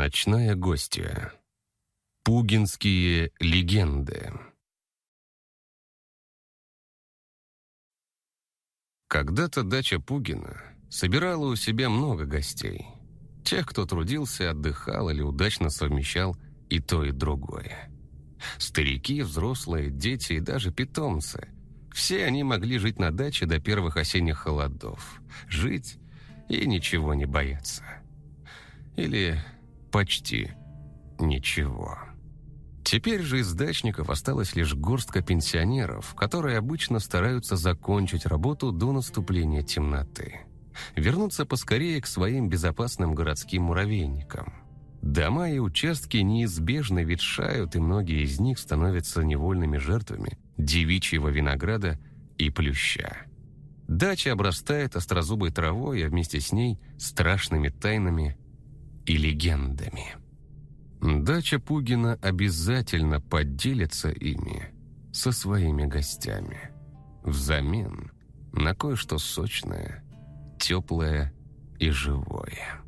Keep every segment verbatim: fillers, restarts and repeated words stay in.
Ночная гостья. Пугинские легенды. Когда-то дача Пугина собирала у себя много гостей. Тех, кто трудился, отдыхал или удачно совмещал и то, и другое. Старики, взрослые, дети и даже питомцы. Все они могли жить на даче до первых осенних холодов. Жить и ничего не бояться. Или почти ничего. Теперь же из дачников осталась лишь горстка пенсионеров, которые обычно стараются закончить работу до наступления темноты. Вернуться поскорее к своим безопасным городским муравейникам. Дома и участки неизбежно ветшают, и многие из них становятся невольными жертвами девичьего винограда и плюща. Дача обрастает острозубой травой, а вместе с ней страшными тайнами и легендами. Дача Пугина обязательно поделится ими со своими гостями. Взамен на кое-что сочное, теплое и живое.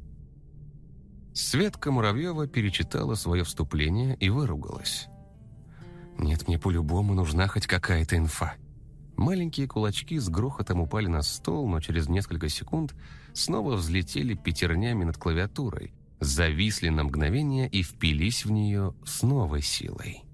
Светка Муравьева перечитала свое вступление и выругалась. «Нет, мне по-любому нужна хоть какая-то инфа». Маленькие кулачки с грохотом упали на стол, но через несколько секунд снова взлетели пятернями над клавиатурой, зависли на мгновение и впились в нее с новой силой.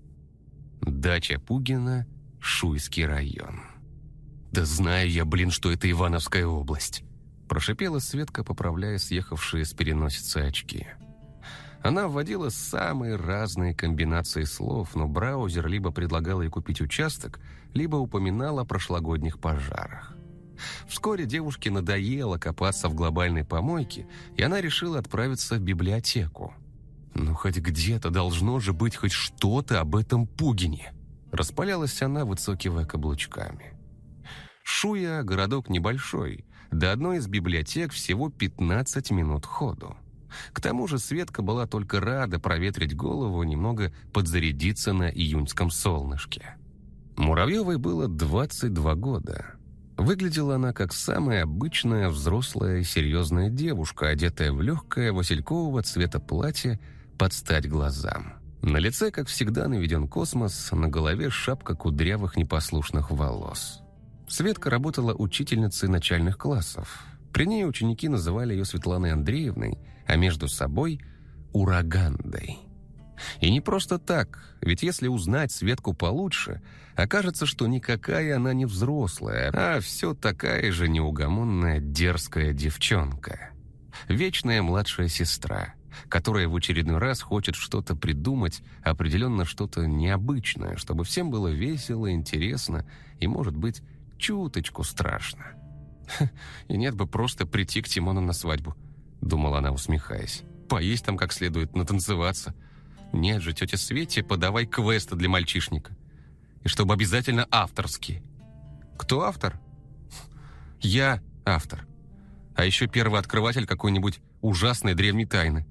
Дача Пугина, Шуйский район. «Да знаю я, блин, что это Ивановская область!» Прошипела Светка, поправляя съехавшие с переносицы очки. Она вводила самые разные комбинации слов, но браузер либо предлагал ей купить участок, либо упоминал о прошлогодних пожарах. Вскоре девушке надоело копаться в глобальной помойке, и она решила отправиться в библиотеку. «Ну, хоть где-то должно же быть хоть что-то об этом Пугине!» Распалялась она, выцокивая каблучками. Шуя – городок небольшой, до одной из библиотек всего пятнадцать минут ходу. К тому же Светка была только рада проветрить голову, немного подзарядиться на июньском солнышке. Муравьевой было двадцать два года. Выглядела она как самая обычная взрослая и серьезная девушка, одетая в легкое василькового цвета платье под стать глазам. На лице, как всегда, наведен космос, на голове шапка кудрявых непослушных волос. Светка работала учительницей начальных классов. При ней ученики называли ее Светланой Андреевной, а между собой – Урагандой. И не просто так, ведь если узнать Светку получше, окажется, что никакая она не взрослая, а все такая же неугомонная дерзкая девчонка. Вечная младшая сестра, которая в очередной раз хочет что-то придумать, определенно что-то необычное, чтобы всем было весело, интересно и, может быть, чуточку страшно. «И нет бы просто прийти к Тимону на свадьбу», — думала она, усмехаясь. «Поесть там как следует, натанцеваться. Нет же, тетя Свете, подавай квесты для мальчишника. И чтобы обязательно авторские». «Кто автор?» «Я автор. А еще первый открыватель какой-нибудь ужасной древней тайны.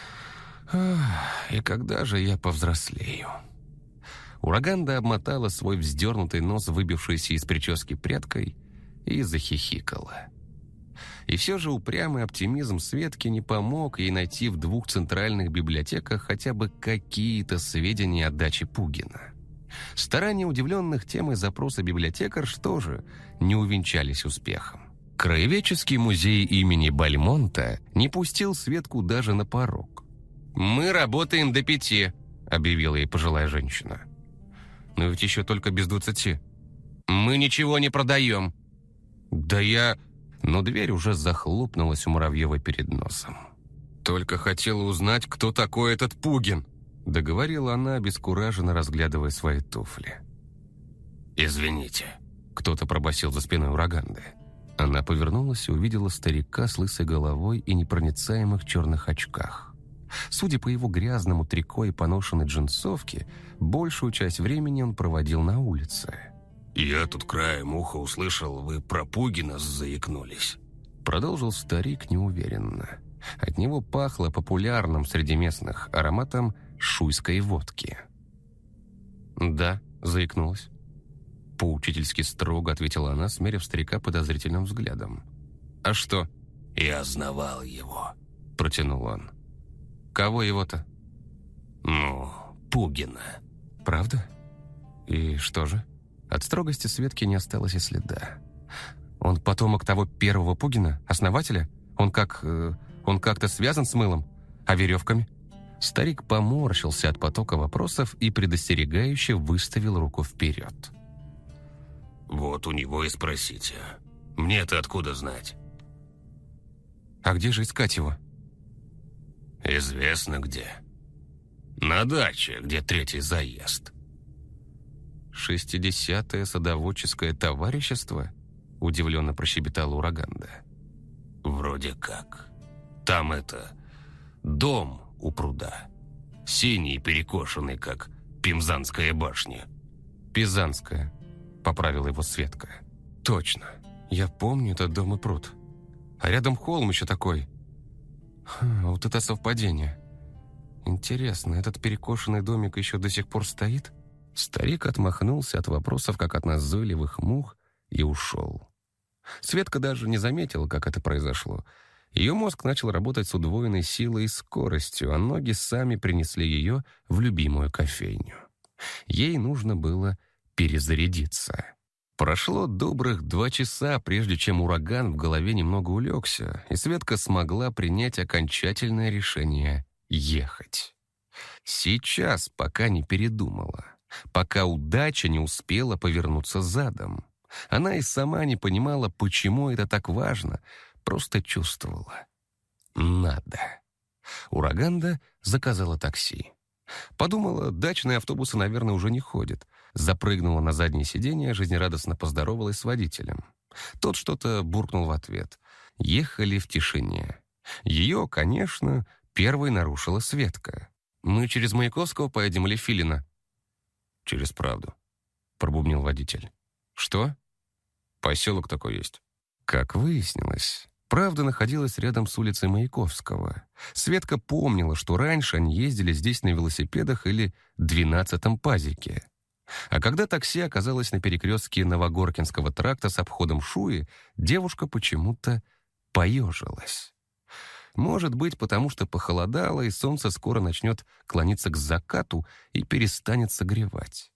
И когда же я повзрослею?» Ураганда обмотала свой вздернутый нос, выбившийся из прически прядкой, и захихикала. И все же упрямый оптимизм Светки не помог ей найти в двух центральных библиотеках хотя бы какие-то сведения о даче Пугина. Старания удивленных темой запроса библиотекарш тоже не увенчались успехом. Краеведческий музей имени Бальмонта не пустил Светку даже на порог. «Мы работаем до пяти», — объявила ей пожилая женщина. «Но ведь еще только без двадцати». «Мы ничего не продаем». «Да я...» Но дверь уже захлопнулась у Муравьевой перед носом. «Только хотела узнать, кто такой этот Пугин», — договорила она, обескураженно разглядывая свои туфли. «Извините», — кто-то пробасил за спиной Ураганды. Она повернулась и увидела старика с лысой головой и непроницаемых черных очках. Судя по его грязному трико и поношенной джинсовке, большую часть времени он проводил на улице. «Я тут краем уха услышал, вы про Пугина заикнулись», — продолжил старик неуверенно. От него пахло популярным среди местных ароматом шуйской водки. «Да», — заикнулась. Поучительски строго ответила она, смерив старика подозрительным взглядом. «А что?» «Я знавал его», — протянул он. Кого его-то? Ну, Пугина. Правда? И что же? От строгости Светки не осталось и следа. Он потомок того первого Пугина, основателя? Он как... Э, он как-то связан с мылом? А веревками? Старик поморщился от потока вопросов и предостерегающе выставил руку вперед. Вот у него и спросите. Мне-то откуда знать? А где же искать его? Известно где. На даче, где третий заезд. «Шестидесятое садоводческое товарищество?» — удивленно прощебетала Ураганда. Вроде как. Там это... дом у пруда. Синий, перекошенный, как Пимзанская башня. «Пизанская», — поправила его Светка. «Точно. Я помню этот дом и пруд. А рядом холм еще такой. Хм, вот это совпадение. Интересно, этот перекошенный домик еще до сих пор стоит?» Старик отмахнулся от вопросов, как от назойливых мух, и ушел. Светка даже не заметила, как это произошло. Ее мозг начал работать с удвоенной силой и скоростью, а ноги сами принесли ее в любимую кофейню. Ей нужно было перезарядиться. Прошло добрых два часа, прежде чем ураган в голове немного улегся, и Светка смогла принять окончательное решение ехать. Сейчас, пока не передумала, пока удача не успела повернуться задом. Она и сама не понимала, почему это так важно, просто чувствовала. Надо. Ураганда заказала такси. Подумала, дачные автобусы, наверное, уже не ходят. Запрыгнула на заднее сиденье, жизнерадостно поздоровалась с водителем. Тот что-то буркнул в ответ. Ехали в тишине. Ее, конечно, первой нарушила Светка. «Мы через Маяковского поедем или Филина?» «Через правду», — пробубнил водитель. «Что?» «Поселок такой есть». Как выяснилось, правда находилась рядом с улицей Маяковского. Светка помнила, что раньше они ездили здесь на велосипедах или двенадцатом пазике. А когда такси оказалось на перекрестке Новогоркинского тракта с обходом Шуи, девушка почему-то поежилась. Может быть, потому что похолодало, и солнце скоро начнет клониться к закату и перестанет согревать.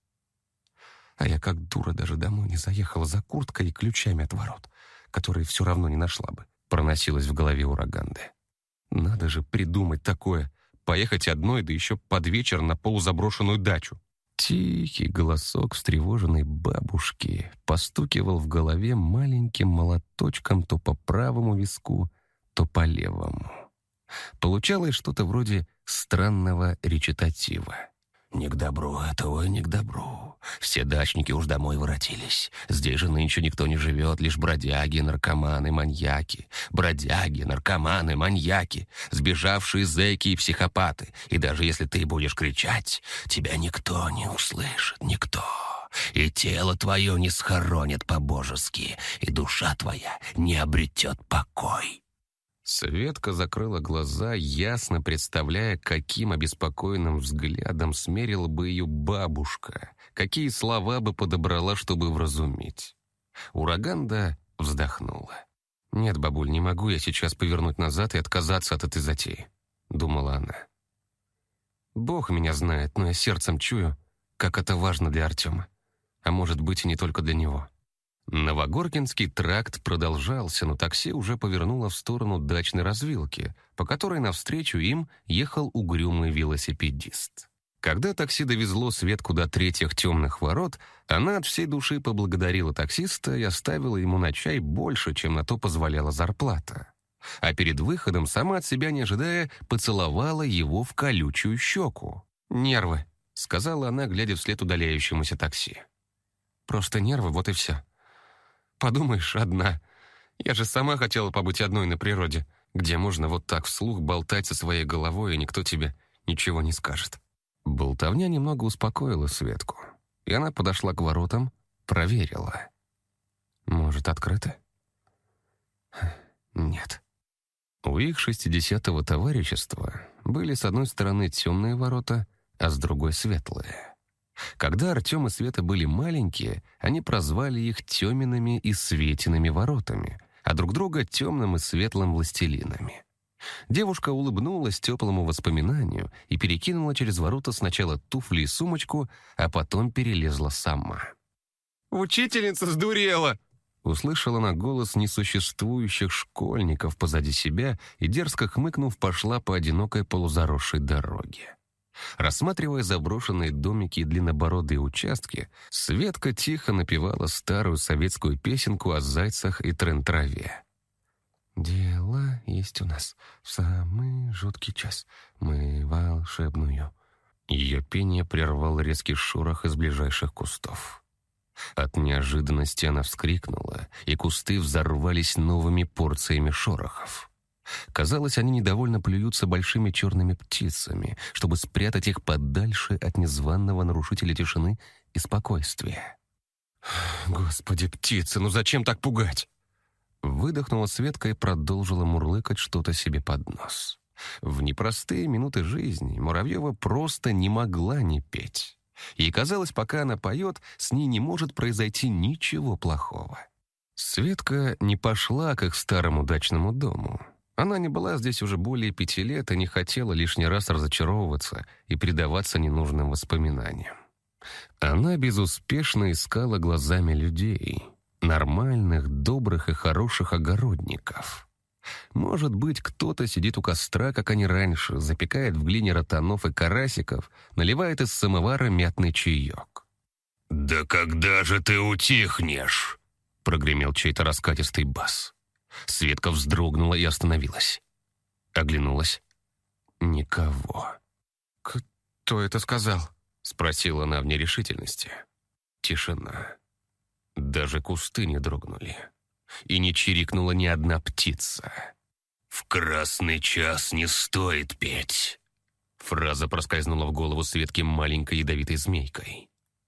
А я как дура даже домой не заехала за курткой и ключами от ворот, которые все равно не нашла бы, проносилась в голове Ураганды. Надо же придумать такое, поехать одной, да еще под вечер на полузаброшенную дачу. Тихий голосок встревоженной бабушки постукивал в голове маленьким молоточком то по правому виску, то по левому. Получалось что-то вроде странного речитатива. «Не к добру это, ой, не к добру. Все дачники уж домой воротились. Здесь же нынче никто не живет, лишь бродяги, наркоманы, маньяки. Бродяги, наркоманы, маньяки, сбежавшие зэки и психопаты. И даже если ты будешь кричать, тебя никто не услышит, никто. И тело твое не схоронит по-божески, и душа твоя не обретет покой». Светка закрыла глаза, ясно представляя, каким обеспокоенным взглядом смерила бы ее бабушка, какие слова бы подобрала, чтобы вразумить. Ураганда вздохнула. «Нет, бабуль, не могу я сейчас повернуть назад и отказаться от этой затеи», — думала она. «Бог меня знает, но я сердцем чую, как это важно для Артема. А может быть, и не только для него». Новогоркинский тракт продолжался, но такси уже повернуло в сторону дачной развилки, по которой навстречу им ехал угрюмый велосипедист. Когда такси довезло Светку до третьих темных ворот, она от всей души поблагодарила таксиста и оставила ему на чай больше, чем на то позволяла зарплата. А перед выходом, сама от себя не ожидая, поцеловала его в колючую щеку. «Нервы», — сказала она, глядя вслед удаляющемуся такси. «Просто нервы, вот и все. Подумаешь, одна. Я же сама хотела побыть одной на природе, где можно вот так вслух болтать со своей головой, и никто тебе ничего не скажет». Болтовня немного успокоила Светку, и она подошла к воротам, проверила. «Может, открыто?» «Нет». У их шестидесятого товарищества были с одной стороны темные ворота, а с другой — светлые. Когда Артем и Света были маленькие, они прозвали их Темиными и Светиными воротами, а друг друга темным и светлым властелинами. Девушка улыбнулась теплому воспоминанию и перекинула через ворота сначала туфли и сумочку, а потом перелезла сама. «Учительница сдурела!» Услышала она голос несуществующих школьников позади себя и, дерзко хмыкнув, пошла по одинокой полузаросшей дороге. Рассматривая заброшенные домики и длиннобородые участки, Светка тихо напевала старую советскую песенку о зайцах и трын-траве. «Дело есть у нас в самый жуткий час, мы волшебную». Ее пение прервал резкий шорох из ближайших кустов. От неожиданности она вскрикнула, и кусты взорвались новыми порциями шорохов. Казалось, они недовольно плюются большими черными птицами, чтобы спрятать их подальше от незваного нарушителя тишины и спокойствия. «Господи, птицы, ну зачем так пугать?» Выдохнула Светка и продолжила мурлыкать что-то себе под нос. В непростые минуты жизни Муравьева просто не могла не петь. Ей казалось, пока она поет, с ней не может произойти ничего плохого. Светка не пошла к их старому дачному дому. Она не была здесь уже более пяти лет и не хотела лишний раз разочаровываться и предаваться ненужным воспоминаниям. Она безуспешно искала глазами людей, нормальных, добрых и хороших огородников. Может быть, кто-то сидит у костра, как они раньше, запекает в глине ротанов и карасиков, наливает из самовара мятный чаек. «Да когда же ты утихнешь?» — прогремел чей-то раскатистый бас. Светка вздрогнула и остановилась. Оглянулась. Никого. «Кто это сказал?» — спросила она в нерешительности. Тишина. Даже кусты не дрогнули. И не чирикнула ни одна птица. «В красный час не стоит петь!» Фраза проскользнула в голову Светки маленькой ядовитой змейкой.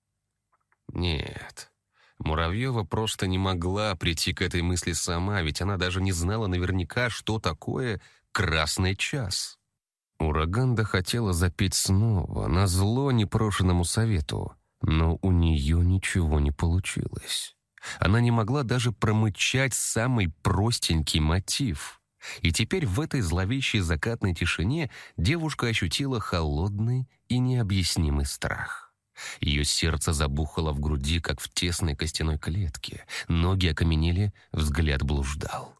Нет, Муравьева просто не могла прийти к этой мысли сама, ведь она даже не знала наверняка, что такое красный час. Ураганда хотела запеть снова, назло непрошенному совету, но у нее ничего не получилось. Она не могла даже промычать самый простенький мотив. И теперь в этой зловещей закатной тишине девушка ощутила холодный и необъяснимый страх. Ее сердце забухало в груди, как в тесной костяной клетке. Ноги окаменели, взгляд блуждал.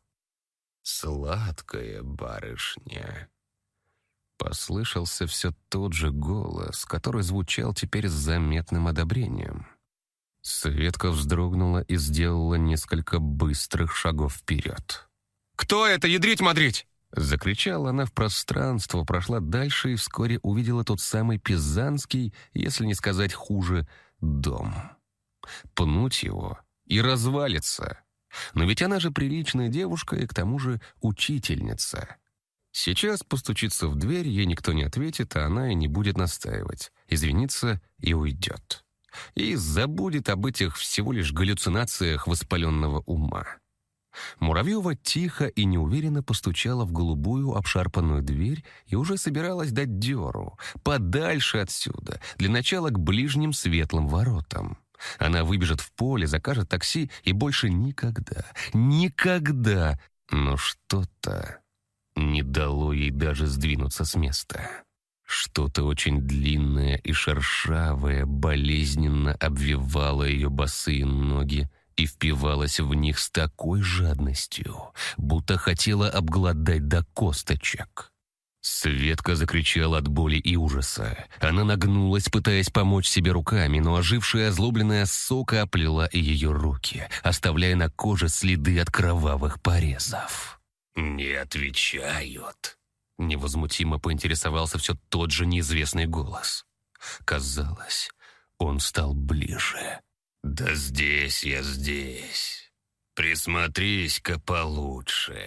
«Сладкая барышня». Послышался все тот же голос, который звучал теперь с заметным одобрением. Светка вздрогнула и сделала несколько быстрых шагов вперед. «Кто это, ядрить-мадрить?» Закричала она в пространство, прошла дальше и вскоре увидела тот самый пизанский, если не сказать хуже, дом. Пнуть его и развалится. Но ведь она же приличная девушка и к тому же учительница. Сейчас постучится в дверь, ей никто не ответит, а она и не будет настаивать. Извинится и уйдет. И забудет об этих всего лишь галлюцинациях воспаленного ума. Муравьева тихо и неуверенно постучала в голубую обшарпанную дверь и уже собиралась дать дёру, подальше отсюда, для начала к ближним светлым воротам. Она выбежит в поле, закажет такси и больше никогда, никогда, но что-то не дало ей даже сдвинуться с места. Что-то очень длинное и шершавое болезненно обвивало ее босые ноги и впивалось в них с такой жадностью, будто хотела обглодать до косточек. Светка закричала от боли и ужаса. Она нагнулась, пытаясь помочь себе руками, но ожившая озлобленная сока оплела и ее руки, оставляя на коже следы от кровавых порезов. «Не отвечают», — невозмутимо поинтересовался все тот же неизвестный голос. Казалось, он стал ближе. «Да здесь я здесь. Присмотрись-ка получше».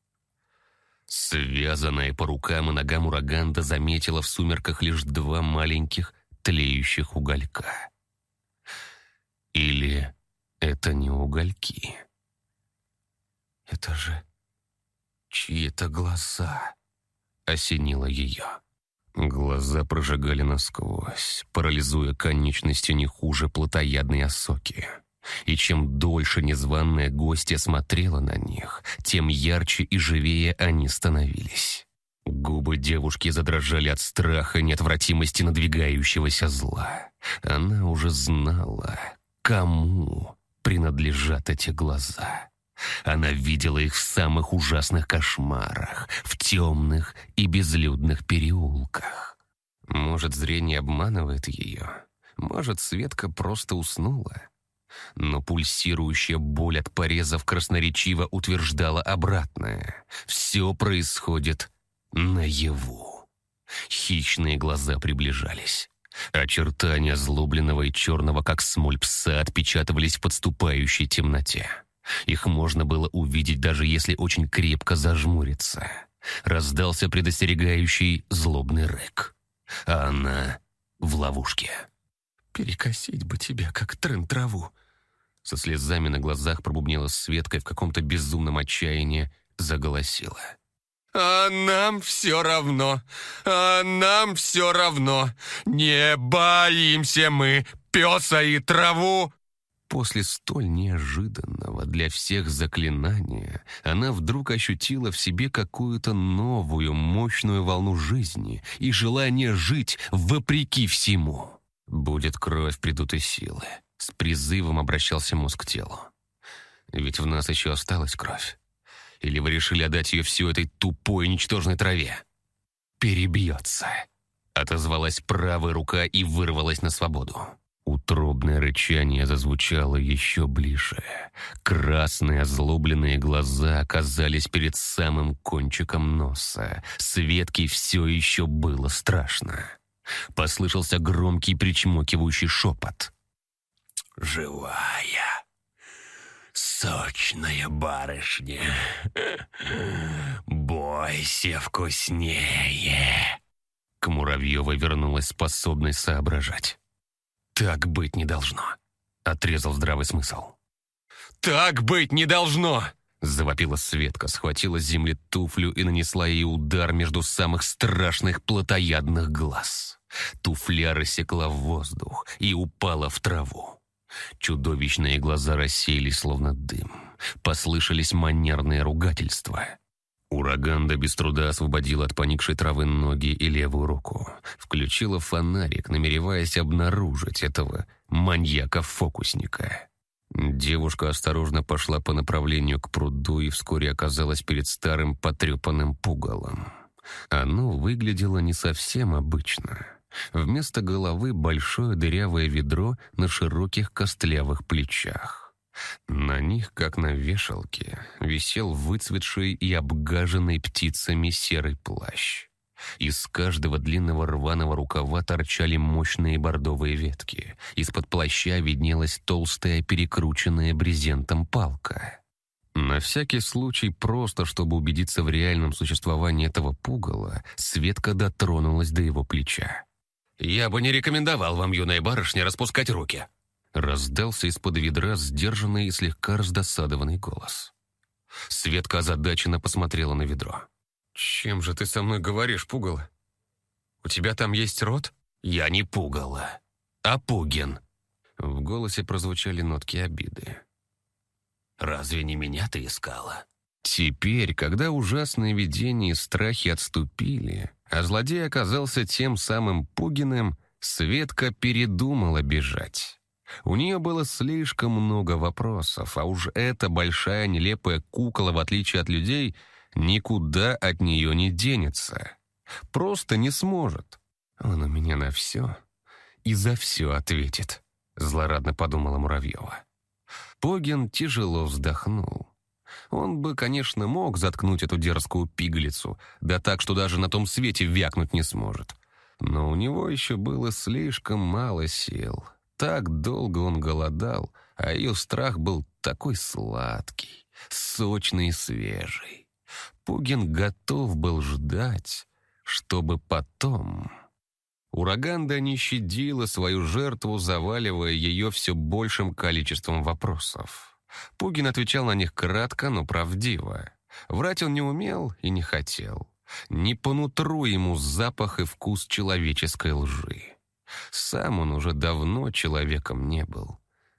Связанная по рукам и ногам Ураганда заметила в сумерках лишь два маленьких тлеющих уголька. Или это не угольки? Это же чьи-то глаза, осенило ее. Глаза прожигали насквозь, парализуя конечности не хуже плотоядной осоки. И чем дольше незваная гостья смотрела на них, тем ярче и живее они становились. Губы девушки задрожали от страха и неотвратимости надвигающегося зла. Она уже знала, кому принадлежат эти глаза. Она видела их в самых ужасных кошмарах, в темных и безлюдных переулках. Может, зрение обманывает ее? Может, Светка просто уснула? Но пульсирующая боль от порезов красноречиво утверждала обратное. Все происходит наяву. Хищные глаза приближались. Очертания озлобленного и черного, как смоль пса, отпечатывались в подступающей темноте. Их можно было увидеть, даже если очень крепко зажмуриться. Раздался предостерегающий злобный рык. А она в ловушке. «Перекосить бы тебя, как трын-траву!» Со слезами на глазах пробубнила Светка и в каком-то безумном отчаянии заголосила. «А нам все равно, а нам все равно, не боимся мы пёса и траву!» После столь неожиданного для всех заклинания она вдруг ощутила в себе какую-то новую мощную волну жизни и желание жить вопреки всему. «Будет кровь, придут и силы», — с призывом обращался мозг к телу. «Ведь в нас еще осталась кровь. Или вы решили отдать ее всю этой тупой, ничтожной траве?» «Перебьется», — отозвалась правая рука и вырвалась на свободу. Утробное рычание зазвучало еще ближе. Красные озлобленные глаза оказались перед самым кончиком носа. Светке все еще было страшно. Послышался громкий причмокивающий шепот. «Живая, сочная барышня, бойся вкуснее!» К Муравьевой вернулась способность соображать. «Так быть не должно», — отрезал здравый смысл. «Так быть не должно!» — завопила Светка, схватила с земли туфлю и нанесла ей удар между самых страшных плотоядных глаз. Туфля рассекла в воздух и упала в траву. Чудовищные глаза рассеялись, словно дым. Послышались манерные ругательства. Ураганда без труда освободила от поникшей травы ноги и левую руку. Включила фонарик, намереваясь обнаружить этого маньяка-фокусника. Девушка осторожно пошла по направлению к пруду и вскоре оказалась перед старым потрепанным пугалом. Оно выглядело не совсем обычно. Вместо головы большое дырявое ведро на широких костлявых плечах. На них, как на вешалке, висел выцветший и обгаженный птицами серый плащ. Из каждого длинного рваного рукава торчали мощные бордовые ветки. Из-под плаща виднелась толстая, перекрученная брезентом палка. На всякий случай, просто чтобы убедиться в реальном существовании этого пугала, Светка дотронулась до его плеча. «Я бы не рекомендовал вам, юная барышня, распускать руки!» Раздался из-под ведра сдержанный и слегка раздосадованный голос. Светка озадаченно посмотрела на ведро. «Чем же ты со мной говоришь, пугало? У тебя там есть рот?» «Я не пугало, а Пугин!» В голосе прозвучали нотки обиды. «Разве не меня ты искала?» Теперь, когда ужасные видения и страхи отступили, а злодей оказался тем самым Пугиным, Светка передумала бежать. У нее было слишком много вопросов, а уж эта большая нелепая кукола, в отличие от людей, никуда от нее не денется. Просто не сможет. Он у меня на все и за все ответит, злорадно подумала Муравьева. Пугин тяжело вздохнул. Он бы, конечно, мог заткнуть эту дерзкую пигалицу, да так, что даже на том свете вякнуть не сможет. Но у него еще было слишком мало сил. Так долго он голодал, а ее страх был такой сладкий, сочный и свежий. Пугин готов был ждать, чтобы потом... Ураганда не щадила свою жертву, заваливая ее все большим количеством вопросов. Пугин отвечал на них кратко, но правдиво. Врать он не умел и не хотел. Не по нутру ему запах и вкус человеческой лжи. Сам он уже давно человеком не был.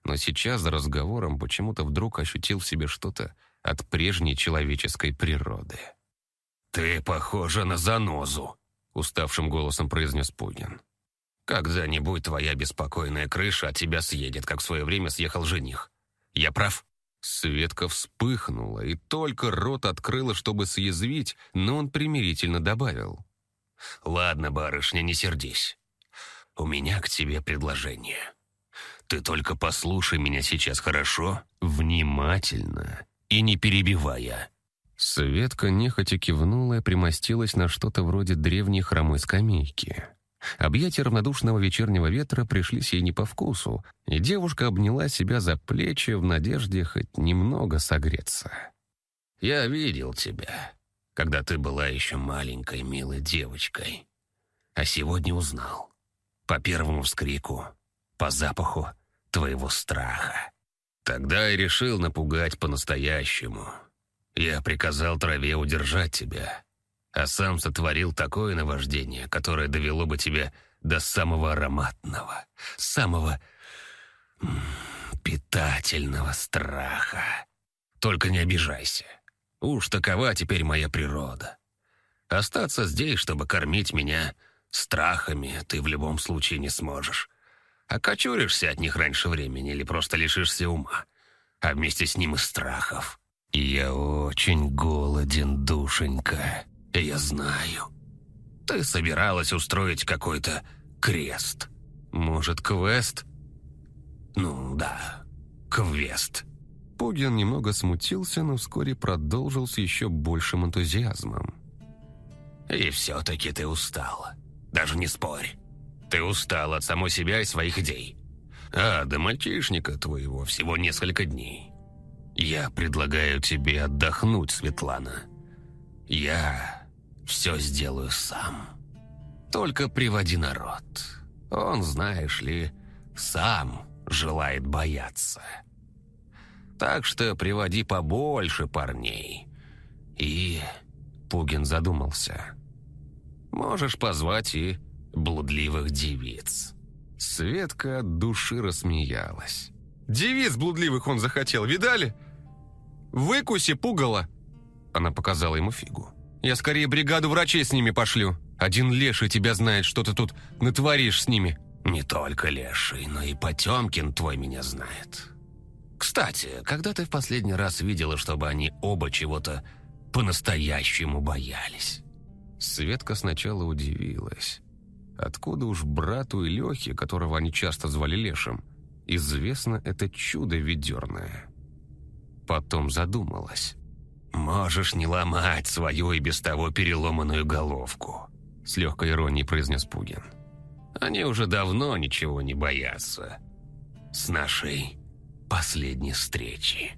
но сейчас за разговором почему-то вдруг ощутил в себе что-то от прежней человеческой природы. «Ты похожа на занозу», — уставшим голосом произнес Пугин. «Когда-нибудь твоя беспокойная крыша от тебя съедет, как в свое время съехал жених. Я прав?» Светка вспыхнула и только рот открыла, чтобы съязвить, но он примирительно добавил. «Ладно, барышня, не сердись. У меня к тебе предложение. Ты только послушай меня сейчас, хорошо? Внимательно и не перебивая». Светка нехотя кивнула и примостилась на что-то вроде древней хромой скамейки. Объятия равнодушного вечернего ветра пришлись ей не по вкусу, и девушка обняла себя за плечи в надежде хоть немного согреться. «Я видел тебя, когда ты была еще маленькой милой девочкой, а сегодня узнал. По первому вскрику, по запаху твоего страха. Тогда я решил напугать по-настоящему. Я приказал траве удержать тебя, а сам сотворил такое наваждение, которое довело бы тебя до самого ароматного, самого м, питательного страха. Только не обижайся. Уж такова теперь моя природа. Остаться здесь, чтобы кормить меня страхами, ты в любом случае не сможешь. Окочуришься от них раньше времени или просто лишишься ума, а вместе с ним и страхов. Я очень голоден, душенька. Я знаю. Ты собиралась устроить какой-то крест. Может, квест? Ну да, квест. Пугин немного смутился, но вскоре продолжил с еще большим энтузиазмом. И все-таки ты устала. Даже не спорь. Ты устал от самой себя и своих идей. А до мальчишника твоего всего несколько дней. Я предлагаю тебе отдохнуть, Светлана. Я все сделаю сам. Только приводи народ. Он, знаешь ли, сам желает бояться. Так что приводи побольше парней. И... Пугин задумался. Можешь позвать и блудливых девиц. Светка от души рассмеялась. «Девиц блудливых он захотел, видали? Выкуси пугало!» Она показала ему фигу. «Я скорее бригаду врачей с ними пошлю. Один леший тебя знает, что ты тут натворишь с ними». «Не только леший, но и Потемкин твой меня знает. Кстати, когда ты в последний раз видела, чтобы они оба чего-то по-настоящему боялись?» Светка сначала удивилась. Откуда уж брату и Лехе, которого они часто звали Лешим, известно это чудо ведерное? Потом задумалась. «Можешь не ломать свою и без того переломанную головку», — с легкой иронией произнес Пугин. «Они уже давно ничего не боятся. С нашей последней встречи».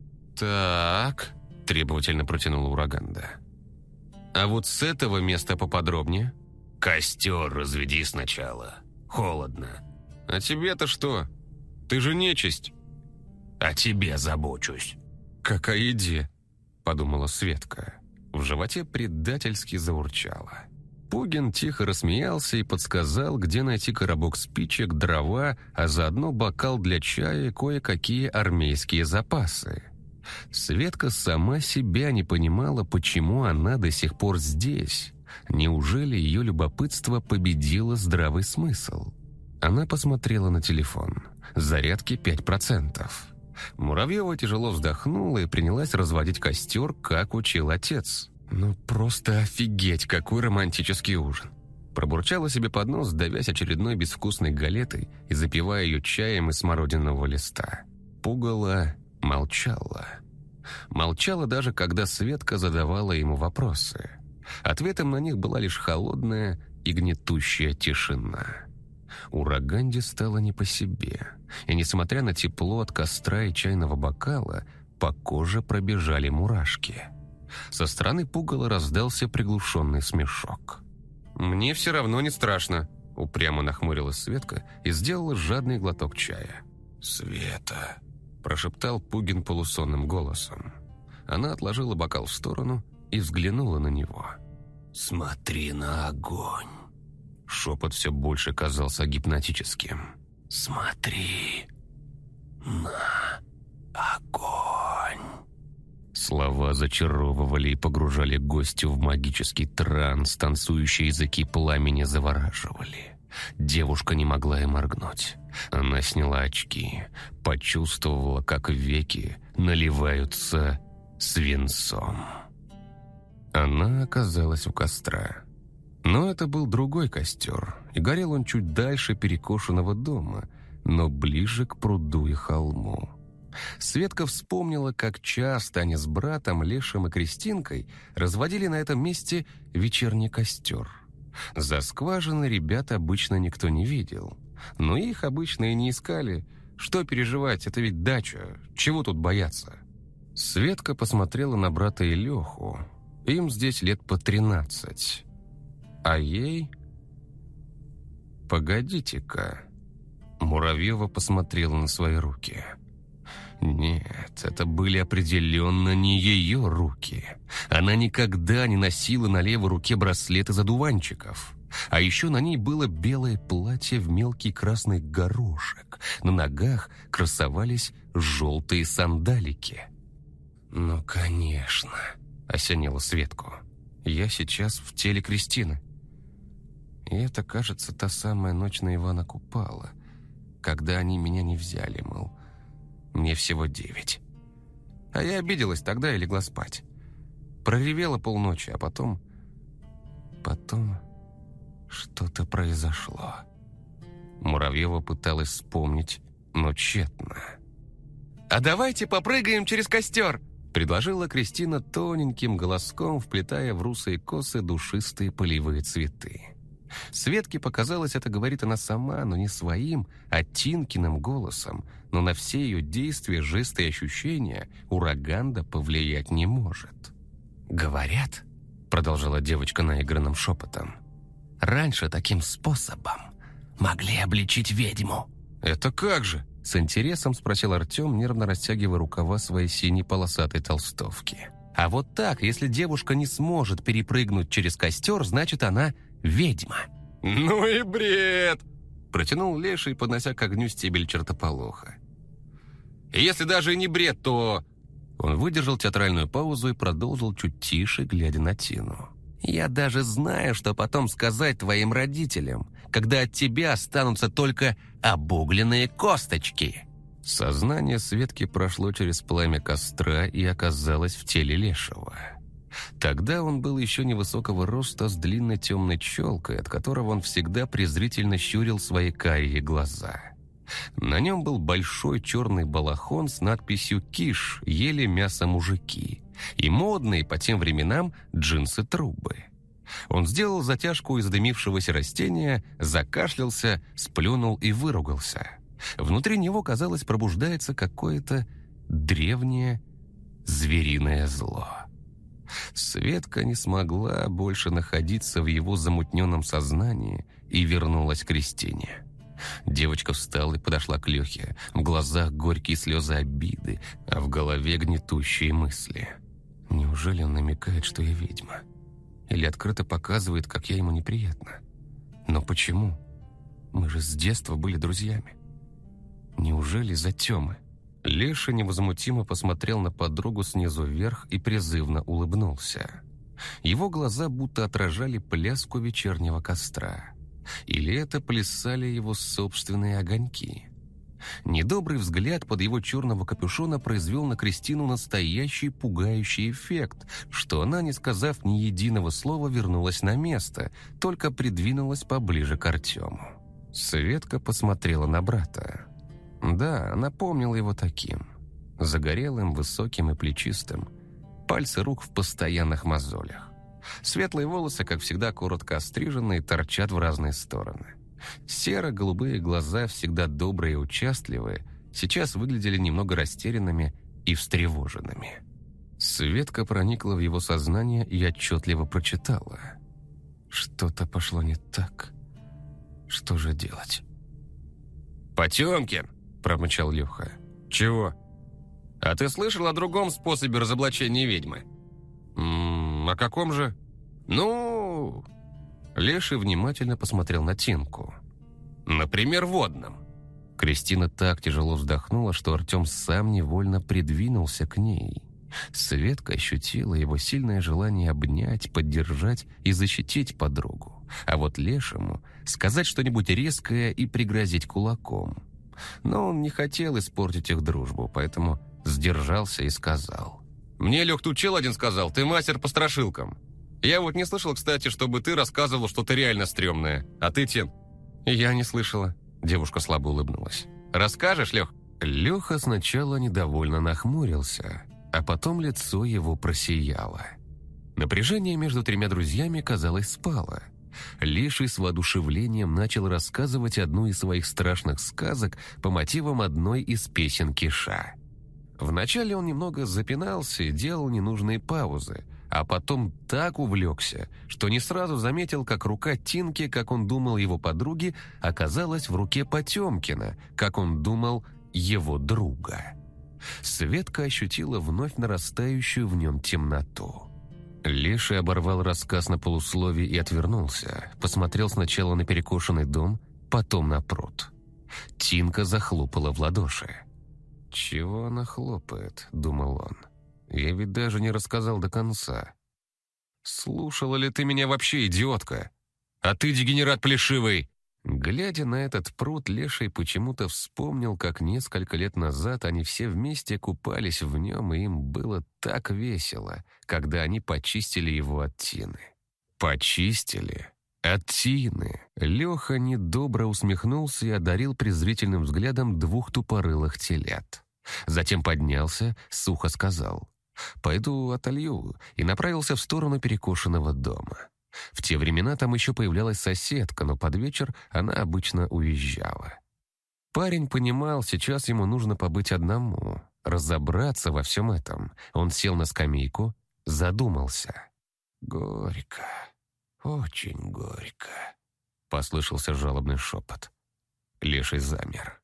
«Так», — требовательно протянула Ураганда. «А вот с этого места поподробнее?» «Костер разведи сначала. Холодно». «А тебе-то что? Ты же нечисть». «О тебе забочусь». «Какая идея», — подумала Светка. В животе предательски заурчало. Пугин тихо рассмеялся и подсказал, где найти коробок спичек, дрова, а заодно бокал для чая и кое-какие армейские запасы. Светка сама себя не понимала, почему она до сих пор здесь. Неужели ее любопытство победило здравый смысл? Она посмотрела на телефон. Зарядки пять процентов. Муравьева тяжело вздохнула и принялась разводить костер, как учил отец. «Ну просто офигеть, какой романтический ужин!» Пробурчала себе под нос, давясь очередной безвкусной галетой и запивая ее чаем из смородинового листа. Пугало молчала. Молчала даже, когда Светка задавала ему вопросы. Ответом на них была лишь холодная и гнетущая тишина. Ураганде стало не по себе, и, несмотря на тепло от костра и чайного бокала, по коже пробежали мурашки. Со стороны пугала раздался приглушенный смешок. «Мне все равно не страшно», — упрямо нахмурилась Светка и сделала жадный глоток чая. «Света», — прошептал Пугин полусонным голосом. Она отложила бокал в сторону и взглянула на него. «Смотри на огонь». Шепот все больше казался гипнотическим. «Смотри на огонь». Слова зачаровывали и погружали гостю в магический транс, танцующие языки пламени завораживали. Девушка не могла и моргнуть. Она сняла очки, почувствовала, как веки наливаются свинцом. Она оказалась у костра. Но это был другой костер, и горел он чуть дальше перекошенного дома, но ближе к пруду и холму. Светка вспомнила, как часто они с братом, Лешим и Кристинкой разводили на этом месте вечерний костер. За скважины ребят обычно никто не видел, но их обычно и не искали. Что переживать, это ведь дача, чего тут бояться? Светка посмотрела на брата и Леху. Им здесь лет по тринадцать. А ей... Погодите-ка. Муравьева посмотрела на свои руки. Нет, это были определенно не ее руки. Она никогда не носила на левой руке браслет из одуванчиков. А еще на ней было белое платье в мелкий красный горошек. На ногах красовались желтые сандалики. «Ну, конечно», — осенила Светку. «Я сейчас в теле Кристины. И это, кажется, та самая ночь на Ивана Купала, когда они меня не взяли, мол, мне всего девять. А я обиделась тогда и легла спать. Проревела полночи, а потом... Потом что-то произошло». Муравьева пыталась вспомнить, но тщетно. «А давайте попрыгаем через костер!» — предложила Кристина тоненьким голоском, вплетая в русые косы душистые полевые цветы. Светке показалось, это говорит она сама, но не своим, а Тинкиным голосом, но на все ее действия, жесты и ощущения Ураганда повлиять не может. «Говорят», — продолжала девочка наигранным шепотом, «раньше таким способом могли обличить ведьму». «Это как же?» — с интересом спросил Артем, нервно растягивая рукава своей синей полосатой толстовки. «А вот так, если девушка не сможет перепрыгнуть через костер, значит, она ведьма». «Ну и бред!» — протянул Леший, поднося к огню стебель чертополоха. «Если даже и не бред, то...» Он выдержал театральную паузу и продолжил чуть тише, глядя на Тину. «Я даже знаю, что потом сказать твоим родителям, когда от тебя останутся только обугленные косточки». Сознание Светки прошло через пламя костра и оказалось в теле Лешего. Тогда он был еще невысокого роста, с длинной темной челкой, от которого он всегда презрительно щурил свои карие глаза. На нем был большой черный балахон с надписью «Киш, ели мясо мужики» и модные по тем временам джинсы-трубы. Он сделал затяжку из дымившегося растения, закашлялся, сплюнул и выругался. Внутри него, казалось, пробуждается какое-то древнее звериное зло. Светка не смогла больше находиться в его замутненном сознании и вернулась к Кристине. Девочка встала и подошла к Лехе. В глазах горькие слезы обиды, а в голове гнетущие мысли. Неужели он намекает, что я ведьма? Или открыто показывает, как я ему неприятна? Но почему? Мы же с детства были друзьями. Неужели за Тёмы? Леша невозмутимо посмотрел на подругу снизу вверх и призывно улыбнулся. Его глаза будто отражали пляску вечернего костра. Или это плясали его собственные огоньки? Недобрый взгляд под его черного капюшона произвел на Кристину настоящий пугающий эффект, что она, не сказав ни единого слова, вернулась на место, только придвинулась поближе к Артему. Светка посмотрела на брата. Да, она помнила его таким. Загорелым, высоким и плечистым. Пальцы рук в постоянных мозолях. Светлые волосы, как всегда, коротко остриженные, торчат в разные стороны. Серо-голубые глаза, всегда добрые и участливые, сейчас выглядели немного растерянными и встревоженными. Светка проникла в его сознание и отчетливо прочитала. Что-то пошло не так. Что же делать? «Потемкин!» – промычал Леха. «Чего?» «А ты слышал о другом способе разоблачения ведьмы?» «М-м, о каком же?» «Ну...» Леший внимательно посмотрел на Тинку. «Например, водном». Кристина так тяжело вздохнула, что Артем сам невольно придвинулся к ней. Светка ощутила его сильное желание обнять, поддержать и защитить подругу. А вот Лешему сказать что-нибудь резкое и пригрозить кулаком. Но он не хотел испортить их дружбу, поэтому сдержался и сказал. «Мне, Лех, тут чел один сказал, ты мастер по страшилкам. Я вот не слышал, кстати, чтобы ты рассказывал что-то реально стрёмное. А ты тем...» «Я не слышала». Девушка слабо улыбнулась. «Расскажешь, Лех?» Леха сначала недовольно нахмурился, а потом лицо его просияло. Напряжение между тремя друзьями, казалось, спало. Леший с воодушевлением начал рассказывать одну из своих страшных сказок по мотивам одной из песен Киша. Вначале он немного запинался и делал ненужные паузы, а потом так увлекся, что не сразу заметил, как рука Тинки, как он думал его подруги, оказалась в руке Потемкина, как он думал его друга. Светка ощутила вновь нарастающую в нем темноту. Леший оборвал рассказ на полусловие и отвернулся, посмотрел сначала на перекошенный дом, потом на пруд. Тинка захлопала в ладоши. «Чего она хлопает?» – думал он. «Я ведь даже не рассказал до конца». «Слушала ли ты меня вообще, идиотка? А ты, дегенерат плешивый!» Глядя на этот пруд, Леший почему-то вспомнил, как несколько лет назад они все вместе купались в нем, и им было так весело, когда они почистили его от тины. Почистили? От тины? Леха недобро усмехнулся и одарил презрительным взглядом двух тупорылых телят. Затем поднялся, сухо сказал: «Пойду отолью», и направился в сторону перекошенного дома. В те времена там еще появлялась соседка, но под вечер она обычно уезжала. Парень понимал, сейчас ему нужно побыть одному, разобраться во всем этом. Он сел на скамейку, задумался. «Горько, очень горько», — послышался жалобный шепот. Леший замер.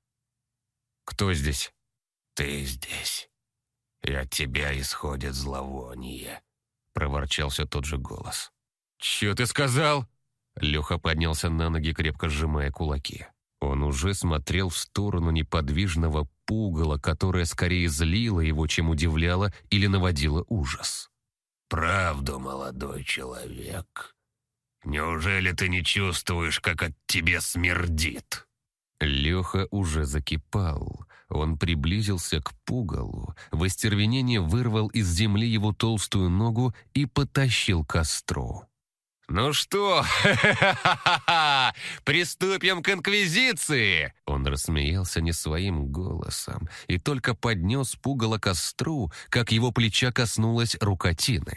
«Кто здесь?» «Ты здесь. И от тебя исходит зловоние», — проворчал все тот же голос. «Чё ты сказал?» Леха поднялся на ноги, крепко сжимая кулаки. Он уже смотрел в сторону неподвижного пугала, которое скорее злило его, чем удивляло или наводило ужас. «Правду, молодой человек. Неужели ты не чувствуешь, как от тебя смердит?» Леха уже закипал. Он приблизился к пугалу, в остервенении вырвал из земли его толстую ногу и потащил к костру. «Ну что, ха-ха-ха-ха, приступим к инквизиции!» Он рассмеялся не своим голосом и только поднес пугало к костру, как его плеча коснулась рука Тины.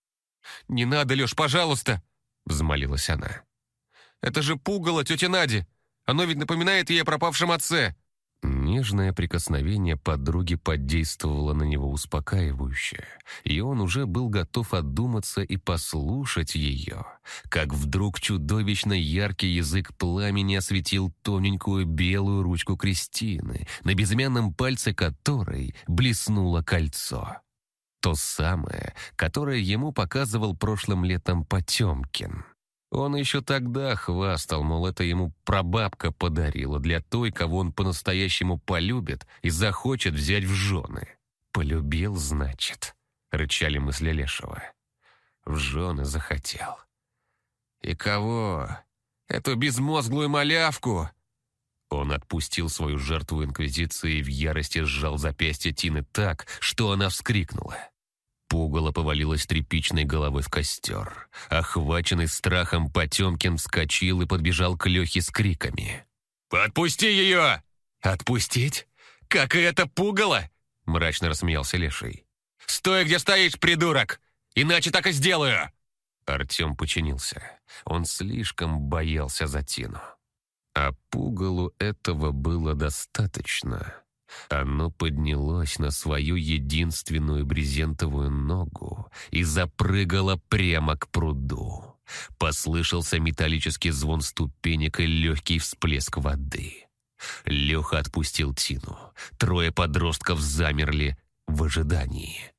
«Не надо, Леш, пожалуйста!» — взмолилась она. «Это же пугало тети Нади! Оно ведь напоминает ей о пропавшем отце!» Нежное прикосновение подруги подействовало на него успокаивающе, и он уже был готов отдуматься и послушать ее, как вдруг чудовищно яркий язык пламени осветил тоненькую белую ручку Кристины, на безымянном пальце которой блеснуло кольцо. То самое, которое ему показывал прошлым летом Потемкин. Он еще тогда хвастал, мол, это ему прабабка подарила для той, кого он по-настоящему полюбит и захочет взять в жены. «Полюбил, значит», — рычали мысли Лешего. «В жены захотел». «И кого? Эту безмозглую малявку?» Он отпустил свою жертву инквизиции и в ярости сжал запястье Тины так, что она вскрикнула. Пугало повалилось тряпичной головой в костер. Охваченный страхом, Потемкин вскочил и подбежал к Лехе с криками. «Отпусти ее!» «Отпустить? Как и это пугало?» — мрачно рассмеялся Леший. «Стой, где стоишь, придурок! Иначе так и сделаю!» Артем подчинился. Он слишком боялся за Тину. А пугалу этого было достаточно. Оно поднялось на свою единственную брезентовую ногу и запрыгало прямо к пруду. Послышался металлический звон ступенек и легкий всплеск воды. Леха отпустил Тину. Трое подростков замерли в ожидании.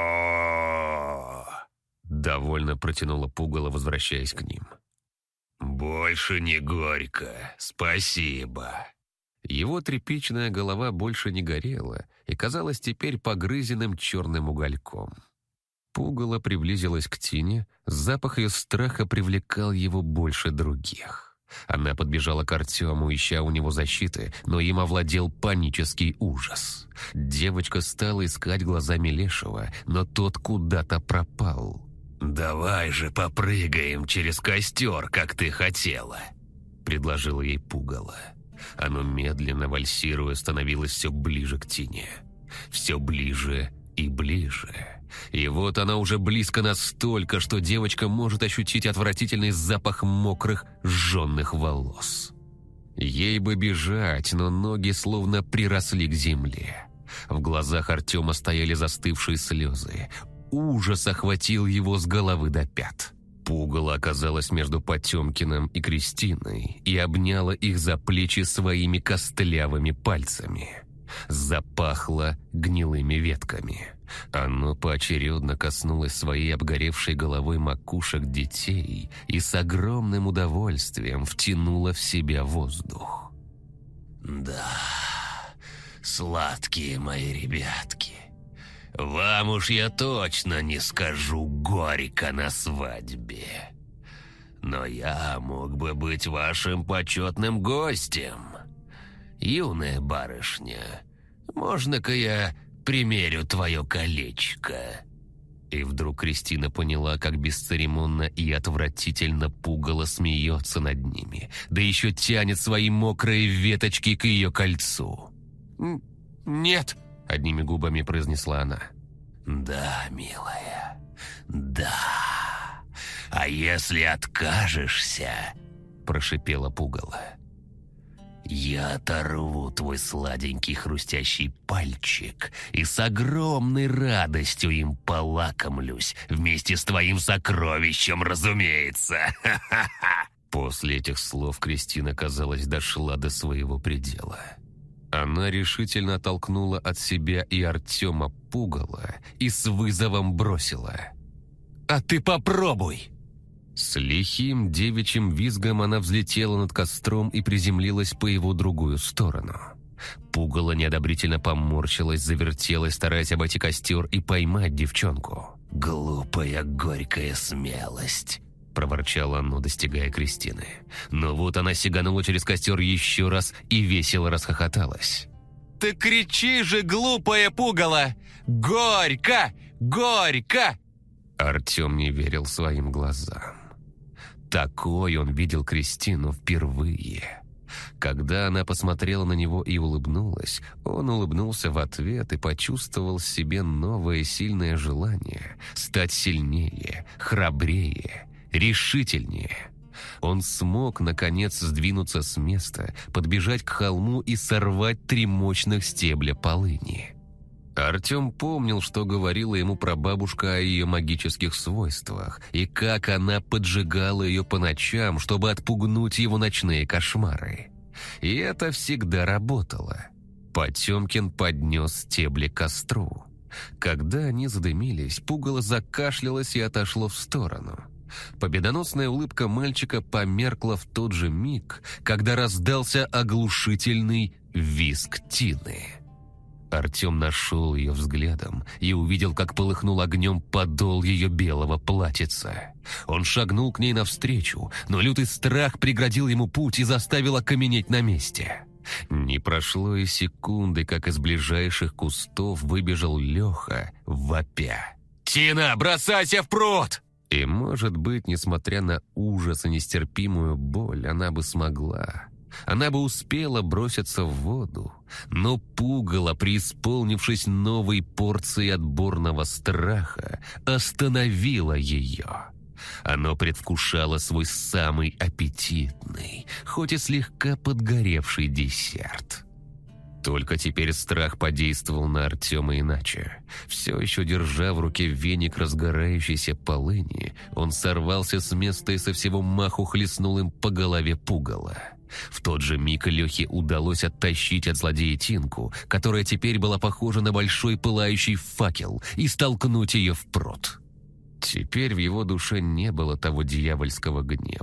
«О-о-о!» — довольно протянуло пугало, возвращаясь к ним. больше не горько. Спасибо». Его тряпичная голова больше не горела и казалась теперь погрызенным черным угольком. Пугало приблизилась к Тине, запах ее страха привлекал его больше других. Она подбежала к Артему, ища у него защиты, но им овладел панический ужас. Девочка стала искать глазами Лешего, но тот куда-то пропал. «Давай же попрыгаем через костер, как ты хотела», — предложила ей Пугало. Оно медленно, вальсируя, становилось все ближе к Тине. Все ближе и ближе. И вот она уже близко настолько, что девочка может ощутить отвратительный запах мокрых, сжженных волос. Ей бы бежать, но ноги словно приросли к земле. В глазах Артема стояли застывшие слезы. Ужас охватил его с головы до пят. Пугало оказалась между Потемкиным и Кристиной и обняла их за плечи своими костлявыми пальцами. Запахло гнилыми ветками. Оно поочередно коснулось своей обгоревшей головой макушек детей и с огромным удовольствием втянуло в себя воздух. «Да, сладкие мои ребятки. Вам уж я точно не скажу горько на свадьбе. Но я мог бы быть вашим почетным гостем. Юная барышня, можно-ка я примерю твое колечко?» И вдруг Кристина поняла, как бесцеремонно и отвратительно Пугало смеется над ними, да еще тянет свои мокрые веточки к ее кольцу. «Нет!» — одними губами произнесла она. «Да, милая, да. А если откажешься?» — прошипела Пугало. «Я оторву твой сладенький хрустящий пальчик и с огромной радостью им полакомлюсь, вместе с твоим сокровищем, разумеется!» После этих слов Кристина, казалось, дошла до своего предела. Она решительно оттолкнула от себя и Артема Пугало и с вызовом бросила: «А ты попробуй!» С лихим девичьим визгом она взлетела над костром и приземлилась по его другую сторону. Пугало неодобрительно поморщилась, завертелась, стараясь обойти костер и поймать девчонку. «Глупая горькая смелость!» — проворчало оно, достигая Кристины. Но вот она сиганула через костер еще раз и весело расхохоталась. «Ты кричи же, глупое Пугало! Горько! Горько!» Артем не верил своим глазам. Такой он видел Кристину впервые. Когда она посмотрела на него и улыбнулась, он улыбнулся в ответ и почувствовал в себе новое сильное желание стать сильнее, храбрее, решительнее. Он смог, наконец, сдвинуться с места, подбежать к холму и сорвать три мощных стебля полыни. Артем помнил, что говорила ему прабабушка о ее магических свойствах и как она поджигала ее по ночам, чтобы отпугнуть его ночные кошмары. И это всегда работало. Потемкин поднес стебли к костру. Когда они задымились, Пугало закашлялось и отошло в сторону. Победоносная улыбка мальчика померкла в тот же миг, когда раздался оглушительный визг Тины. Артем нашел ее взглядом и увидел, как полыхнул огнем подол ее белого платьица. Он шагнул к ней навстречу, но лютый страх преградил ему путь и заставил окаменеть на месте. Не прошло и секунды, как из ближайших кустов выбежал Леха, вопя: «Тина, бросайся в пруд!» И, может быть, несмотря на ужас и нестерпимую боль, она бы смогла. Она бы успела броситься в воду, но Пугало, преисполнившись новой порцией отборного страха, остановило ее. Оно предвкушало свой самый аппетитный, хоть и слегка подгоревший десерт. Только теперь страх подействовал на Артема иначе. Все еще держа в руке веник разгорающейся полыни, он сорвался с места и со всего маху хлестнул им по голове Пугало. В тот же миг Лехе удалось оттащить от злодея Тинку, которая теперь была похожа на большой пылающий факел, и столкнуть ее в пруд. Теперь в его душе не было того дьявольского гнева.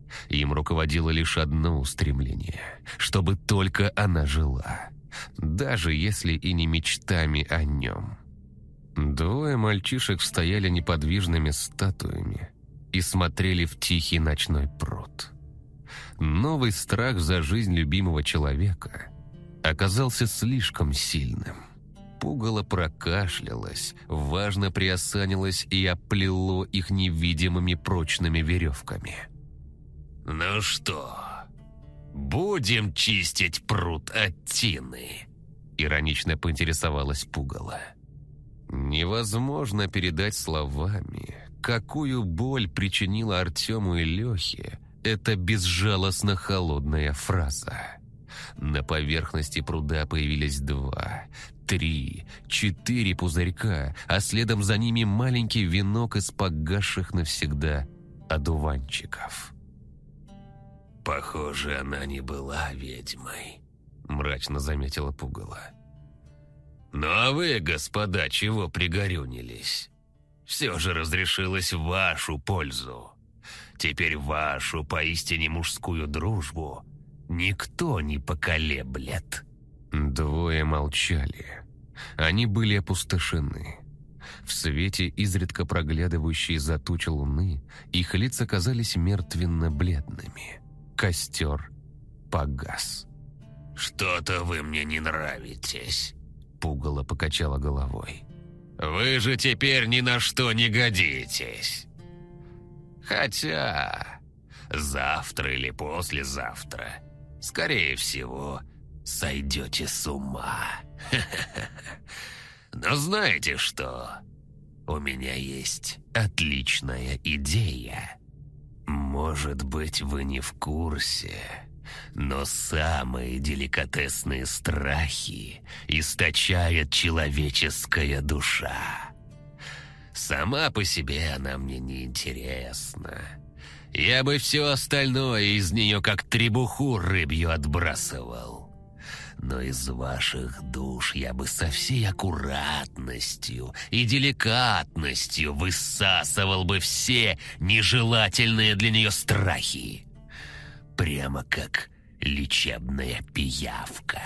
Им руководило лишь одно устремление — чтобы только она жила, даже если и не мечтами о нем. Двое мальчишек стояли неподвижными статуями и смотрели в тихий ночной пруд. Новый страх за жизнь любимого человека оказался слишком сильным. Пугало прокашлялось, важно приосанилось и оплело их невидимыми прочными веревками. «Ну что, будем чистить пруд от тины?» — иронично поинтересовалась Пугало. Невозможно передать словами, какую боль причинила Артему и Лехе эта безжалостно холодная фраза. На поверхности пруда появились два, три, четыре пузырька, а следом за ними маленький венок из погасших навсегда одуванчиков. «Похоже, она не была ведьмой», — мрачно заметила Пугало. «Ну а вы, господа, чего пригорюнились? Все же разрешилось в вашу пользу. Теперь вашу поистине мужскую дружбу никто не поколеблет». Двое молчали. Они были опустошены. В свете, изредка проглядывающей за тучи луны, их лица казались мертвенно-бледными. Костер погас. «Что-то вы мне не нравитесь», — Пугало покачала головой. «Вы же теперь ни на что не годитесь. Хотя завтра или послезавтра, скорее всего, сойдете с ума. Но знаете что? У меня есть отличная идея. Может быть, вы не в курсе, но самые деликатесные страхи источает человеческая душа. Сама по себе она мне не интересна. Я бы все остальное из нее как требуху рыбью отбрасывал. Но из ваших душ я бы со всей аккуратностью и деликатностью высасывал бы все нежелательные для нее страхи. Прямо как лечебная пиявка.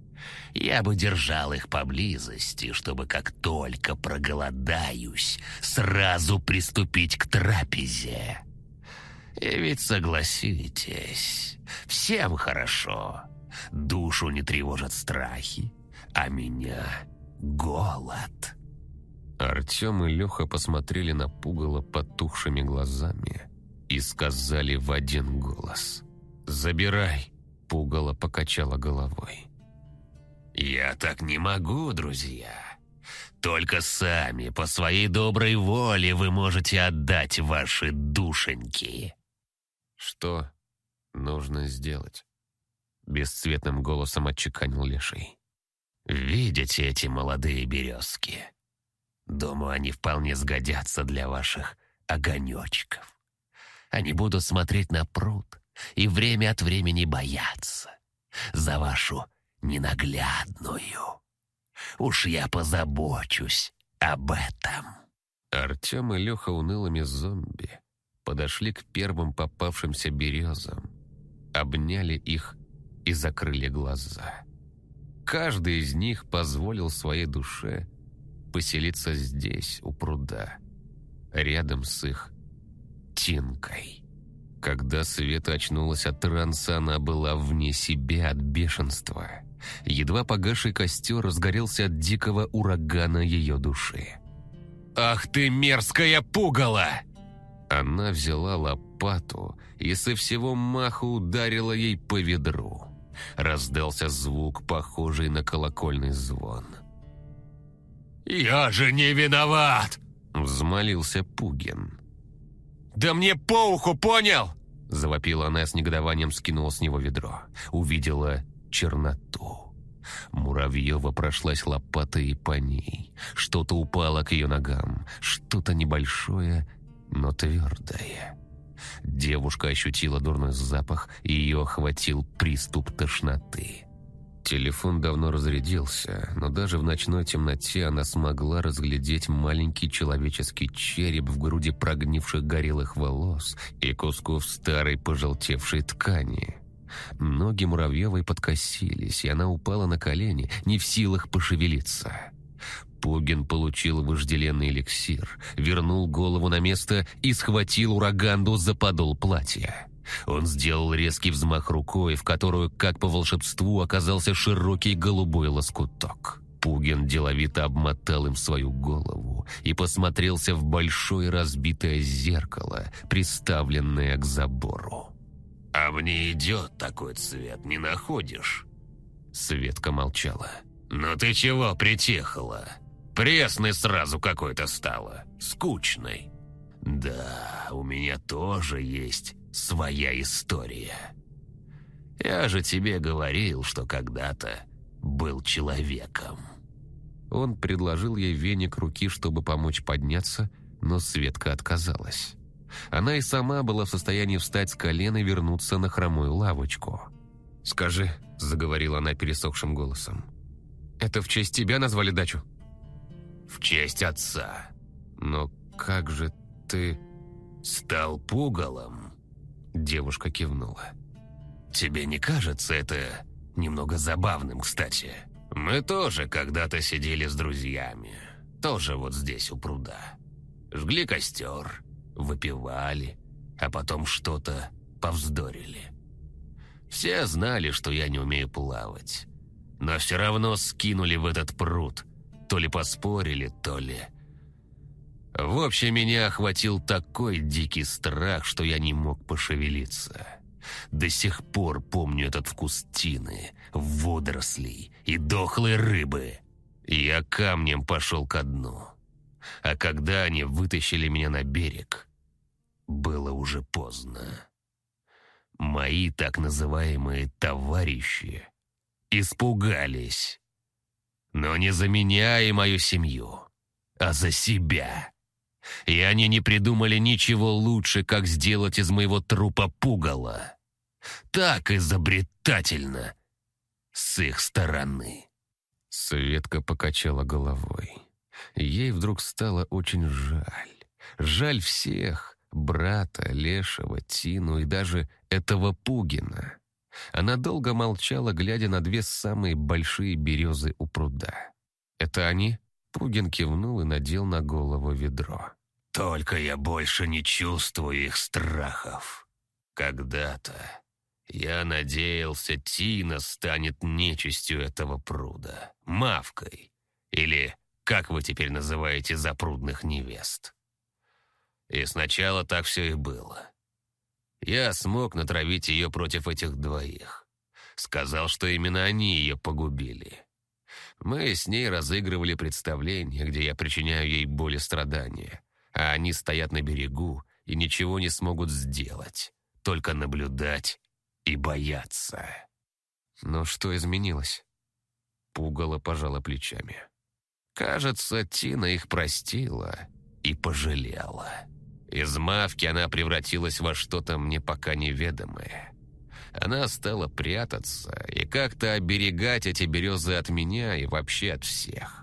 Я бы держал их поблизости, чтобы как только проголодаюсь, сразу приступить к трапезе. И ведь согласитесь, всем хорошо. Душу не тревожат страхи, а меня голод». Артем и Леха посмотрели на Пугало потухшими глазами и сказали в один голос: «Забирай!» — Пугало покачала головой. «Я так не могу, друзья. Только сами, по своей доброй воле, вы можете отдать ваши душеньки». «Что нужно сделать?» — бесцветным голосом отчеканил Леший. «Видите эти молодые березки? Думаю, они вполне сгодятся для ваших огонечков. Они будут смотреть на пруд и время от времени бояться за вашу ненаглядную. Уж я позабочусь об этом». Артем и Леха унылыми зомби подошли к первым попавшимся березам, обняли их и закрыли глаза. Каждый из них позволил своей душе поселиться здесь, у пруда, рядом с их Тинкой. Когда Света очнулась от транса, она была вне себя от бешенства. Едва погасший костер разгорелся от дикого урагана ее души. «Ах ты мерзкая пугало!» Она взяла лопату и со всего маху ударила ей по ведру. Раздался звук, похожий на колокольный звон. «Я же не виноват!» — взмолился Пугин. «Да мне по уху, понял?» — завопила она, с негодованием скинула с него ведро. Увидела черноту. Муравьева прошлась лопатой и по ней. Что-то упало к ее ногам, что-то небольшое, но твердое. Девушка ощутила дурной запах, и ее охватил приступ тошноты. Телефон давно разрядился, но даже в ночной темноте она смогла разглядеть маленький человеческий череп в груди прогнивших горелых волос и кусков старой пожелтевшей ткани. Ноги Муравьевой подкосились, и она упала на колени, не в силах пошевелиться. Пугин получил вожделенный эликсир, вернул голову на место и схватил Ураганду за подол платья. Он сделал резкий взмах рукой, в которую, как по волшебству, оказался широкий голубой лоскуток. Пугин деловито обмотал им свою голову и посмотрелся в большое разбитое зеркало, приставленное к забору. «А мне идет такой цвет, не находишь?» Светка молчала. «Ну ты чего притихла? Пресной сразу какой-то стала, скучной. Да, у меня тоже есть своя история. Я же тебе говорил, что когда-то был человеком». Он предложил ей веник руки, чтобы помочь подняться, но Светка отказалась. Она и сама была в состоянии встать с колен и вернуться на хромую лавочку. «Скажи», — заговорила она пересохшим голосом, — «это в честь тебя назвали дачу?» «В честь отца». «Но как же ты...» «Стал пугалом?» Девушка кивнула. «Тебе не кажется это немного забавным, кстати? Мы тоже когда-то сидели с друзьями, тоже вот здесь у пруда. Жгли костер, выпивали, а потом что-то повздорили. Все знали, что я не умею плавать, но все равно скинули в этот пруд. То ли поспорили, то ли... В общем, меня охватил такой дикий страх, что я не мог пошевелиться. До сих пор помню этот вкус тины, водорослей и дохлой рыбы. Я камнем пошел ко дну. А когда они вытащили меня на берег, было уже поздно. Мои так называемые товарищи испугались. Но не за меня и мою семью, а за себя. И они не придумали ничего лучше, как сделать из моего трупа пугало. Так изобретательно с их стороны». Светка покачала головой. Ей вдруг стало очень жаль. Жаль всех: брата, Лешего, Тину и даже этого Пугина. Она долго молчала, глядя на две самые большие березы у пруда. «Это они?» Пугин кивнул и надел на голову ведро. «Только я больше не чувствую их страхов. Когда-то я надеялся, Тина станет нечистью этого пруда, мавкой, или как вы теперь называете запрудных невест. И сначала так все и было. Я смог натравить ее против этих двоих. Сказал, что именно они ее погубили. Мы с ней разыгрывали представление, где я причиняю ей боль и страдания, а они стоят на берегу и ничего не смогут сделать, только наблюдать и бояться». «Но что изменилось?» Пугало пожала плечами. «Кажется, Тина их простила и пожалела. Из мавки она превратилась во что-то мне пока неведомое. Она стала прятаться и как-то оберегать эти березы от меня и вообще от всех.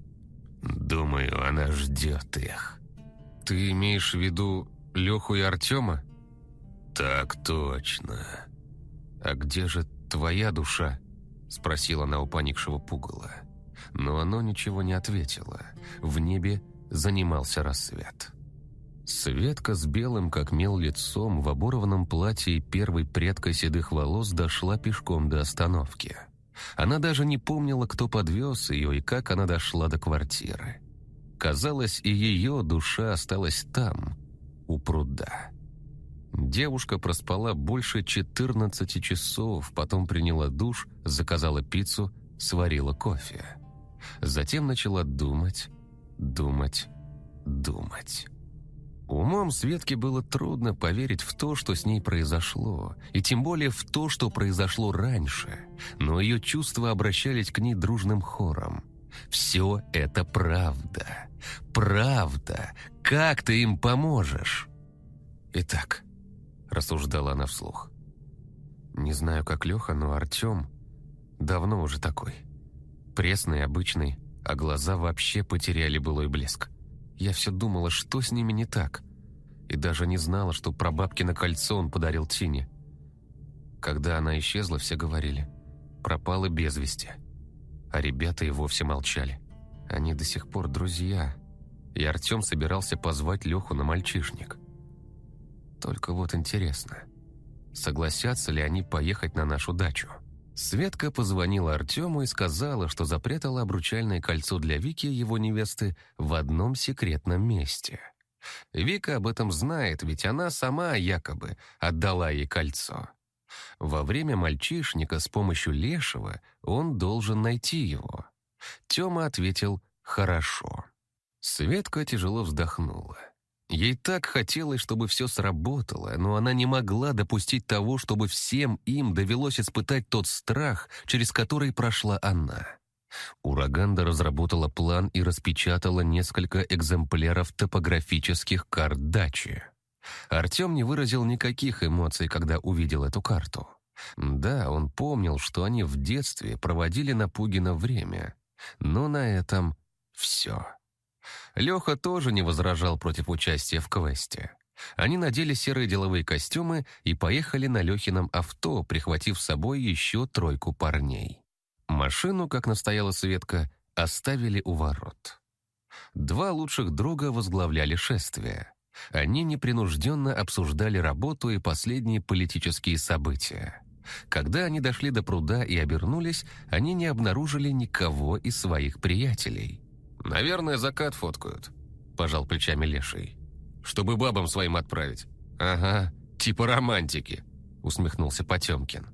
Думаю, она ждет их». «Ты имеешь в виду Леху и Артема?» «Так точно». «А где же твоя душа?» — спросила она у поникшего пугала. Но оно ничего не ответило. В небе занимался рассвет. Светка с белым, как мел, лицом, в оборванном платье и первой прядкой седых волос дошла пешком до остановки. Она даже не помнила, кто подвез ее и как она дошла до квартиры. Казалось, и ее душа осталась там, у пруда. Девушка проспала больше четырнадцати часов, потом приняла душ, заказала пиццу, сварила кофе. Затем начала думать, думать, думать. Умом Светке было трудно поверить в то, что с ней произошло, и тем более в то, что произошло раньше, но ее чувства обращались к ней дружным хором. «Все это правда. Правда. Как ты им поможешь?» «Итак», — рассуждала она вслух, — «не знаю, как Леха, но Артем Давно уже такой. Пресный, обычный, а глаза вообще потеряли былой блеск. Я все думала, что с ними не так. И даже не знала, что прабабкино кольцо он подарил Тине. Когда она исчезла, все говорили: пропала без вести. А ребята и вовсе молчали. Они до сих пор друзья. И Артем собирался позвать Леху на мальчишник. Только вот интересно, согласятся ли они поехать на нашу дачу? Светка позвонила Артему и сказала, что запрятала обручальное кольцо для Вики, его невесты, в одном секретном месте. Вика об этом знает, ведь она сама якобы отдала ей кольцо. Во время мальчишника с помощью Лешего он должен найти его. Тёма ответил «хорошо». Светка тяжело вздохнула. Ей так хотелось, чтобы все сработало, но она не могла допустить того, чтобы всем им довелось испытать тот страх, через который прошла она. Ураганда разработала план и распечатала несколько экземпляров топографических карт дачи. Артем не выразил никаких эмоций, когда увидел эту карту. Да, он помнил, что они в детстве проводили на Пугино время, но на этом все. Леха тоже не возражал против участия в квесте. Они надели серые деловые костюмы и поехали на Лехином авто, прихватив с собой еще тройку парней. Машину, как настояла Светка, оставили у ворот. Два лучших друга возглавляли шествие. Они непринужденно обсуждали работу и последние политические события. Когда они дошли до пруда и обернулись, они не обнаружили никого из своих приятелей. «Наверное, закат фоткают», — пожал плечами Леший. «Чтобы бабам своим отправить». «Ага, типа романтики», — усмехнулся Потемкин.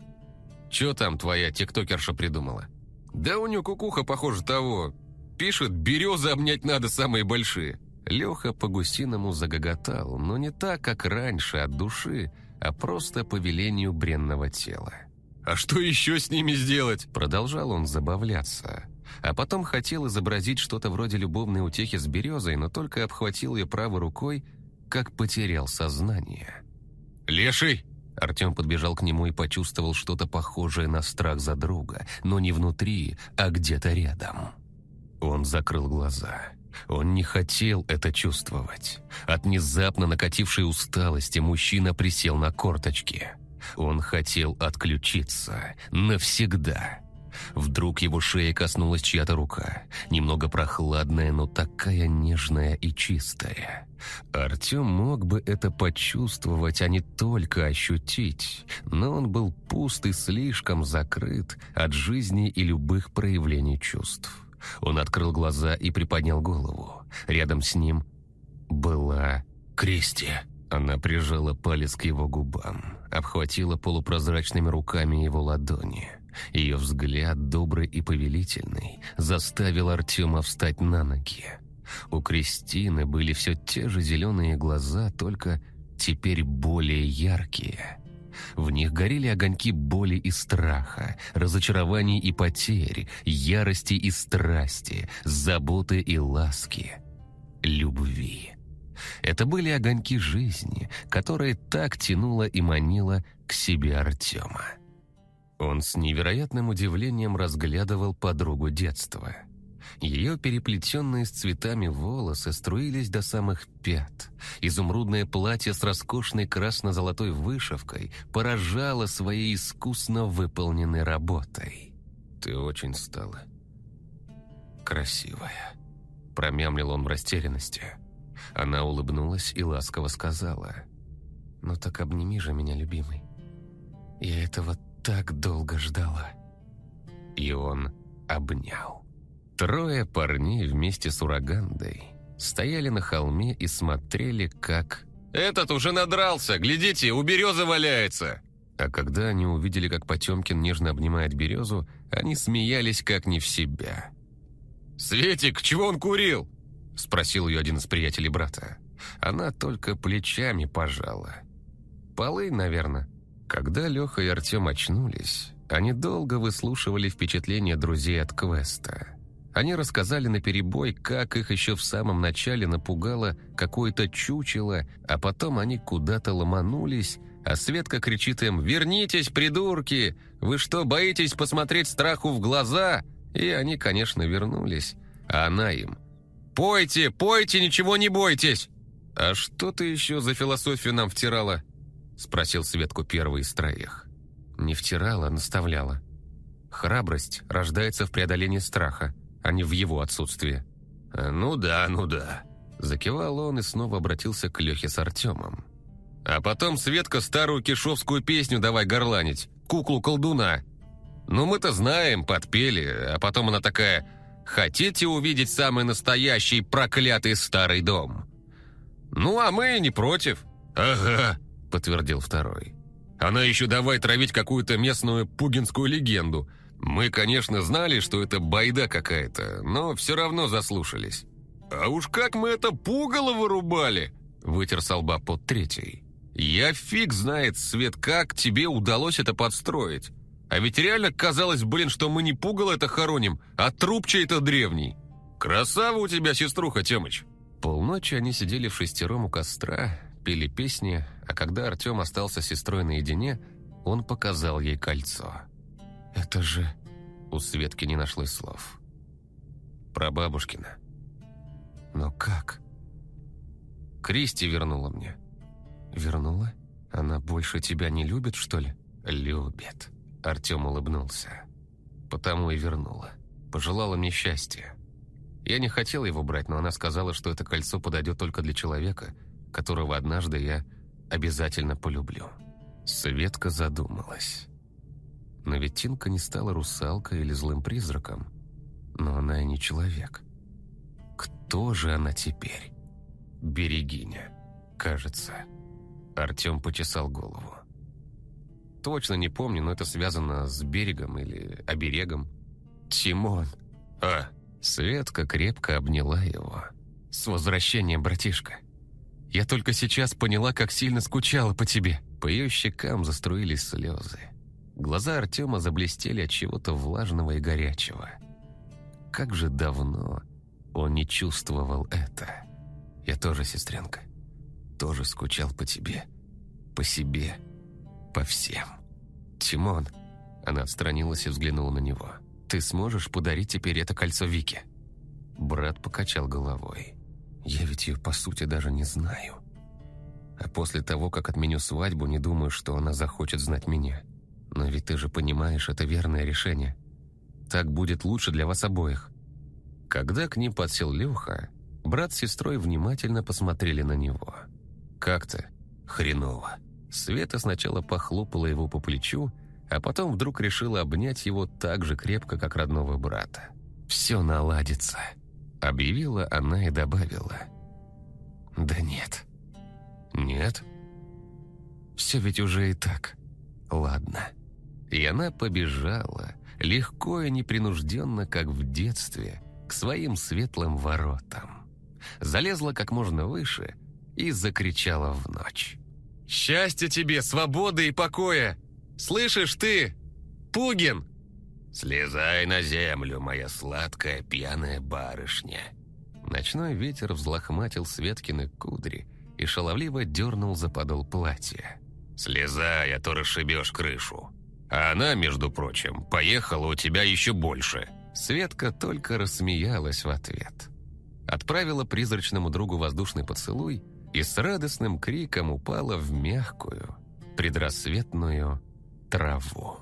«Чё там твоя тиктокерша придумала?» «Да у нее кукуха, похоже, того. Пишет, березы обнять надо самые большие». Леха по-гусиному загоготал, но не так, как раньше, от души, а просто по велению бренного тела. «А что еще с ними сделать?» Продолжал он забавляться. А потом хотел изобразить что-то вроде любовной утехи с березой, но только обхватил ее правой рукой, как потерял сознание. «Леший!» Артем подбежал к нему и почувствовал что-то похожее на страх за друга, но не внутри, а где-то рядом. Он закрыл глаза. Он не хотел это чувствовать. От внезапно накатившей усталости мужчина присел на корточки. Он хотел отключиться навсегда. Вдруг его шеи коснулась чья-то рука, немного прохладная, но такая нежная и чистая. Артем мог бы это почувствовать, а не только ощутить, но он был пуст и слишком закрыт от жизни и любых проявлений чувств. Он открыл глаза и приподнял голову. Рядом с ним была Кристи. Она прижала палец к его губам, обхватила полупрозрачными руками его ладони. Ее взгляд, добрый и повелительный, заставил Артема встать на ноги. У Кристины были все те же зеленые глаза, только теперь более яркие. В них горели огоньки боли и страха, разочарований и потерь, ярости и страсти, заботы и ласки, любви. Это были огоньки жизни, которые так тянуло и манило к себе Артема. Он с невероятным удивлением разглядывал подругу детства. Ее переплетенные с цветами волосы струились до самых пят. Изумрудное платье с роскошной красно-золотой вышивкой поражало своей искусно выполненной работой. «Ты очень стала красивая», — промямлил он в растерянности. Она улыбнулась и ласково сказала: «Ну так обними же меня, любимый. Я этого так долго ждала». И он обнял. Трое парней вместе с Урагандой стояли на холме и смотрели, как... «Этот уже надрался! Глядите, у березы валяется!» А когда они увидели, как Потемкин нежно обнимает березу, они смеялись как не в себя. «Светик, чего он курил?» — спросил ее один из приятелей брата. Она только плечами пожала. «Полы, наверное». Когда Леха и Артем очнулись, они долго выслушивали впечатления друзей от квеста. Они рассказали наперебой, как их еще в самом начале напугало какое-то чучело, а потом они куда-то ломанулись А Светка кричит им: «Вернитесь, придурки! Вы что, боитесь посмотреть страху в глаза?» И они, конечно, вернулись. А она им: «Пойте, пойте, ничего не бойтесь!» «А что ты еще за философию нам втирала?» — спросил Светку первый из троих. Не втирала, наставляла. Храбрость рождается в преодолении страха, а не в его отсутствии. «Ну да, ну да», — закивал он и снова обратился к Лехе с Артемом. «А потом, Светка, старую кишовскую песню давай горланить, куклу-колдуна. Ну мы-то знаем, подпели, а потом она такая: хотите увидеть самый настоящий проклятый старый дом?» «Ну, а мы не против». «Ага», — подтвердил второй. «Она еще давай травить какую-то местную пугинскую легенду. Мы, конечно, знали, что это байда какая-то, но все равно заслушались». «А уж как мы это пугало вырубали!» — вытер со лба под третий. «Я фиг знает, Свет, как тебе удалось это подстроить. А ведь реально казалось, блин, что мы не пугало это хороним, а труп чей-то древний. Красава у тебя, сеструха, Темыч!» Полночи они сидели в шестером у костра, пели песни, а когда Артем остался с сестрой наедине, он показал ей кольцо. «Это же...» — у Светки не нашлось слов. «Прабабушкина». «Но как?» «Кристи вернула мне». «Вернула? Она больше тебя не любит, что ли?» «Любит», — Артем улыбнулся. «Потому и вернула. Пожелала мне счастья. Я не хотел его брать, но она сказала, что это кольцо подойдет только для человека, которого однажды я обязательно полюблю». Светка задумалась. Но ведь Тинка не стала русалкой или злым призраком. Но она и не человек. Кто же она теперь? Берегиня, кажется. Артем почесал голову. Точно не помню, но это связано с берегом или оберегом. Тимон. А, Светка крепко обняла его. «С возвращением, братишка. Я только сейчас поняла, как сильно скучала по тебе». По ее щекам заструились слезы. Глаза Артема заблестели от чего-то влажного и горячего. Как же давно он не чувствовал это. «Я тоже, сестренка, тоже скучал по тебе, по себе, по всем». «Тимон», — она отстранилась и взглянула на него, — «ты сможешь подарить теперь это кольцо Вике?» Брат покачал головой. «Я ведь ее, по сути, даже не знаю. А после того, как отменю свадьбу, не думаю, что она захочет знать меня. Но ведь ты же понимаешь, это верное решение. Так будет лучше для вас обоих». Когда к ним подсел Леха, брат с сестрой внимательно посмотрели на него. «Как-то хреново». Света сначала похлопала его по плечу, а потом вдруг решила обнять его так же крепко, как родного брата. «Все наладится», — объявила она и добавила. «Да нет». «Нет? Все ведь уже и так. Ладно». И она побежала, легко и непринужденно, как в детстве, к своим светлым воротам. Залезла как можно выше и закричала в ночь. «Счастья тебе, свободы и покоя! Слышишь ты, Пугин?» «Слезай на землю, моя сладкая пьяная барышня!» Ночной ветер взлохматил Светкины кудри и шаловливо дернул за подол платья. «Слезай, а то расшибешь крышу. А она, между прочим, поехала у тебя еще больше». Светка только рассмеялась в ответ. Отправила призрачному другу воздушный поцелуй и с радостным криком упала в мягкую, предрассветную траву.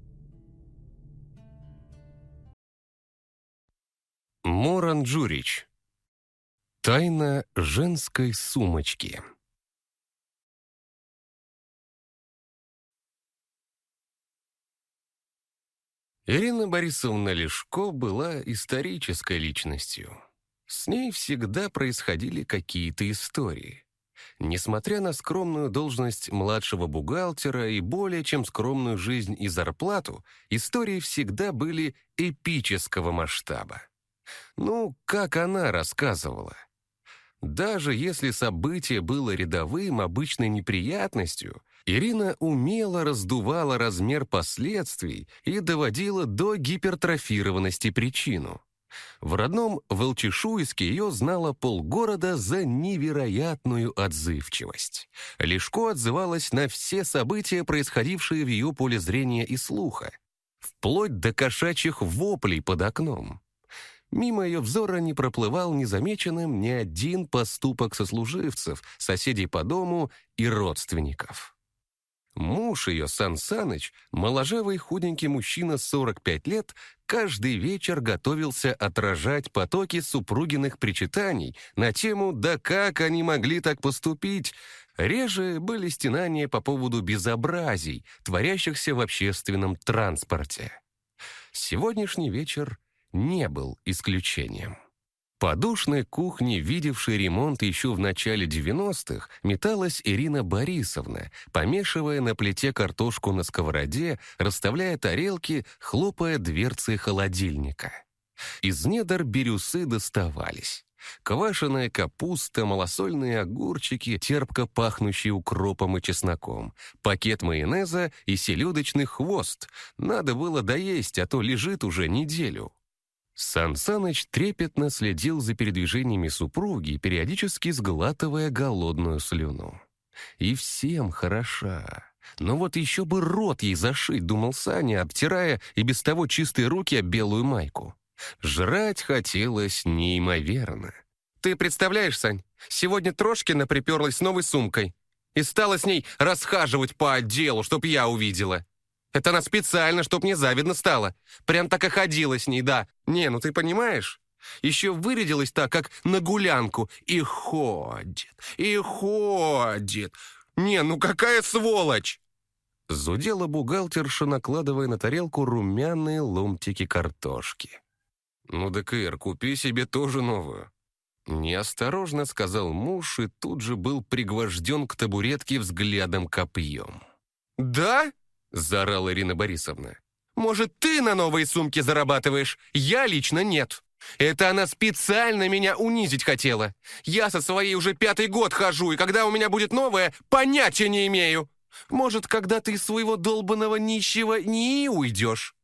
Моран Джурич. Тайна женской сумочки. Ирина Борисовна Лешко была исторической личностью. С ней всегда происходили какие-то истории. Несмотря на скромную должность младшего бухгалтера и более чем скромную жизнь и зарплату, истории всегда были эпического масштаба. Ну, как она рассказывала. Даже если событие было рядовым, обычной неприятностью, Ирина умело раздувала размер последствий и доводила до гипертрофированности причину. В родном Волчешуйске ее знало полгорода за невероятную отзывчивость. Лешко отзывалась на все события, происходившие в ее поле зрения и слуха, вплоть до кошачьих воплей под окном. Мимо ее взора не проплывал незамеченным ни один поступок сослуживцев, соседей по дому и родственников. Муж ее, Сан Саныч, моложавый худенький мужчина сорок пять лет, каждый вечер готовился отражать потоки супругиных причитаний на тему «да как они могли так поступить?». Реже были стенания по поводу безобразий, творящихся в общественном транспорте. Сегодняшний вечер не был исключением. По душной кухне, видевшей ремонт еще в начале девяностых, металась Ирина Борисовна, помешивая на плите картошку на сковороде, расставляя тарелки, хлопая дверцей холодильника. Из недр бирюсы доставались. Квашеная капуста, малосольные огурчики, терпко пахнущие укропом и чесноком, пакет майонеза и селедочный хвост. Надо было доесть, а то лежит уже неделю. Сан Саныч трепетно следил за передвижениями супруги, периодически сглатывая голодную слюну. И всем хороша. Но вот еще бы рот ей зашить, думал Саня, обтирая и без того чистые руки об белую майку. Жрать хотелось неимоверно. «Ты представляешь, Сань, сегодня Трошкина приперлась с новой сумкой и стала с ней расхаживать по отделу, чтоб я увидела. Это она специально, чтоб мне завидно стало. Прям так и ходила с ней, да. Не, ну ты понимаешь? Еще вырядилась так, как на гулянку. И ходит, и ходит. Не, ну какая сволочь!» Зудела бухгалтерша, накладывая на тарелку румяные ломтики картошки. «Ну да, Кэр, купи себе тоже новую». Неосторожно сказал муж и тут же был пригвожден к табуретке взглядом копьем. «Да?» — заорала Ирина Борисовна. «Может, ты на новые сумки зарабатываешь? Я лично нет. Это она специально меня унизить хотела. Я со своей уже пятый год хожу, и когда у меня будет новая, понятия не имею. Может, когда ты из своего долбаного нищего НИИ уйдешь?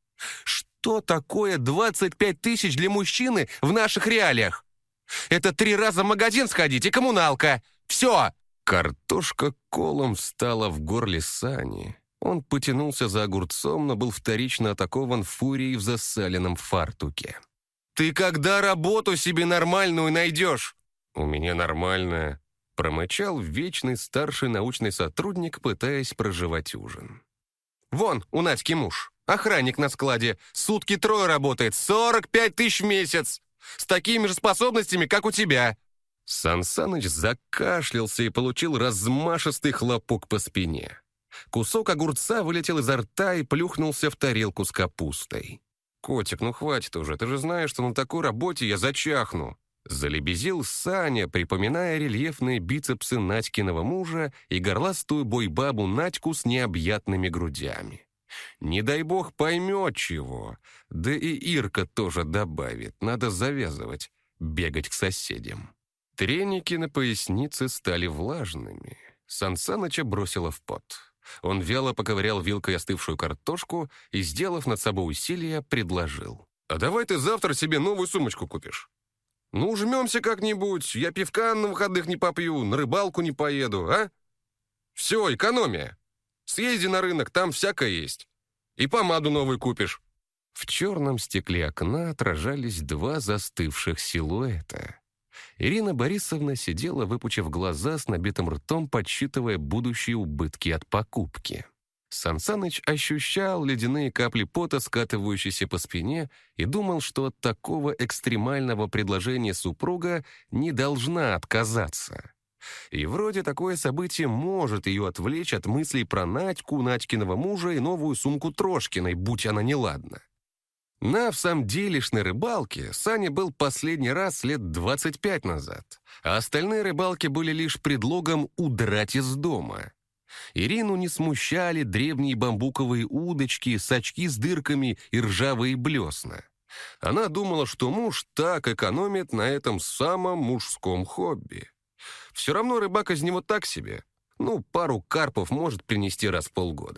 Что такое двадцать пять тысяч для мужчины в наших реалиях? Это три раза в магазин сходить и коммуналка. Все!» Картошка колом встала в горле Сани. Он потянулся за огурцом, но был вторично атакован фурией в засаленном фартуке. «Ты когда работу себе нормальную найдешь?» «У меня нормальная», — промычал вечный старший научный сотрудник, пытаясь прожевать ужин. «Вон, у Надьки муж, охранник на складе, сутки трое работает, сорок пять тысяч в месяц, с такими же способностями, как у тебя». Сан Саныч закашлялся и получил размашистый хлопок по спине. Кусок огурца вылетел изо рта и плюхнулся в тарелку с капустой. «Котик, ну хватит уже, ты же знаешь, что на такой работе я зачахну!» Залебезил Саня, припоминая рельефные бицепсы Надькиного мужа и горластую бойбабу Надьку с необъятными грудями. «Не дай бог поймет чего. Да и Ирка тоже добавит, надо завязывать, бегать к соседям». Треники на пояснице стали влажными. Сан Саныча бросило в пот. Он вяло поковырял вилкой остывшую картошку и, сделав над собой усилие, предложил. «А давай ты завтра себе новую сумочку купишь. Ну, жмемся как-нибудь, я пивка на выходных не попью, на рыбалку не поеду, а? Все, экономия. Съезди на рынок, там всякое есть. И помаду новую купишь». В черном стекле окна отражались два застывших силуэта. Ирина Борисовна сидела, выпучив глаза, с набитым ртом, подсчитывая будущие убытки от покупки. Сан Саныч ощущал ледяные капли пота, скатывающиеся по спине, и думал, что от такого экстремального предложения супруга не должна отказаться. И вроде такое событие может ее отвлечь от мыслей про Надьку, Надькиного мужа и новую сумку Трошкиной, будь она неладна. На всамделишной рыбалке Саня был последний раз лет двадцать пять назад, а остальные рыбалки были лишь предлогом удрать из дома. Ирину не смущали древние бамбуковые удочки, сачки с дырками и ржавые блесна. Она думала, что муж так экономит на этом самом мужском хобби. Все равно рыбак из него так себе. Ну, пару карпов может принести раз в полгода.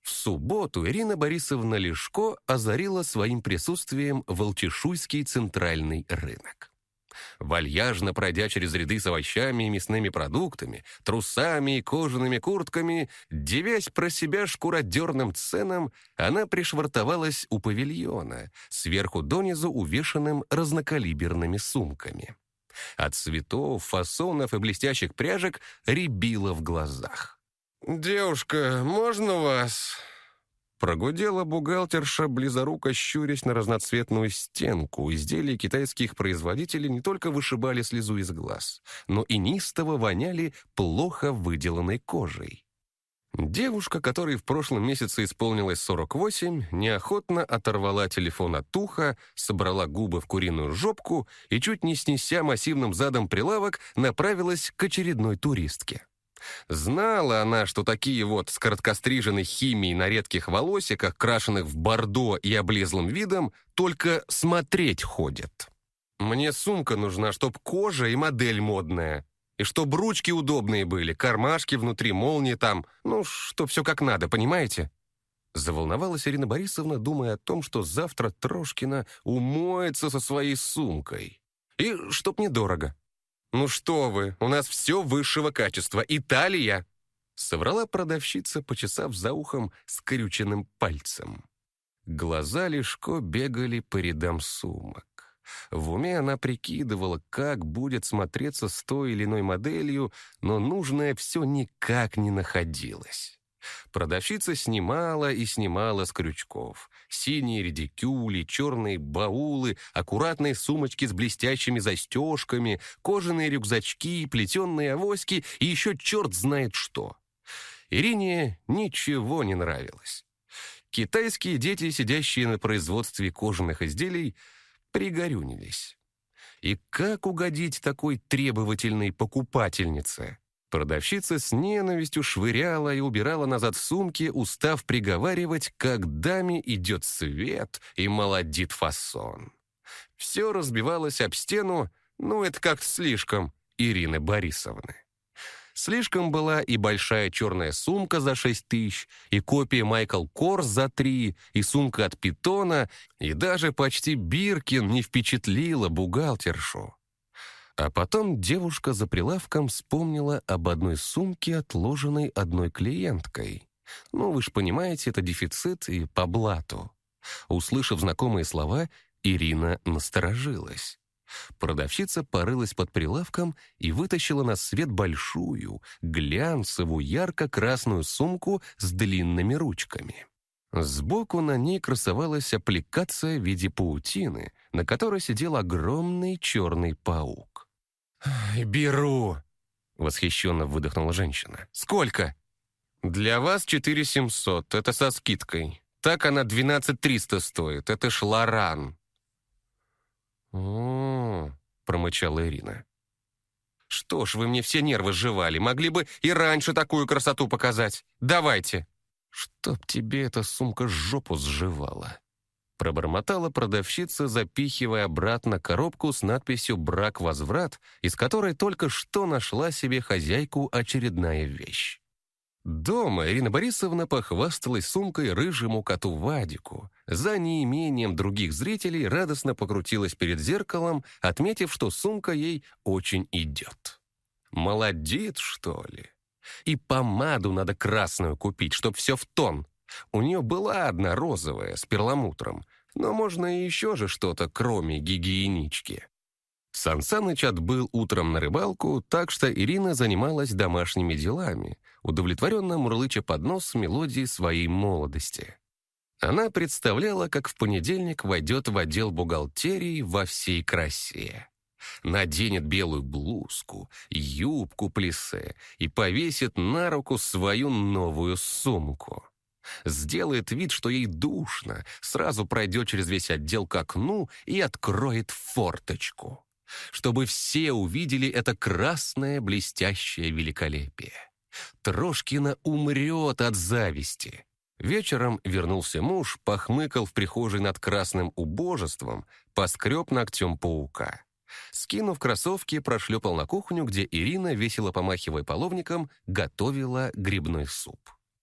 В субботу Ирина Борисовна Лешко озарила своим присутствием Волчешуйский центральный рынок. Вальяжно пройдя через ряды с овощами и мясными продуктами, трусами и кожаными куртками, девясь про себя шкуродерным ценам, она пришвартовалась у павильона, сверху донизу увешанным разнокалиберными сумками. От цветов, фасонов и блестящих пряжек рябило в глазах. «Девушка, можно вас?» Прогудела бухгалтерша, близоруко щурясь на разноцветную стенку. Изделия китайских производителей не только вышибали слезу из глаз, но и неистово воняли плохо выделанной кожей. Девушка, которой в прошлом месяце исполнилось сорок восемь, неохотно оторвала телефон от уха, собрала губы в куриную жопку и, чуть не снеся массивным задом прилавок, направилась к очередной туристке. Знала она, что такие вот с короткостриженной химией на редких волосиках, крашенных в бордо и облезлым видом, только смотреть ходят. «Мне сумка нужна, чтоб кожа и модель модная, и чтоб ручки удобные были, кармашки внутри, молнии там, ну, чтоб все как надо, понимаете?» Заволновалась Ирина Борисовна, думая о том, что завтра Трошкина умоется со своей сумкой. И чтоб недорого. «Ну что вы, у нас все высшего качества. Италия!» Соврала продавщица, почесав за ухом скрюченным пальцем. Глаза Лешко бегали по рядам сумок. В уме она прикидывала, как будет смотреться с той или иной моделью, но нужное все никак не находилось. Продавщица снимала и снимала с крючков. Синие редикюли, черные баулы, аккуратные сумочки с блестящими застежками, кожаные рюкзачки, плетеные авоськи и еще черт знает что. Ирине ничего не нравилось. Китайские дети, сидящие на производстве кожаных изделий, пригорюнились. И как угодить такой требовательной покупательнице? Продавщица с ненавистью швыряла и убирала назад сумки, устав приговаривать, как даме идет свет и молодит фасон. Все разбивалось об стену, ну это как слишком, Ирины Борисовны. Слишком была и большая черная сумка за шесть тысяч, и копия Майкл Корс за три, и сумка от Питона, и даже почти Биркин не впечатлила бухгалтершу. А потом девушка за прилавком вспомнила об одной сумке, отложенной одной клиенткой. Ну, вы ж понимаете, это дефицит и по блату. Услышав знакомые слова, Ирина насторожилась. Продавщица порылась под прилавком и вытащила на свет большую, глянцевую, ярко-красную сумку с длинными ручками. Сбоку на ней красовалась аппликация в виде паутины, на которой сидел огромный черный паук. «Беру!» — восхищенно выдохнула женщина. «Сколько?» «Для вас четыре семьсот, это со скидкой. Так она двенадцать триста стоит, это ж Лоран». «О-о-о», промычала Ирина. «Что ж, вы мне все нервы сживали, могли бы и раньше такую красоту показать. Давайте!» «Чтоб тебе эта сумка жопу сживала!» Пробормотала продавщица, запихивая обратно коробку с надписью «Брак-возврат», из которой только что нашла себе хозяйку очередная вещь. Дома Ирина Борисовна похвасталась сумкой рыжему коту Вадику. За неимением других зрителей радостно покрутилась перед зеркалом, отметив, что сумка ей очень идет. «Молодец, что ли? И помаду надо красную купить, чтоб все в тон. У нее была одна розовая с перламутром, но можно и еще же что-то, кроме гигиенички». Сан Саныч отбыл утром на рыбалку, так что Ирина занималась домашними делами, удовлетворенно мурлыча под нос мелодии своей молодости. Она представляла, как в понедельник войдет в отдел бухгалтерии во всей красе. Наденет белую блузку, юбку плиссе и повесит на руку свою новую сумку. Сделает вид, что ей душно, сразу пройдет через весь отдел к окну и откроет форточку, чтобы все увидели это красное блестящее великолепие. Трошкина умрет от зависти. Вечером вернулся муж, похмыкал в прихожей над красным убожеством, поскреб ногтем паука. Скинув кроссовки, прошлепал на кухню, где Ирина, весело помахивая половником, готовила грибной суп.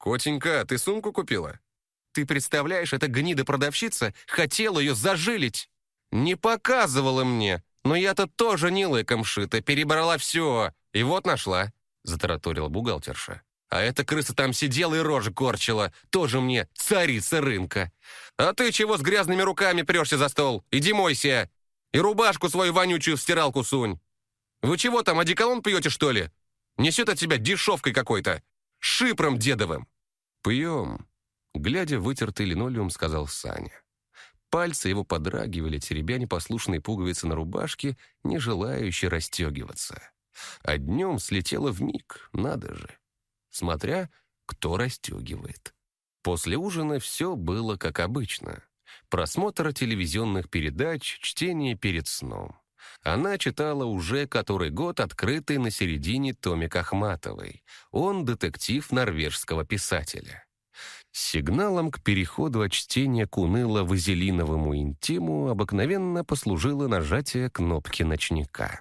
«Котенька, ты сумку купила?» Ты представляешь, эта гнида-продавщица хотела ее зажилить. Не показывала мне, но я-то тоже не лыком шита, перебрала все, и вот нашла», — затараторила бухгалтерша. «А эта крыса там сидела и рожи корчила, тоже мне царица рынка. А ты чего с грязными руками прешься за стол? Иди мойся, и рубашку свою вонючую в стиралку сунь. Вы чего там, одеколон пьете, что ли? Несет от тебя дешевкой какой-то, шипром дедовым». «Пьем», — глядя в вытертый линолеум, сказал Саня. Пальцы его подрагивали, теребя непослушные пуговицы на рубашке, не желающие расстегиваться. А днем слетело вмиг, надо же. Смотря, кто расстегивает. После ужина все было как обычно. Просмотр телевизионных передач, чтение перед сном. Она читала уже который год открытый на середине томик Ахматовой. Он детектив норвежского писателя. Сигналом к переходу от чтения к уныло-вазелиновому интиму обыкновенно послужило нажатие кнопки ночника.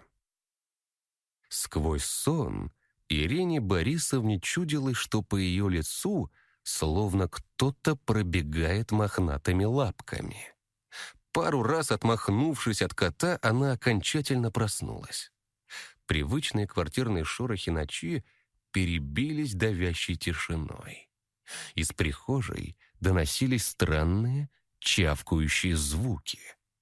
Сквозь сон Ирине Борисовне чудилось, что по ее лицу словно кто-то пробегает мохнатыми лапками. Пару раз отмахнувшись от кота, она окончательно проснулась. Привычные квартирные шорохи ночи перебились давящей тишиной. Из прихожей доносились странные, чавкающие звуки.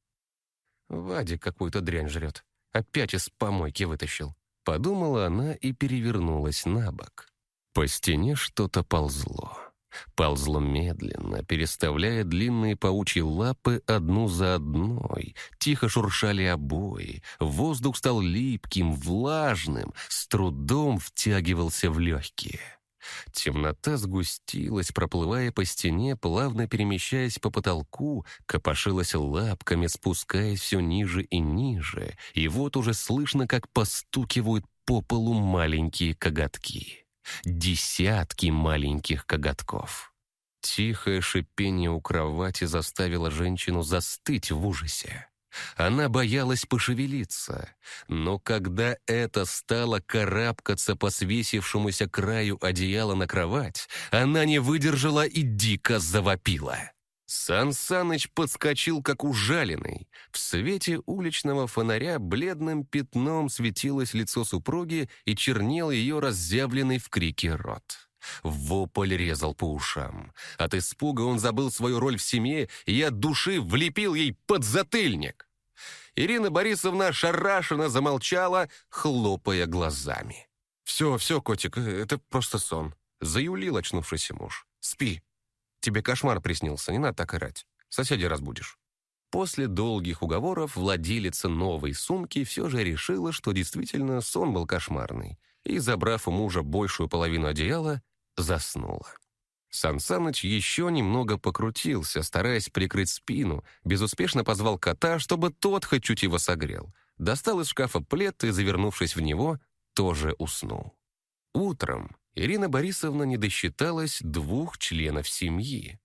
«Вадик какую-то дрянь жрет. Опять из помойки вытащил», — подумала она и перевернулась на бок. По стене что-то ползло. Ползло медленно, переставляя длинные паучьи лапы одну за одной. Тихо шуршали обои. Воздух стал липким, влажным, с трудом втягивался в легкие. Темнота сгустилась, проплывая по стене, плавно перемещаясь по потолку, копошилась лапками, спускаясь все ниже и ниже, и вот уже слышно, как постукивают по полу маленькие коготки. Десятки маленьких коготков. Тихое шипение у кровати заставило женщину застыть в ужасе. Она боялась пошевелиться, но когда это стало карабкаться по свесившемуся краю одеяла на кровать, она не выдержала и дико завопила. Сан Саныч подскочил, как ужаленный. В свете уличного фонаря бледным пятном светилось лицо супруги и чернел ее разъявленный в крике рот. Вопль резал по ушам. От испуга он забыл свою роль в семье и от души влепил ей подзатыльник. Ирина Борисовна ошарашенно замолчала, хлопая глазами. «Все, все, котик, это просто сон», — заюлил очнувшийся муж. «Спи. Тебе кошмар приснился, не надо так орать. Соседей разбудишь». После долгих уговоров владелица новой сумки все же решила, что действительно сон был кошмарный, и, забрав у мужа большую половину одеяла, заснула. Сан Саныч еще немного покрутился, стараясь прикрыть спину, безуспешно позвал кота, чтобы тот хоть чуть его согрел. Достал из шкафа плед и, завернувшись в него, тоже уснул. Утром Ирина Борисовна не досчиталась двух членов семьи.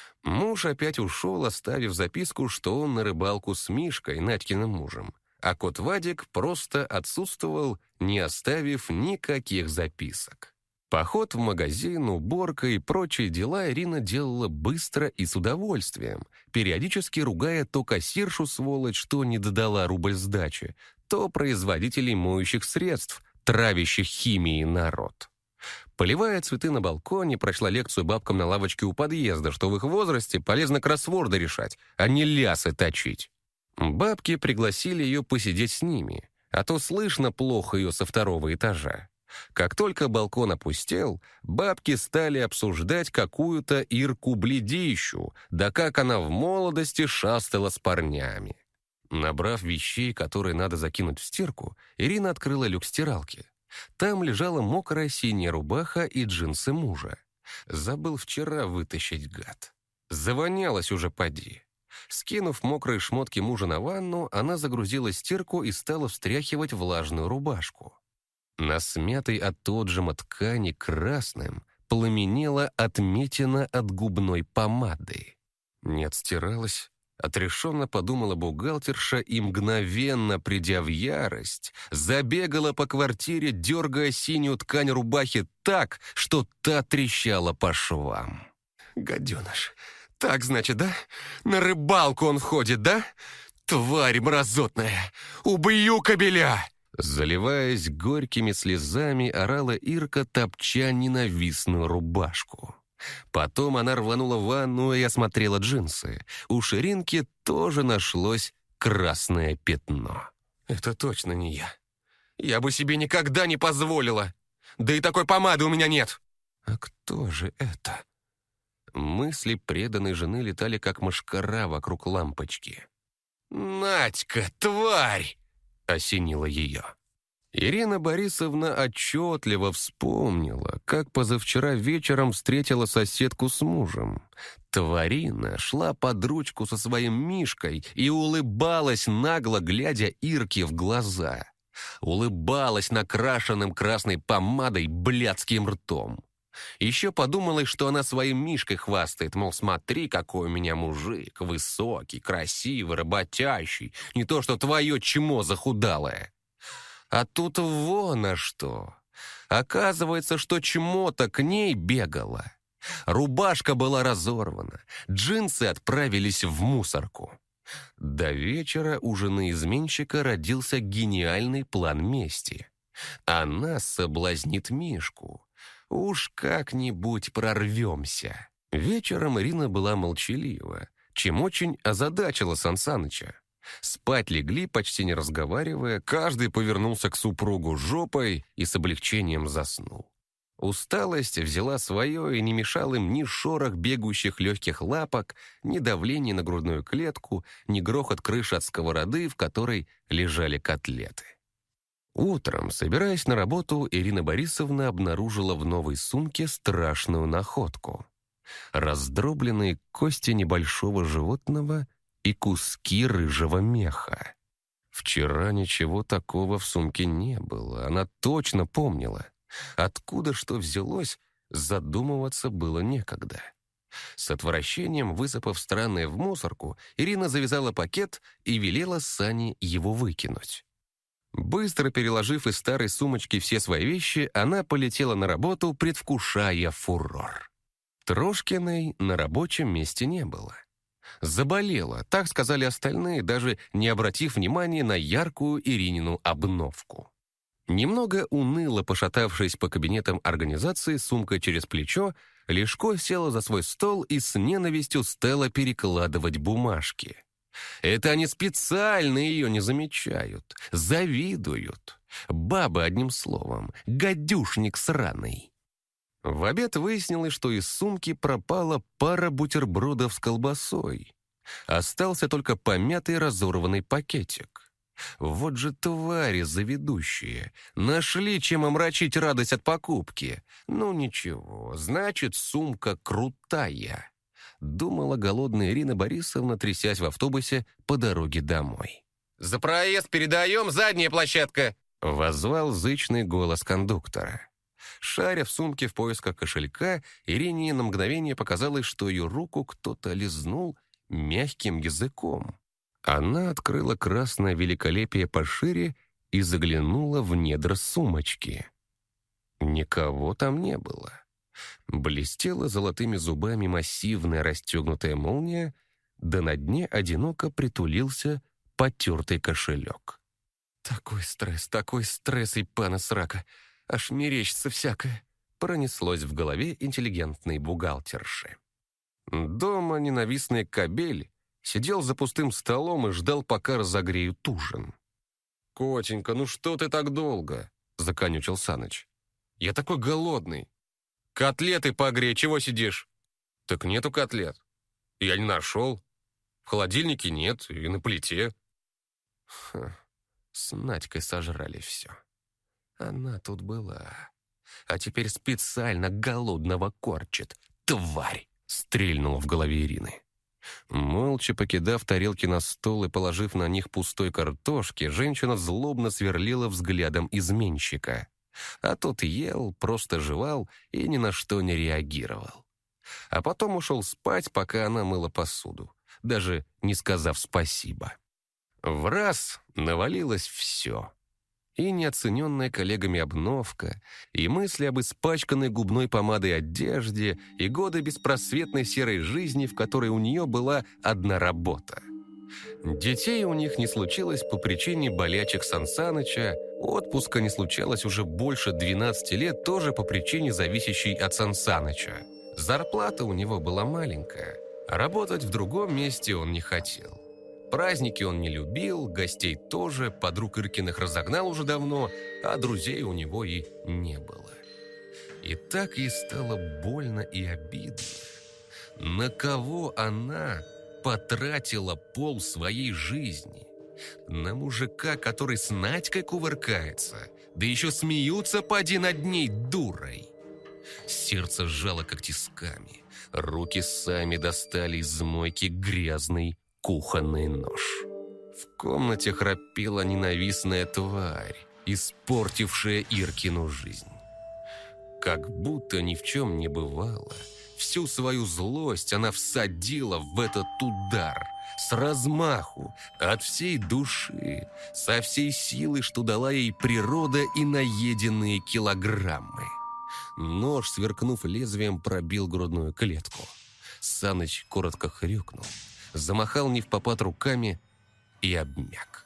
Муж опять ушел, оставив записку, что он на рыбалку с Мишкой, Надькиным мужем, а кот Вадик просто отсутствовал, не оставив никаких записок. Поход в магазин, уборка и прочие дела Ирина делала быстро и с удовольствием, периодически ругая то кассиршу сволочь, что не додала рубль сдачи, то производителей моющих средств, травящих химией народ. Поливая цветы на балконе, прочла лекцию бабкам на лавочке у подъезда, что в их возрасте полезно кроссворды решать, а не лясы точить. Бабки пригласили ее посидеть с ними, а то слышно плохо ее со второго этажа. Как только балкон опустел, бабки стали обсуждать какую-то Ирку-бледищу, да как она в молодости шастала с парнями. Набрав вещей, которые надо закинуть в стирку, Ирина открыла люк стиралки. Там лежала мокрая синяя рубаха и джинсы мужа. Забыл вчера вытащить, гад. Завонялась уже поди. Скинув мокрые шмотки мужа на ванну, она загрузила стирку и стала встряхивать влажную рубашку. На смятой от отжима ткани красным пламенела отметина от губной помады. Не отстиралась, Отрешенно подумала бухгалтерша и, мгновенно придя в ярость, забегала по квартире, дергая синюю ткань рубахи так, что та трещала по швам. «Гаденыш! Так, значит, да? На рыбалку он ходит, да? Тварь мразотная! Убью кобеля!» Заливаясь горькими слезами, орала Ирка, топча ненавистную рубашку. Потом она рванула в ванну и осмотрела джинсы. У ширинки тоже нашлось красное пятно. «Это точно не я. Я бы себе никогда не позволила. Да и такой помады у меня нет!» «А кто же это?» Мысли преданной жены летали, как мошкара вокруг лампочки. «Надька, тварь!» — осенила ее. Ирина Борисовна отчетливо вспомнила, как позавчера вечером встретила соседку с мужем. Тварина шла под ручку со своим Мишкой и улыбалась нагло, глядя Ирке в глаза. Улыбалась накрашенным красной помадой блядским ртом. Еще подумалось, что она своим Мишкой хвастает, мол, смотри, какой у меня мужик, высокий, красивый, работящий, не то что твое чмо захудалое. А тут вон а что. Оказывается, что чмо-то к ней бегало. Рубашка была разорвана, джинсы отправились в мусорку. До вечера у жены изменщика родился гениальный план мести. Она соблазнит Мишку. Уж как-нибудь прорвемся. Вечером Ирина была молчалива, чем очень озадачила Сан Саныча. Спать легли, почти не разговаривая, каждый повернулся к супругу жопой и с облегчением заснул. Усталость взяла свое и не мешал им ни шорох бегущих легких лапок, ни давление на грудную клетку, ни грохот крыши от сковороды, в которой лежали котлеты. Утром, собираясь на работу, Ирина Борисовна обнаружила в новой сумке страшную находку. Раздробленные кости небольшого животного и куски рыжего меха. Вчера ничего такого в сумке не было, она точно помнила. Откуда что взялось, задумываться было некогда. С отвращением, высыпав странное в мусорку, Ирина завязала пакет и велела Сане его выкинуть. Быстро переложив из старой сумочки все свои вещи, она полетела на работу, предвкушая фурор. Трошкиной на рабочем месте не было. Заболела, так сказали остальные, даже не обратив внимания на яркую Иринину обновку. Немного уныло пошатавшись по кабинетам организации сумкой через плечо, Лешко села за свой стол и с ненавистью стала перекладывать бумажки. Это они специально ее не замечают, завидуют. Баба, одним словом, гадюшник сраный. В обед выяснилось, что из сумки пропала пара бутербродов с колбасой. Остался только помятый разорванный пакетик. Вот же твари заведущие. Нашли, чем омрачить радость от покупки. Ну ничего, значит, сумка крутая. Думала голодная Ирина Борисовна, трясясь в автобусе по дороге домой. «За проезд передаем, задняя площадка!» — воззвал зычный голос кондуктора. Шаря в сумке в поисках кошелька, Ирине на мгновение показалось, что ее руку кто-то лизнул мягким языком. Она открыла красное великолепие пошире и заглянула в недра сумочки. Никого там не было. Блестела золотыми зубами массивная расстегнутая молния, да на дне одиноко притулился потертый кошелек. «Такой стресс, такой стресс, и пана срака! Аж мерещится всякое!» пронеслось в голове интеллигентной бухгалтерши. Дома ненавистный кобель сидел за пустым столом и ждал, пока разогреют ужин. «Котенька, ну что ты так долго?» — законючил Саныч. «Я такой голодный. Котлеты погрей, чего сидишь?» «Так нету котлет. Я не нашел. В холодильнике нет, и на плите». Ха, с Надькой сожрали все. Она тут была. А теперь специально голодного корчит. Тварь! Стрельнула в голове Ирины. Молча покидав тарелки на стол и положив на них пустой картошки, женщина злобно сверлила взглядом изменщика. А тот ел, просто жевал и ни на что не реагировал. А потом ушел спать, пока она мыла посуду. даже не сказав спасибо. В раз навалилось все. И неоцененная коллегами обновка, и мысли об испачканной губной помадой одежде, и годы беспросветной серой жизни, в которой у нее была одна работа. Детей у них не случилось по причине болячек Сансаныча, отпуска не случалось уже больше двенадцати лет, тоже по причине, зависящей от Сансаныча. Зарплата у него была маленькая, а работать в другом месте он не хотел. Праздники он не любил, гостей тоже, подруг Иркиных разогнал уже давно, а друзей у него и не было. И так ей стало больно и обидно. На кого она потратила пол своей жизни? На мужика, который с Надькой кувыркается, да еще смеются поди над ней дурой. Сердце сжало как тисками, руки сами достали из мойки грязный кухонный нож. В комнате храпела ненавистная тварь, испортившая Иркину жизнь. Как будто ни в чем не бывало, всю свою злость она всадила в этот удар, с размаху, от всей души, со всей силы, что дала ей природа и наеденные килограммы. Нож, сверкнув лезвием, пробил грудную клетку. Саныч коротко хрюкнул, замахал невпопад руками и обмяк.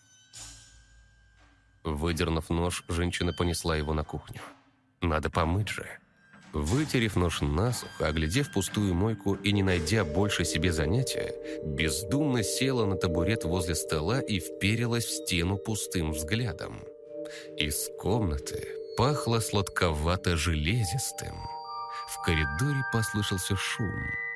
Выдернув нож, женщина понесла его на кухню. Надо помыть же. Вытерев нож насухо, оглядев пустую мойку и не найдя больше себе занятия, бездумно села на табурет возле стола и вперилась в стену пустым взглядом. Из комнаты пахло сладковато-железистым. В коридоре послышался шум.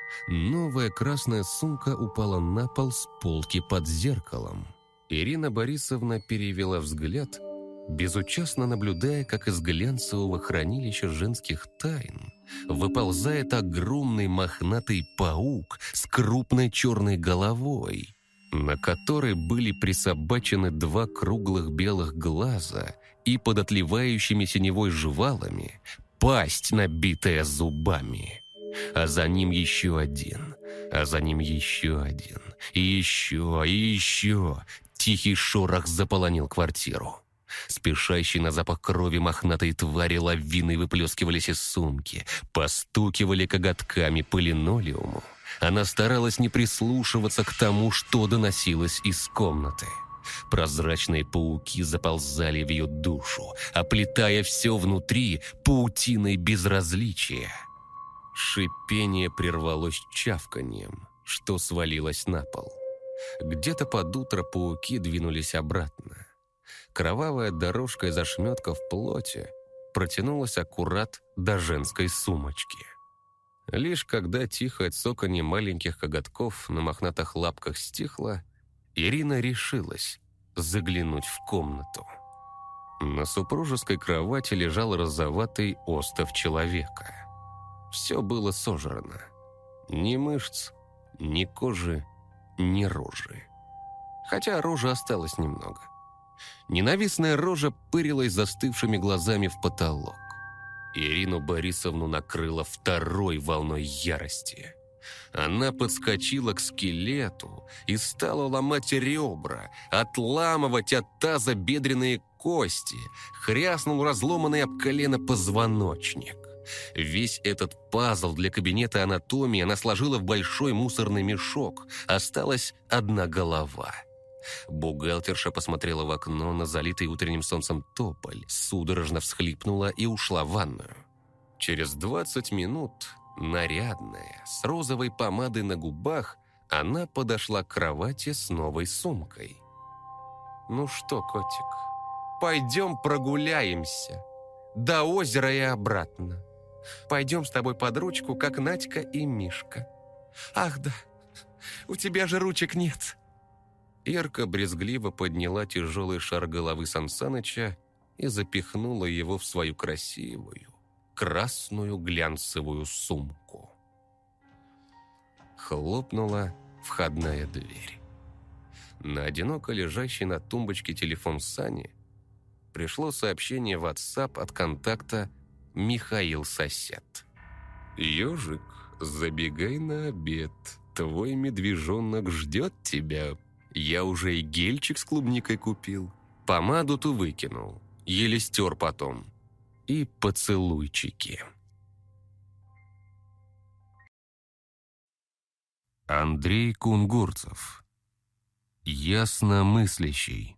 Новая красная сумка упала на пол с полки под зеркалом. Ирина Борисовна перевела взгляд, безучастно наблюдая, как из глянцевого хранилища женских тайн выползает огромный мохнатый паук с крупной черной головой, на которой были присобачены два круглых белых глаза и под отливающими синевой жвалами пасть, набитая зубами. А за ним еще один, а за ним еще один, и еще, и еще. Тихий шорох заполонил квартиру. Спешащие на запах крови мохнатой твари лавиной выплескивались из сумки, постукивали коготками по линолеуму. Она старалась не прислушиваться к тому, что доносилось из комнаты. Прозрачные пауки заползали в ее душу, оплетая все внутри паутиной безразличия. Шипение прервалось чавканьем, что свалилось на пол. Где-то под утро пауки двинулись обратно. Кровавая дорожка из ошметков плоти протянулась аккурат до женской сумочки. Лишь когда тихое цоканье маленьких коготков на мохнатых лапках стихло, Ирина решилась заглянуть в комнату. На супружеской кровати лежал розоватый остов человека. Все было сожрано. Ни мышц, ни кожи, ни рожи. Хотя рожи осталось немного. Ненавистная рожа пырилась застывшими глазами в потолок. Ирину Борисовну накрыла второй волной ярости. Она подскочила к скелету и стала ломать ребра, отламывать от таза бедренные кости, хряснул разломанный об колено позвоночник. Весь этот пазл для кабинета анатомии она сложила в большой мусорный мешок. Осталась одна голова. Бухгалтерша посмотрела в окно на залитый утренним солнцем тополь, судорожно всхлипнула и ушла в ванную. Через двадцать минут, нарядная, с розовой помадой на губах, она подошла к кровати с новой сумкой. «Ну что, котик, пойдем прогуляемся. До озера и обратно. Пойдем с тобой под ручку, как Надька и Мишка. Ах да, у тебя же ручек нет». Ирка брезгливо подняла тяжелый шар головы Сансаныча и запихнула его в свою красивую, красную глянцевую сумку. Хлопнула входная дверь. На одиноко лежащий на тумбочке телефон Сани пришло сообщение в WhatsApp от контакта «Михаил Сосед». «Ежик, забегай на обед. Твой медвежонок ждет тебя. Я уже и гельчик с клубникой купил. Помаду-то выкинул. Еле стер потом. И поцелуйчики. Андрей Кунгурцев. Ясномыслящий.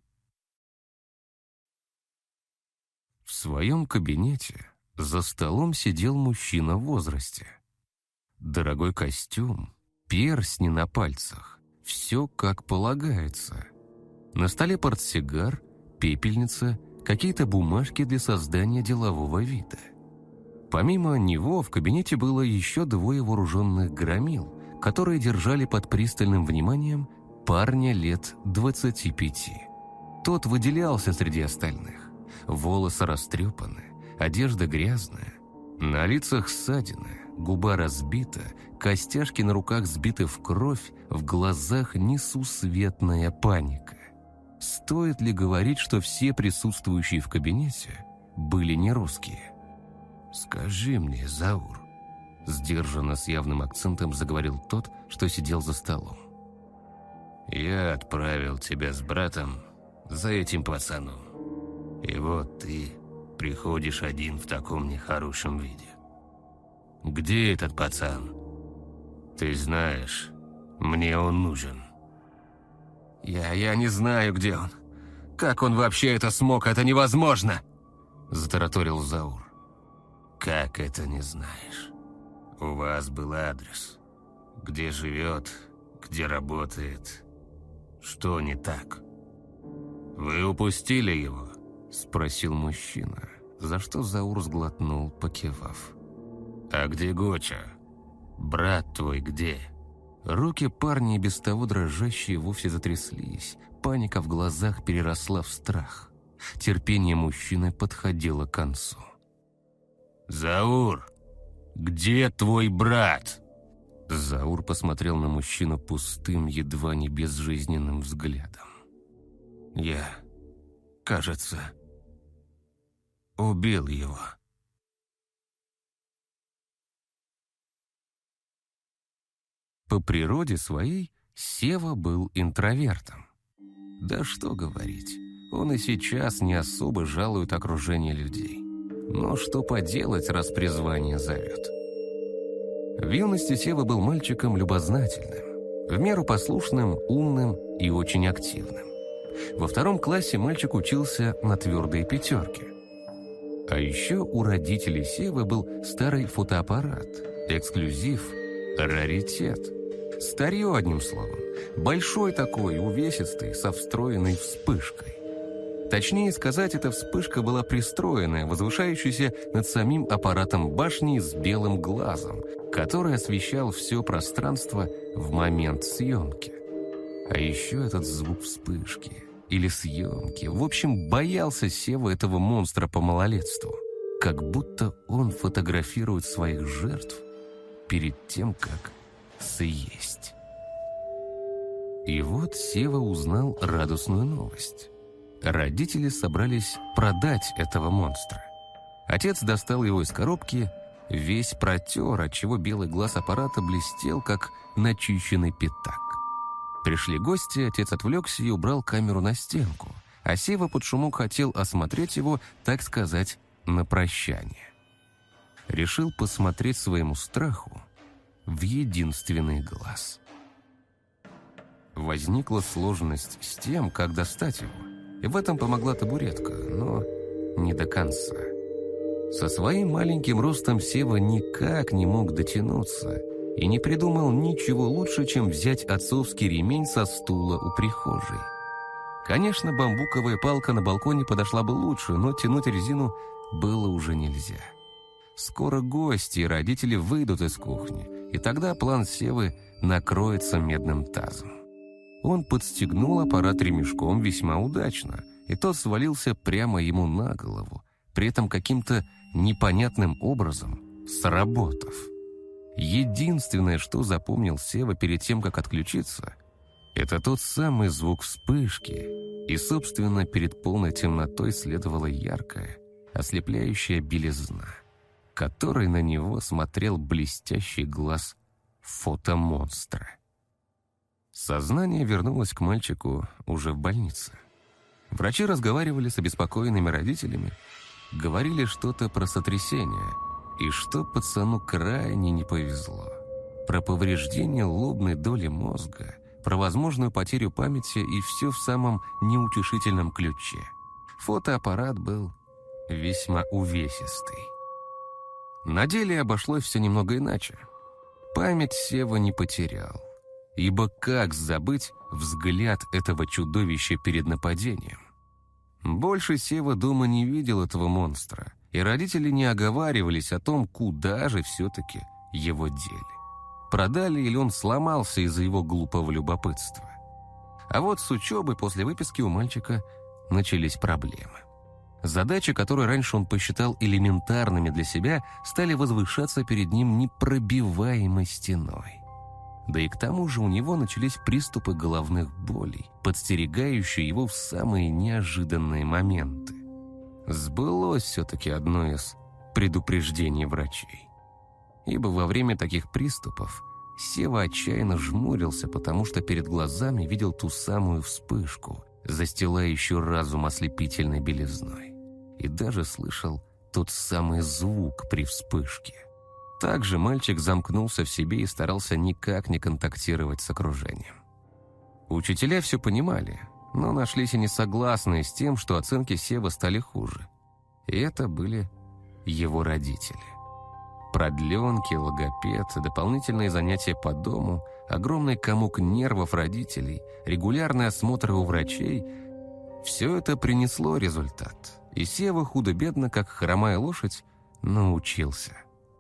В своем кабинете за столом сидел мужчина в возрасте. Дорогой костюм, перстни на пальцах, все как полагается. На столе портсигар, пепельница, какие-то бумажки для создания делового вида. Помимо него в кабинете было еще двое вооруженных громил, которые держали под пристальным вниманием парня лет двадцати пяти. Тот выделялся среди остальных. Волосы растрепаны, одежда грязная, на лицах ссадины, губа разбита, костяшки на руках сбиты в кровь, в глазах несусветная паника. Стоит ли говорить, что все присутствующие в кабинете были не русские? «Скажи мне, Заур», — сдержанно с явным акцентом заговорил тот, что сидел за столом. «Я отправил тебя с братом за этим пацаном. И вот ты приходишь один в таком нехорошем виде. Где этот пацан? Ты знаешь, мне он нужен». «Я, я не знаю, где он. Как он вообще это смог? Это невозможно!» Затараторил Заур. «Как это не знаешь? У вас был адрес. Где живет, где работает. Что не так? Вы упустили его?» Спросил мужчина, за что Заур сглотнул, покивав. «А где Гоча? Брат твой где?» Руки парня, и без того дрожащие, вовсе затряслись. Паника в глазах переросла в страх. Терпение мужчины подходило к концу. «Заур, где твой брат?» Заур посмотрел на мужчину пустым, едва не безжизненным взглядом. «Я, кажется, убил его». По природе своей Сева был интровертом. Да что говорить, он и сейчас не особо жалует окружение людей. Но что поделать, раз призвание зовет. В юности Сева был мальчиком любознательным, в меру послушным, умным и очень активным. Во втором классе мальчик учился на твердые пятерки. А еще у родителей Севы был старый фотоаппарат, эксклюзив, раритет. Старье, одним словом. Большой такой, увесистый, со встроенной вспышкой. Точнее сказать, эта вспышка была пристроенная, возвышающаяся над самим аппаратом башни с белым глазом, который освещал все пространство в момент съемки. А еще этот звук вспышки или съемки. В общем, боялся Сева этого монстра по малолетству. Как будто он фотографирует своих жертв перед тем, как съесть. И вот Сева узнал радостную новость. Родители собрались продать этого монстра. Отец достал его из коробки, весь протер, отчего белый глаз аппарата блестел, как начищенный пятак. Пришли гости, отец отвлекся и убрал камеру на стенку, а Сева под шумок хотел осмотреть его, так сказать, на прощание. Решил посмотреть своему страху в единственный глаз. Возникла сложность с тем, как достать его, и в этом помогла табуретка, но не до конца. Со своим маленьким ростом Сева никак не мог дотянуться и не придумал ничего лучше, чем взять отцовский ремень со стула у прихожей. Конечно, бамбуковая палка на балконе подошла бы лучше, но тянуть резину было уже нельзя. Скоро гости и родители выйдут из кухни, и тогда план Севы накроется медным тазом. Он подстегнул аппарат ремешком весьма удачно, и тот свалился прямо ему на голову, при этом каким-то непонятным образом сработав. Единственное, что запомнил Сева перед тем, как отключиться, это тот самый звук вспышки, и, собственно, перед полной темнотой следовала яркая, ослепляющая белизна, которой на него смотрел блестящий глаз фотомонстра. Сознание вернулось к мальчику уже в больнице. Врачи разговаривали с обеспокоенными родителями, говорили что-то про сотрясение и что пацану крайне не повезло. Про повреждение лобной доли мозга, про возможную потерю памяти и все в самом неутешительном ключе. Фотоаппарат был весьма увесистый. На деле обошлось все немного иначе. Память Сева не потерял. Ибо как забыть взгляд этого чудовища перед нападением? Больше Сева дома не видел этого монстра, и родители не оговаривались о том, куда же все-таки его дели. Продали или он сломался из-за его глупого любопытства. А вот с учебой после выписки у мальчика начались проблемы. Задачи, которые раньше он посчитал элементарными для себя, стали возвышаться перед ним непробиваемой стеной. Да и к тому же у него начались приступы головных болей, подстерегающие его в самые неожиданные моменты. Сбылось все-таки одно из предупреждений врачей. Ибо во время таких приступов Сева отчаянно жмурился, потому что перед глазами видел ту самую вспышку, застилающую разум ослепительной белизной, и даже слышал тот самый звук при вспышке. Также мальчик замкнулся в себе и старался никак не контактировать с окружением. Учителя все понимали, но нашлись и несогласные с тем, что оценки Севы стали хуже. И это были его родители. Продленки, логопед, дополнительные занятия по дому, огромный комок нервов родителей, регулярные осмотры у врачей – все это принесло результат. И Сева худо-бедно, как хромая лошадь, научился.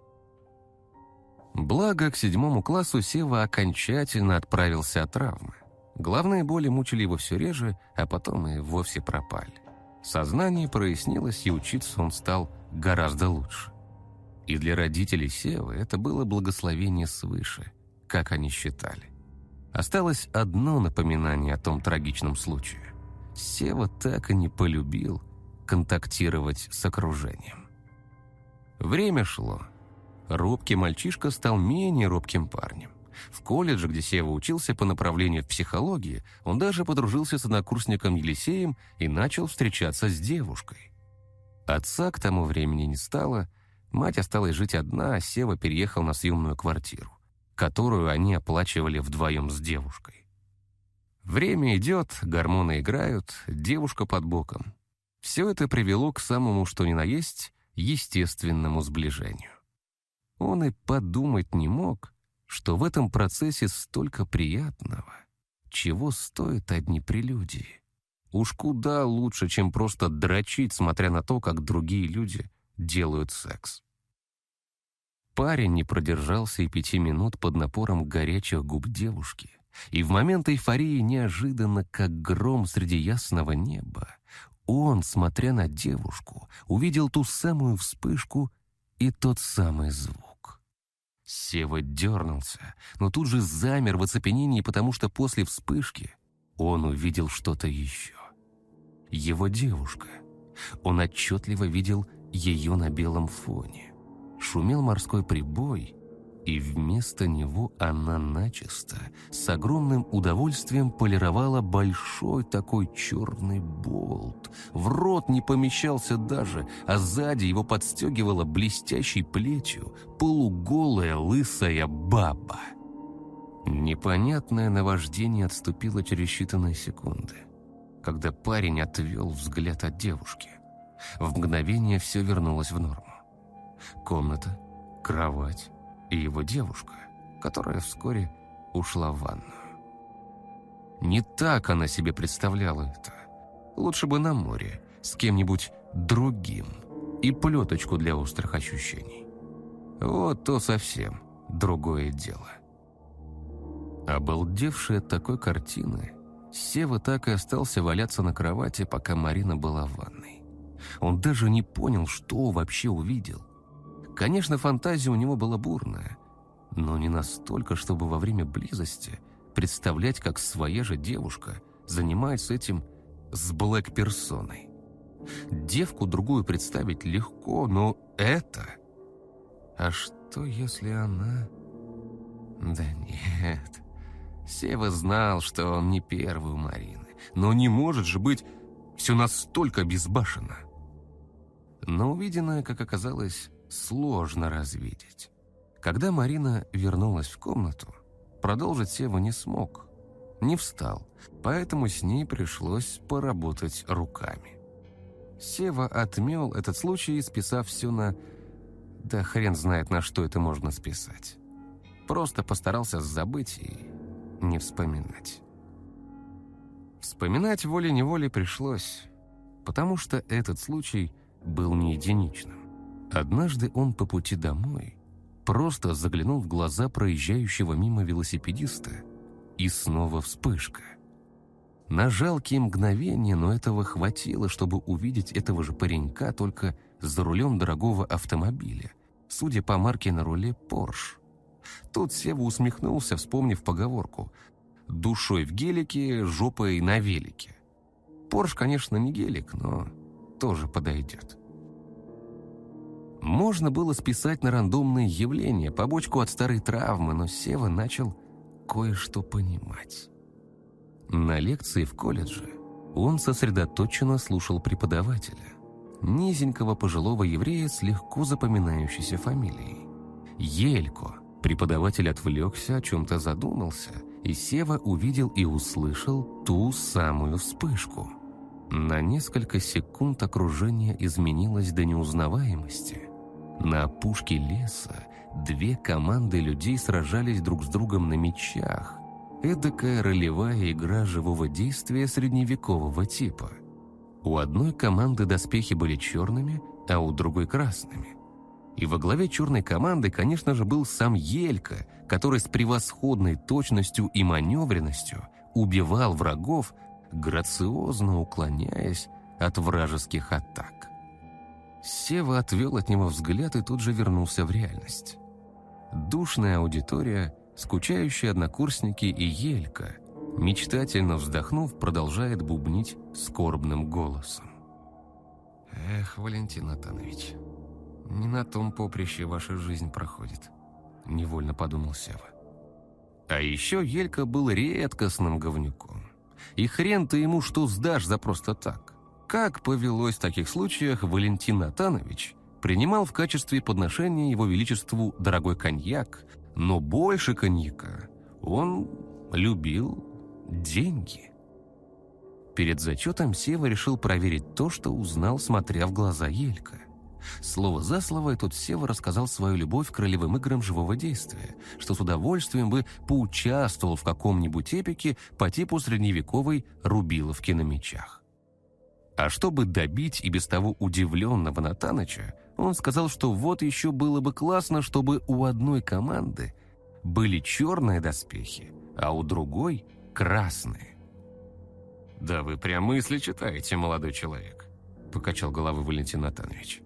Благо, к седьмому классу Сева окончательно отправился от травмы. Головные боли мучили его все реже, а потом и вовсе пропали. Сознание прояснилось, и учиться он стал гораздо лучше. И для родителей Севы это было благословение свыше, как они считали. Осталось одно напоминание о том трагичном случае. Сева так и не полюбил контактировать с окружением. Время шло. Робкий мальчишка стал менее робким парнем. В колледже, где Сева учился по направлению в психологии, он даже подружился с однокурсником Елисеем и начал встречаться с девушкой. Отца к тому времени не стало, мать осталась жить одна, а Сева переехал на съемную квартиру, которую они оплачивали вдвоем с девушкой. Время идет, гормоны играют, девушка под боком. Все это привело к самому что ни на есть естественному сближению. Он и подумать не мог, что в этом процессе столько приятного, чего стоят одни прелюдии. Уж куда лучше, чем просто дрочить, смотря на то, как другие люди делают секс. Парень не продержался и пяти минут под напором горячих губ девушки, и в момент эйфории неожиданно, как гром среди ясного неба, он, смотря на девушку, увидел ту самую вспышку и тот самый звук. Сева дернулся, но тут же замер в оцепенении, потому что после вспышки он увидел что-то еще. Его девушка. Он отчетливо видел ее на белом фоне. Шумел морской прибой, и вместо него она начисто, с огромным удовольствием полировала большой такой черный болт. В рот не помещался даже, а сзади его подстегивала блестящей плетью полуголая лысая баба. Непонятное наваждение отступило через считанные секунды, когда парень отвел взгляд от девушки. В мгновение все вернулось в норму. Комната, кровать и его девушка, которая вскоре ушла в ванную. Не так она себе представляла это. Лучше бы на море, с кем-нибудь другим, и плеточку для острых ощущений. Вот то совсем другое дело. Обалдевший от такой картины, Сева так и остался валяться на кровати, пока Марина была в ванной. Он даже не понял, что вообще увидел. Конечно, фантазия у него была бурная, но не настолько, чтобы во время близости представлять, как своя же девушка занимается этим с блэк-персоной. Девку другую представить легко, но это... А что, если она... Да нет, Сева знал, что он не первый у Марины, но не может же быть все настолько безбашенно. Но увиденное, как оказалось, сложно развидеть. Когда Марина вернулась в комнату, продолжить Сева не смог, не встал, поэтому с ней пришлось поработать руками. Сева отмел этот случай, списав все на... Да хрен знает, на что это можно списать. Просто постарался забыть и не вспоминать. Вспоминать волей-неволей пришлось, потому что этот случай был не единичным. Однажды он по пути домой просто заглянул в глаза проезжающего мимо велосипедиста, и снова вспышка. На жалкие мгновения, но этого хватило, чтобы увидеть этого же паренька только за рулем дорогого автомобиля, судя по марке на руле Porsche. Тут Сева усмехнулся, вспомнив поговорку «Душой в гелике, жопой на велике». Porsche, конечно, не гелик, но тоже подойдет. Можно было списать на рандомные явления, побочку от старой травмы, но Сева начал кое-что понимать. На лекции в колледже он сосредоточенно слушал преподавателя, низенького пожилого еврея с легко запоминающейся фамилией. Елько. Преподаватель отвлекся, о чем-то задумался, и Сева увидел и услышал ту самую вспышку. На несколько секунд окружение изменилось до неузнаваемости. На опушке леса две команды людей сражались друг с другом на мечах. Эдакая ролевая игра живого действия средневекового типа. У одной команды доспехи были черными, а у другой красными. И во главе черной команды, конечно же, был сам Елька, который с превосходной точностью и маневренностью убивал врагов, грациозно уклоняясь от вражеских атак. Сева отвел от него взгляд и тут же вернулся в реальность. Душная аудитория, скучающие однокурсники и Елька, мечтательно вздохнув, продолжает бубнить скорбным голосом. «Эх, Валентин Натанович, не на том поприще ваша жизнь проходит», — невольно подумал Сева. А еще Елька был редкостным говнюком. И хрен ты ему что сдашь за просто так. Как повелось в таких случаях, Валентин Натанович принимал в качестве подношения его величеству дорогой коньяк, но больше коньяка он любил деньги. Перед зачетом Сева решил проверить то, что узнал, смотря в глаза Елька. Слово за слово этот Сева рассказал свою любовь к ролевым играм живого действия, что с удовольствием бы поучаствовал в каком-нибудь эпике по типу средневековой рубиловки на мечах. А чтобы добить и без того удивленного Натаныча, он сказал, что вот еще было бы классно, чтобы у одной команды были черные доспехи, а у другой — красные. «Да вы прям мысли читаете, молодой человек», — покачал головой Валентин Натанович.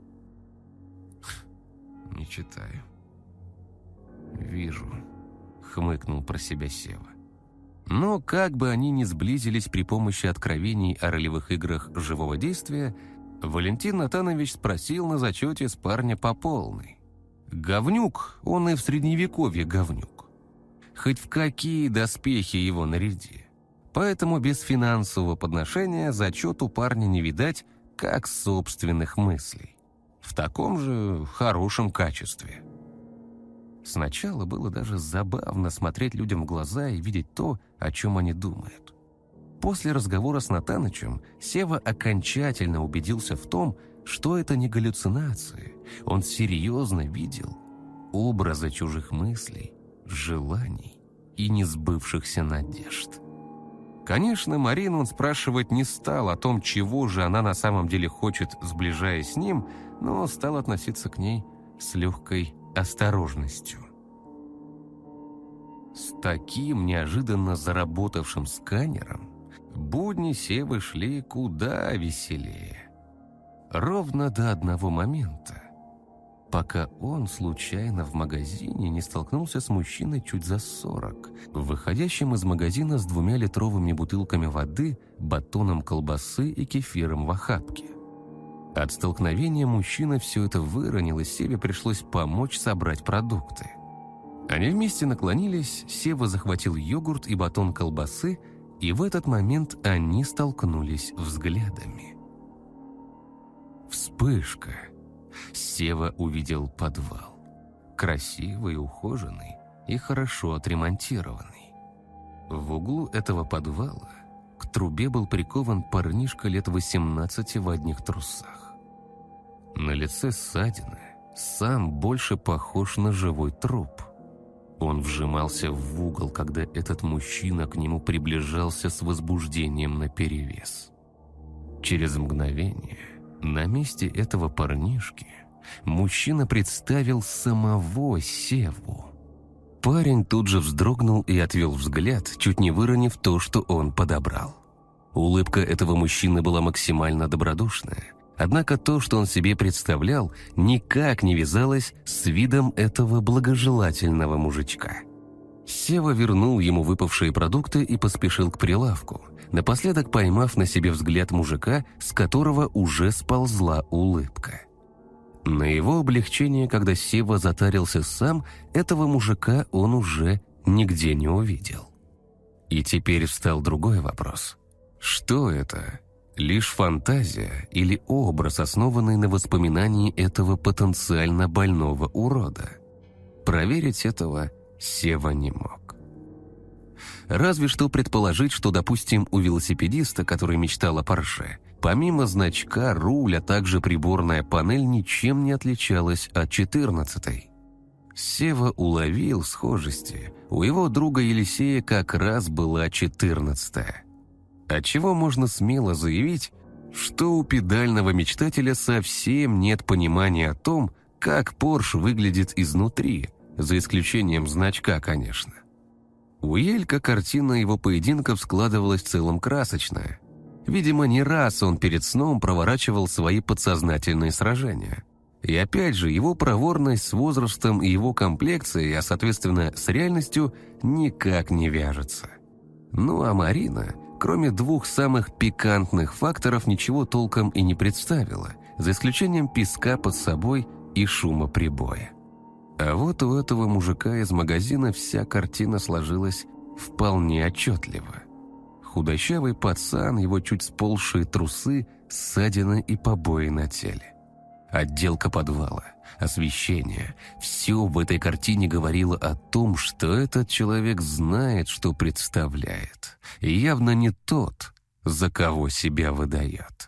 «Не читаю. Вижу», — хмыкнул про себя Сева. Но как бы они ни сблизились при помощи откровений о ролевых играх живого действия, Валентин Натанович спросил на зачете с парня по полной. Говнюк, он и в средневековье говнюк. Хоть в какие доспехи его наряди. Поэтому без финансового подношения зачет у парня не видать, как собственных мыслей. В таком же хорошем качестве. Сначала было даже забавно смотреть людям в глаза и видеть то, о чем они думают. После разговора с Натанычем Сева окончательно убедился в том, что это не галлюцинации. Он серьезно видел образы чужих мыслей, желаний и несбывшихся надежд. Конечно, Марину он спрашивать не стал о том, чего же она на самом деле хочет, сближаясь с ним, но стал относиться к ней с легкой осторожностью. С таким неожиданно заработавшим сканером будни Севы шли куда веселее. Ровно до одного момента, пока он случайно в магазине не столкнулся с мужчиной чуть за сорок, выходящим из магазина с двумя литровыми бутылками воды, батоном колбасы и кефиром в охапке. От столкновения мужчина все это выронил, и Севе пришлось помочь собрать продукты. Они вместе наклонились, Сева захватил йогурт и батон колбасы, и в этот момент они столкнулись взглядами. Вспышка. Сева увидел подвал. Красивый, ухоженный и хорошо отремонтированный. В углу этого подвала к трубе был прикован парнишка лет восемнадцати в одних трусах. На лице ссадины, сам больше похож на живой труп. Он вжимался в угол, когда этот мужчина к нему приближался с возбуждением наперевес. Через мгновение на месте этого парнишки мужчина представил самого Севу. Парень тут же вздрогнул и отвел взгляд, чуть не выронив то, что он подобрал. Улыбка этого мужчины была максимально добродушная, однако то, что он себе представлял, никак не вязалось с видом этого благожелательного мужичка. Сева вернул ему выпавшие продукты и поспешил к прилавку, напоследок поймав на себе взгляд мужика, с которого уже сползла улыбка. На его облегчение, когда Сева затарился сам, этого мужика он уже нигде не увидел. И теперь встал другой вопрос. Что это? Лишь фантазия или образ, основанный на воспоминании этого потенциально больного урода? Проверить этого Сева не мог. Разве что предположить, что, допустим, у велосипедиста, который мечтал о Порше, помимо значка, руль, а также приборная панель ничем не отличалась от четырнадцатой. Сева уловил схожести. У его друга Елисея как раз была четырнадцатая. Отчего можно смело заявить, что у педального мечтателя совсем нет понимания о том, как Порш выглядит изнутри, за исключением значка, конечно. У Елька картина его поединков складывалась в целом красочная. Видимо, не раз он перед сном проворачивал свои подсознательные сражения. И опять же, его проворность с возрастом и его комплекцией, а соответственно с реальностью, никак не вяжется. Ну а Марина, кроме двух самых пикантных факторов, ничего толком и не представила, за исключением песка под собой и шума прибоя. А вот у этого мужика из магазина вся картина сложилась вполне отчетливо. Худощавый пацан, его чуть сползшие трусы, ссадины и побои на теле. Отделка подвала, освещение – все в этой картине говорило о том, что этот человек знает, что представляет, и явно не тот, за кого себя выдает.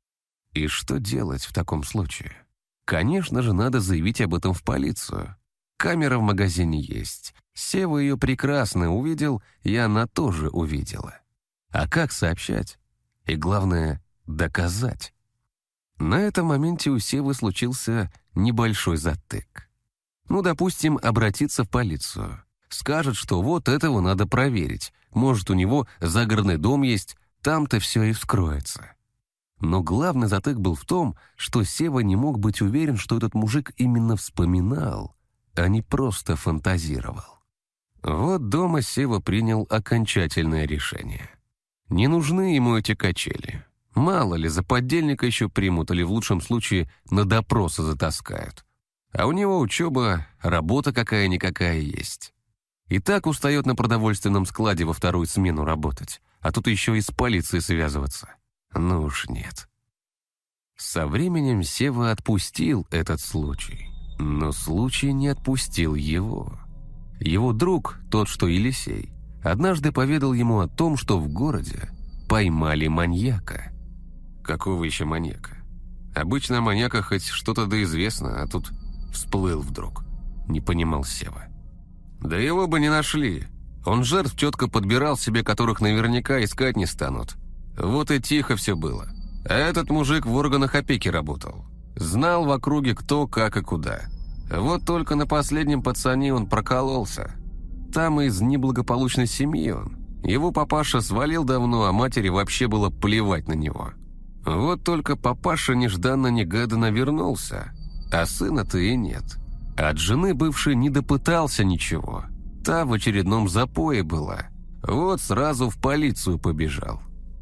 И что делать в таком случае? Конечно же, надо заявить об этом в полицию. Камера в магазине есть. Сева ее прекрасно увидел, и она тоже увидела. А как сообщать? И главное, доказать. На этом моменте у Севы случился небольшой затык. Ну, допустим, обратиться в полицию. Скажет, что вот этого надо проверить. Может, у него загородный дом есть, там-то все и вскроется. Но главный затык был в том, что Сева не мог быть уверен, что этот мужик именно вспоминал, а не просто фантазировал. Вот дома Сева принял окончательное решение. Не нужны ему эти качели. Мало ли, за поддельника еще примут или в лучшем случае на допросы затаскают. А у него учеба, работа какая-никакая есть. И так устает на продовольственном складе во вторую смену работать, а тут еще и с полицией связываться. Ну уж нет. Со временем Сева отпустил этот случай, но случай не отпустил его. Его друг, тот что Елисей, однажды поведал ему о том, что в городе поймали маньяка. Какого еще маньяка? Обычно о маньяках хоть что-то да известно, а тут всплыл вдруг. Не понимал Сева. Да его бы не нашли. Он жертв четко подбирал себе, которых наверняка искать не станут. Вот и тихо все было. А этот мужик в органах опеки работал. Знал в округе кто, как и куда. Вот только на последнем пацане он прокололся. Там из неблагополучной семьи он. Его папаша свалил давно, а матери вообще было плевать на него. Вот только папаша нежданно-негаданно вернулся, а сына-то и нет. От жены бывший не допытался ничего. Та в очередном запое была. Вот сразу в полицию побежал.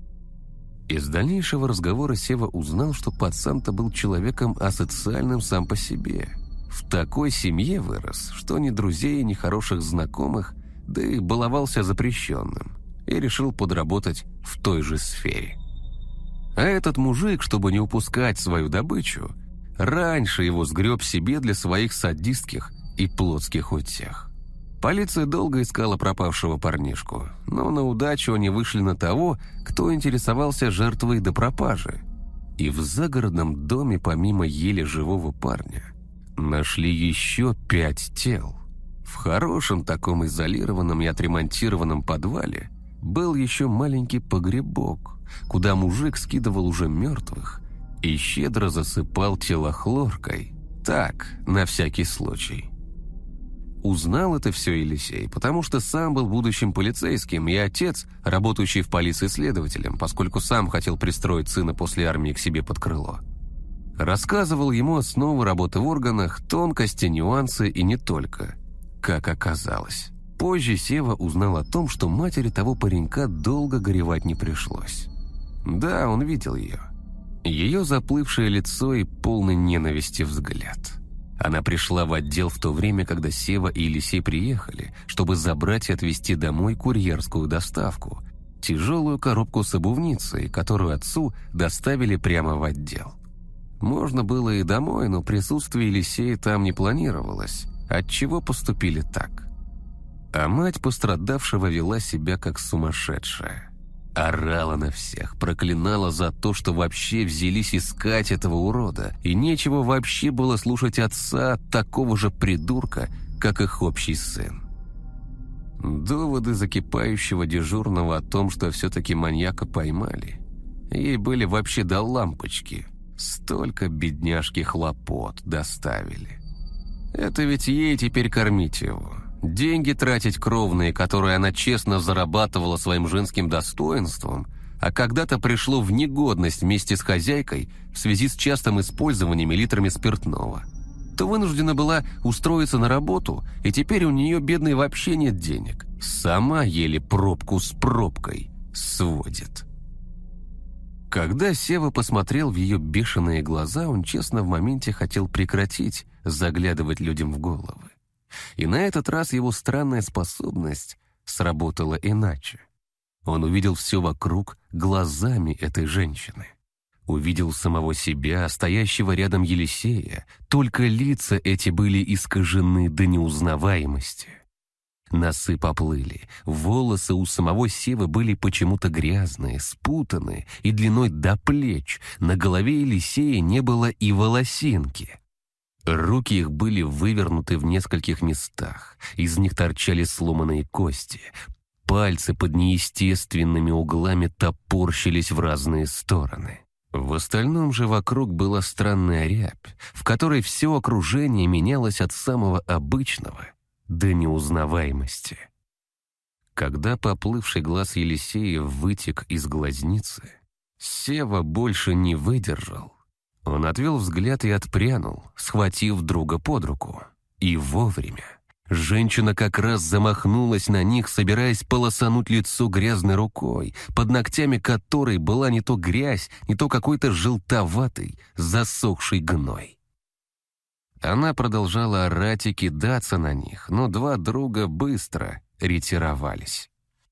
Из дальнейшего разговора Сева узнал, что пацан-то был человеком асоциальным сам по себе. В такой семье вырос, что ни друзей, ни хороших знакомых, да и баловался запрещенным, и решил подработать в той же сфере. А этот мужик, чтобы не упускать свою добычу, раньше его сгреб себе для своих садистских и плотских утех. Полиция долго искала пропавшего парнишку, но на удачу они вышли на того, кто интересовался жертвой до пропажи. И в загородном доме, помимо еле живого парня, нашли еще пять тел. В хорошем таком изолированном и отремонтированном подвале был еще маленький погребок, куда мужик скидывал уже мертвых и щедро засыпал тело хлоркой. Так, на всякий случай. Узнал это все Елисей, потому что сам был будущим полицейским, и отец, работающий в полиции следователем, поскольку сам хотел пристроить сына после армии к себе под крыло. Рассказывал ему основы работы в органах, тонкости, нюансы и не только. Как оказалось. Позже Сева узнал о том, что матери того паренька долго горевать не пришлось. Да, он видел ее. Ее заплывшее лицо и полный ненависти взгляд. Она пришла в отдел в то время, когда Сева и Елисей приехали, чтобы забрать и отвезти домой курьерскую доставку, тяжелую коробку с обувницей, которую отцу доставили прямо в отдел. Можно было и домой, но присутствие Елисея там не планировалось, отчего поступили так. А мать пострадавшего вела себя как сумасшедшая. Орала на всех, проклинала за то, что вообще взялись искать этого урода, и нечего вообще было слушать отца, такого же придурка, как их общий сын. Доводы закипающего дежурного о том, что все-таки маньяка поймали, ей были вообще до лампочки. Столько бедняжки хлопот доставили. Это ведь ей теперь кормить его. Деньги тратить кровные, которые она честно зарабатывала своим женским достоинством, а когда-то пришло в негодность вместе с хозяйкой в связи с частым использованием литрами спиртного. То вынуждена была устроиться на работу, и теперь у нее, бедной, вообще нет денег. Сама еле пробку с пробкой сводит. Когда Сева посмотрел в ее бешеные глаза, он честно в моменте хотел прекратить заглядывать людям в головы. И на этот раз его странная способность сработала иначе. Он увидел все вокруг глазами этой женщины. Увидел самого себя, стоящего рядом Елисея, только лица эти были искажены до неузнаваемости. Носы поплыли, волосы у самого Севы были почему-то грязные, спутанные и длиной до плеч, на голове Елисея не было и волосинки. Руки их были вывернуты в нескольких местах, из них торчали сломанные кости. Пальцы под неестественными углами топорщились в разные стороны. В остальном же вокруг была странная рябь, в которой все окружение менялось от самого обычного до неузнаваемости. Когда поплывший глаз Елисея вытек из глазницы, Сева больше не выдержал. Он отвел взгляд и отпрянул, схватив друга под руку. И вовремя. Женщина как раз замахнулась на них, собираясь полосануть лицо грязной рукой, под ногтями которой была не то грязь, не то какой-то желтоватый, засохший гной. Она продолжала орать и кидаться на них, но два друга быстро ретировались.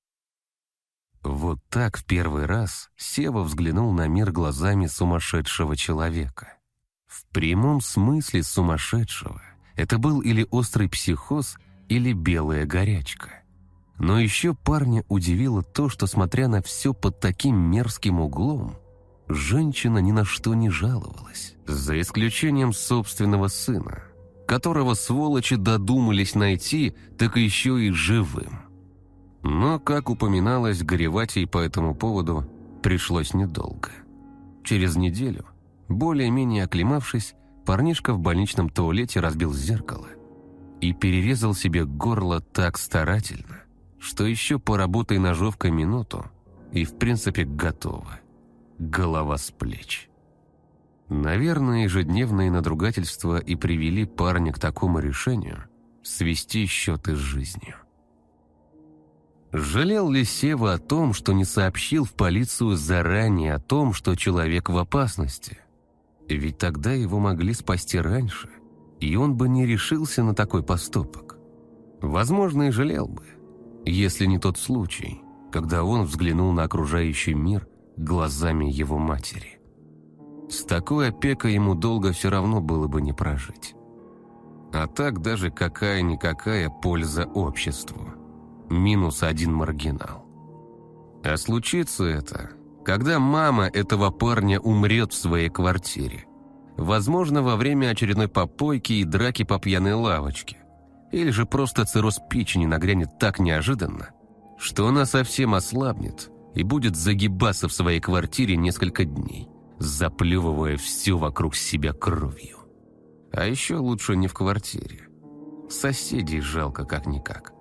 Вот так в первый раз Сева взглянул на мир глазами сумасшедшего человека. В прямом смысле сумасшедшего. Это был или острый психоз, или белая горячка. Но еще парня удивило то, что, смотря на все под таким мерзким углом, женщина ни на что не жаловалась, за исключением собственного сына, которого сволочи додумались найти, так еще и живым. Но, как упоминалось, горевать ей по этому поводу пришлось недолго. Через неделю, более-менее оклемавшись, парнишка в больничном туалете разбил зеркало и перерезал себе горло так старательно, что еще поработай ножовкой минуту, и в принципе готово. Голова с плеч. Наверное, ежедневные надругательства и привели парня к такому решению свести счеты с жизнью. Жалел ли Сева о том, что не сообщил в полицию заранее о том, что человек в опасности? Ведь тогда его могли спасти раньше. и он бы не решился на такой поступок. Возможно, и жалел бы, если не тот случай, когда он взглянул на окружающий мир глазами его матери. С такой опекой ему долго все равно было бы не прожить. А так даже какая-никакая польза обществу. Минус один маргинал. А случится это, когда мама этого парня умрет в своей квартире. Возможно, во время очередной попойки и драки по пьяной лавочке. Или же просто цирроз печени нагрянет так неожиданно, что она совсем ослабнет и будет загибаться в своей квартире несколько дней, заплевывая все вокруг себя кровью. А еще лучше не в квартире. Соседей жалко как-никак.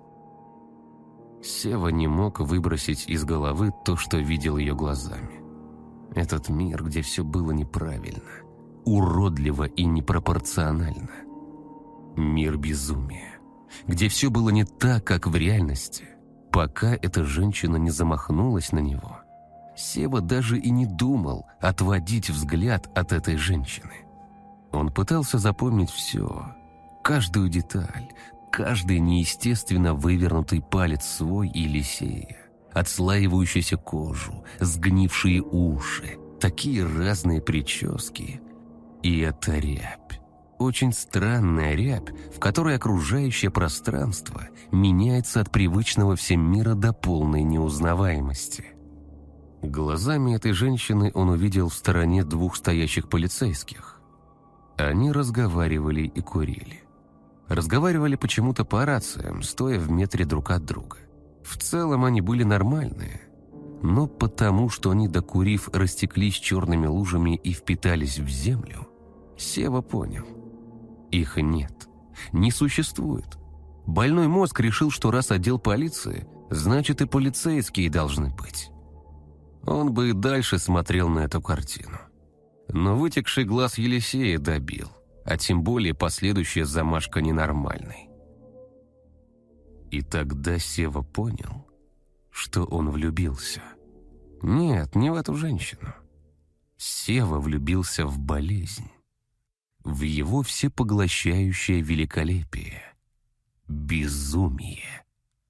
Сева не мог выбросить из головы то, что видел ее глазами. Этот мир, где все было неправильно, уродливо и непропорционально. Мир безумия, где все было не так, как в реальности, пока эта женщина не замахнулась на него. Сева даже и не думал отводить взгляд от этой женщины. Он пытался запомнить все, каждую деталь, каждый неестественно вывернутый палец свой и Елисея, отслаивающуюся кожу, сгнившие уши, такие разные прически. И эта рябь, очень странная рябь, в которой окружающее пространство меняется от привычного всем мира до полной неузнаваемости. Глазами этой женщины он увидел в стороне двух стоящих полицейских. Они разговаривали и курили. Разговаривали почему-то по рациям, стоя в метре друг от друга. В целом они были нормальные, но потому, что они, докурив, растеклись черными лужами и впитались в землю, Сева понял. Их нет, не существует. Больной мозг решил, что раз отдел полиции, значит и полицейские должны быть. Он бы и дальше смотрел на эту картину. Но вытекший глаз Елисея добил, а тем более последующая замашка ненормальной. И тогда Сева понял, что он влюбился. Нет, не в эту женщину. Сева влюбился в болезнь, в его всепоглощающее великолепие, безумие.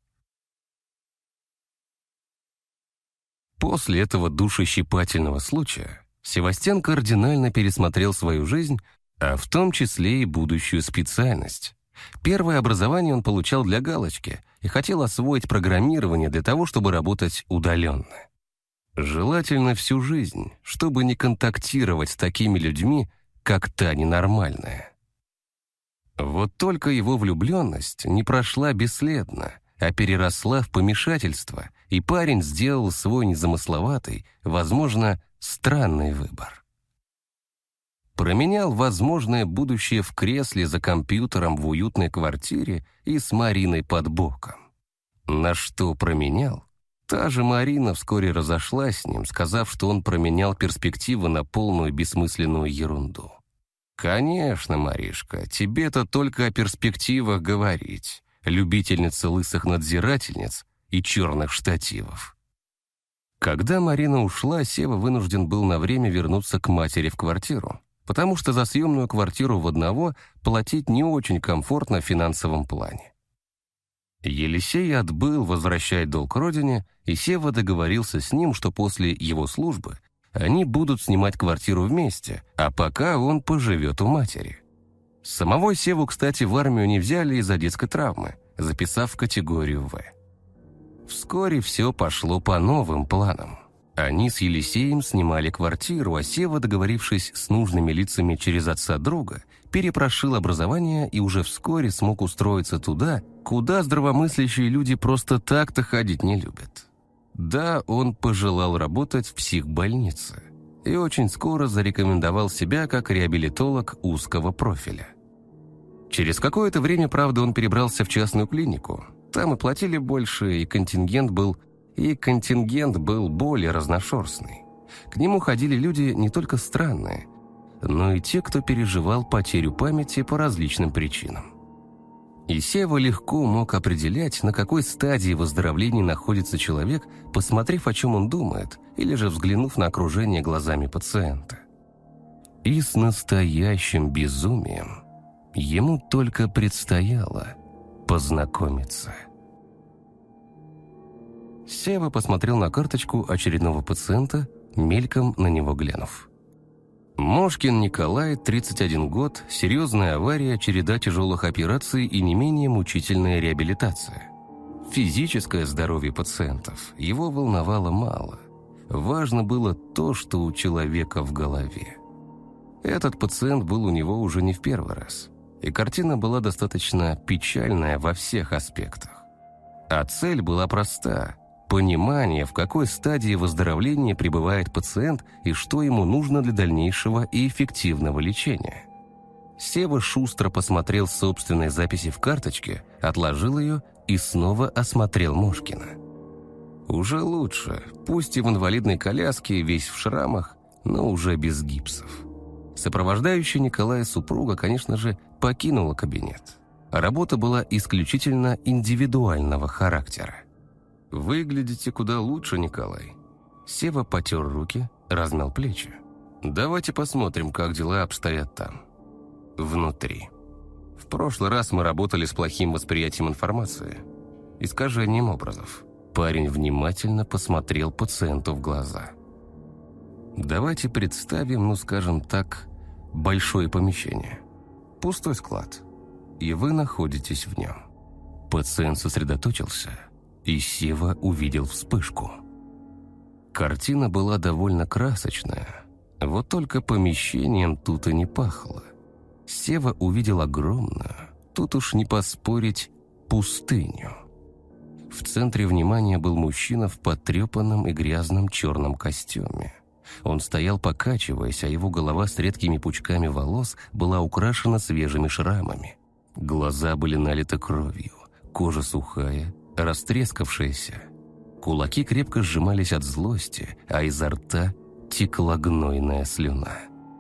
После этого душещипательного случая Севастьян кардинально пересмотрел свою жизнь, а в том числе и будущую специальность. Первое образование он получал для галочки и хотел освоить программирование для того, чтобы работать удаленно. Желательно всю жизнь, чтобы не контактировать с такими людьми, как та ненормальная. Вот только его влюбленность не прошла бесследно, а переросла в помешательство, и парень сделал свой незамысловатый, возможно, странный выбор. Променял возможное будущее в кресле за компьютером в уютной квартире и с Мариной под боком. На что променял? Та же Марина вскоре разошлась с ним, сказав, что он променял перспективы на полную бессмысленную ерунду. «Конечно, Маришка, тебе-то только о перспективах говорить, любительница лысых надзирательниц и черных штативов». Когда Марина ушла, Сева вынужден был на время вернуться к матери в квартиру, потому что за съемную квартиру в одного платить не очень комфортно в финансовом плане. Елисей отбыл возвращать долг родине, и Сева договорился с ним, что после его службы они будут снимать квартиру вместе, а пока он поживет у матери. Самого Севу, кстати, в армию не взяли из-за детской травмы, записав в категорию В. Вскоре все пошло по новым планам. Они с Елисеем снимали квартиру, а Сева, договорившись с нужными лицами через отца друга, перепрошил образование и уже вскоре смог устроиться туда, куда здравомыслящие люди просто так-то ходить не любят. Да, он пожелал работать в психбольнице и очень скоро зарекомендовал себя как реабилитолог узкого профиля. Через какое-то время, правда, он перебрался в частную клинику. Там и платили больше, и контингент был, и контингент был более разношерстный. К нему ходили люди не только странные, но и те, кто переживал потерю памяти по различным причинам. И Сева легко мог определять, на какой стадии выздоровления находится человек, посмотрев, о чем он думает, или же взглянув на окружение глазами пациента. И с настоящим безумием Ему только предстояло познакомиться. Сева посмотрел на карточку очередного пациента, мельком на него глянув. Мошкин Николай, тридцать один год, серьезная авария, череда тяжелых операций и не менее мучительная реабилитация. Физическое здоровье пациентов его волновало мало. Важно было то, что у человека в голове. Этот пациент был у него уже не в первый раз, и картина была достаточно печальная во всех аспектах. А цель была проста – понимание, в какой стадии выздоровления пребывает пациент и что ему нужно для дальнейшего и эффективного лечения. Сева шустро посмотрел собственные записи в карточке, отложил ее и снова осмотрел Мошкина. Уже лучше, пусть и в инвалидной коляске, весь в шрамах, но уже без гипсов. Сопровождающая Николая супруга, конечно же, покинула кабинет. Работа была исключительно индивидуального характера. «Выглядите куда лучше, Николай». Сева потер руки, размял плечи. «Давайте посмотрим, как дела обстоят там. Внутри. В прошлый раз мы работали с плохим восприятием информации, искажением образов». Парень внимательно посмотрел пациенту в глаза. «Давайте представим, ну скажем так, большое помещение. Пустой склад. И вы находитесь в нем». Пациент сосредоточился, и Сева увидел вспышку. Картина была довольно красочная, вот только помещением тут и не пахло. Сева увидел огромную, тут уж не поспорить, пустыню. В центре внимания был мужчина в потрепанном и грязном черном костюме. Он стоял, покачиваясь, а его голова с редкими пучками волос была украшена свежими шрамами. Глаза были налиты кровью, кожа сухая, растрескавшаяся. Кулаки крепко сжимались от злости, а изо рта текла гнойная слюна.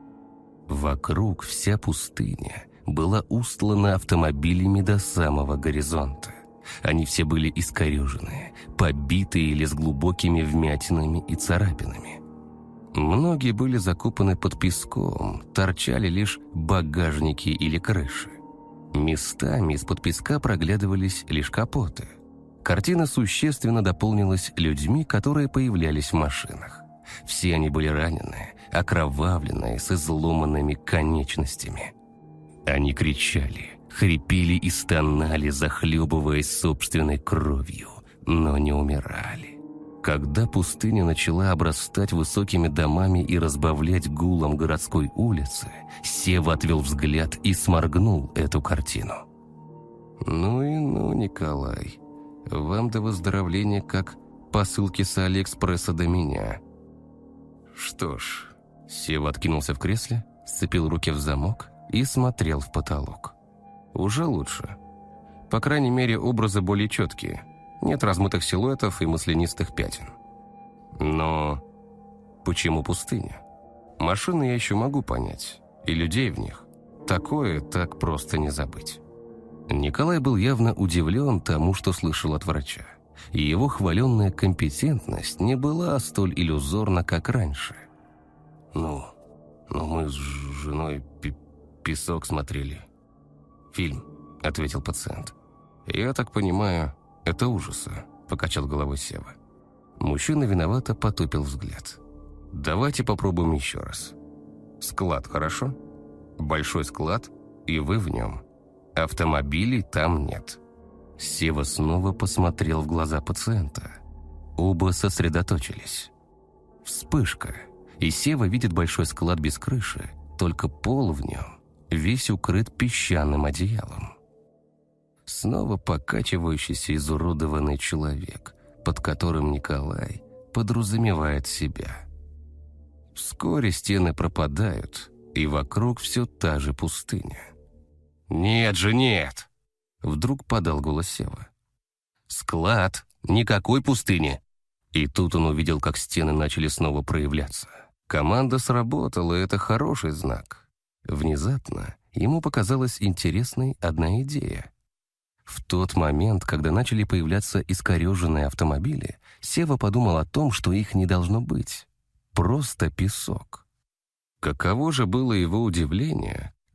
Вокруг вся пустыня была устлана автомобилями до самого горизонта. Они все были искореженные, побитые или с глубокими вмятинами и царапинами. Многие были закопаны под песком, торчали лишь багажники или крыши. Местами из-под песка проглядывались лишь капоты. Картина существенно дополнилась людьми, которые появлялись в машинах. Все они были ранены, окровавленные, с изломанными конечностями. Они кричали, хрипели и стонали, захлебываясь собственной кровью, но не умирали. Когда пустыня начала обрастать высокими домами и разбавлять гулом городской улицы, Сева отвел взгляд и сморгнул эту картину. «Ну и ну, Николай, вам до выздоровления как посылки с Алиэкспресса до меня». «Что ж...» Сева откинулся в кресле, сцепил руки в замок и смотрел в потолок. «Уже лучше. По крайней мере, образы более четкие. Нет размытых силуэтов и маслянистых пятен. Но почему пустыня? Машины я еще могу понять, и людей в них. Такое так просто не забыть». Николай был явно удивлен тому, что слышал от врача. И его хваленная компетентность не была столь иллюзорна, как раньше. «Ну, ну мы с женой пи- песок смотрели. Фильм», — ответил пациент. «Я так понимаю, это ужасы», — покачал головой Сева. Мужчина виновато потупил взгляд. «Давайте попробуем еще раз. Склад, хорошо? Большой склад, и вы в нем. Автомобилей там нет». Сева снова посмотрел в глаза пациента. Оба сосредоточились. Вспышка, и Сева видит большой склад без крыши, только пол в нем весь укрыт песчаным одеялом. Снова покачивающийся изуродованный человек, под которым Николай подразумевает себя. Вскоре стены пропадают, и вокруг все та же пустыня. «Нет же, нет!» Вдруг подал голос Сева. «Склад! Никакой пустыни!» И тут он увидел, как стены начали снова проявляться. Команда сработала, и это хороший знак. Внезапно ему показалась интересной одна идея. В тот момент, когда начали появляться искореженные автомобили, Сева подумал о том, что их не должно быть. Просто песок. Каково же было его удивление,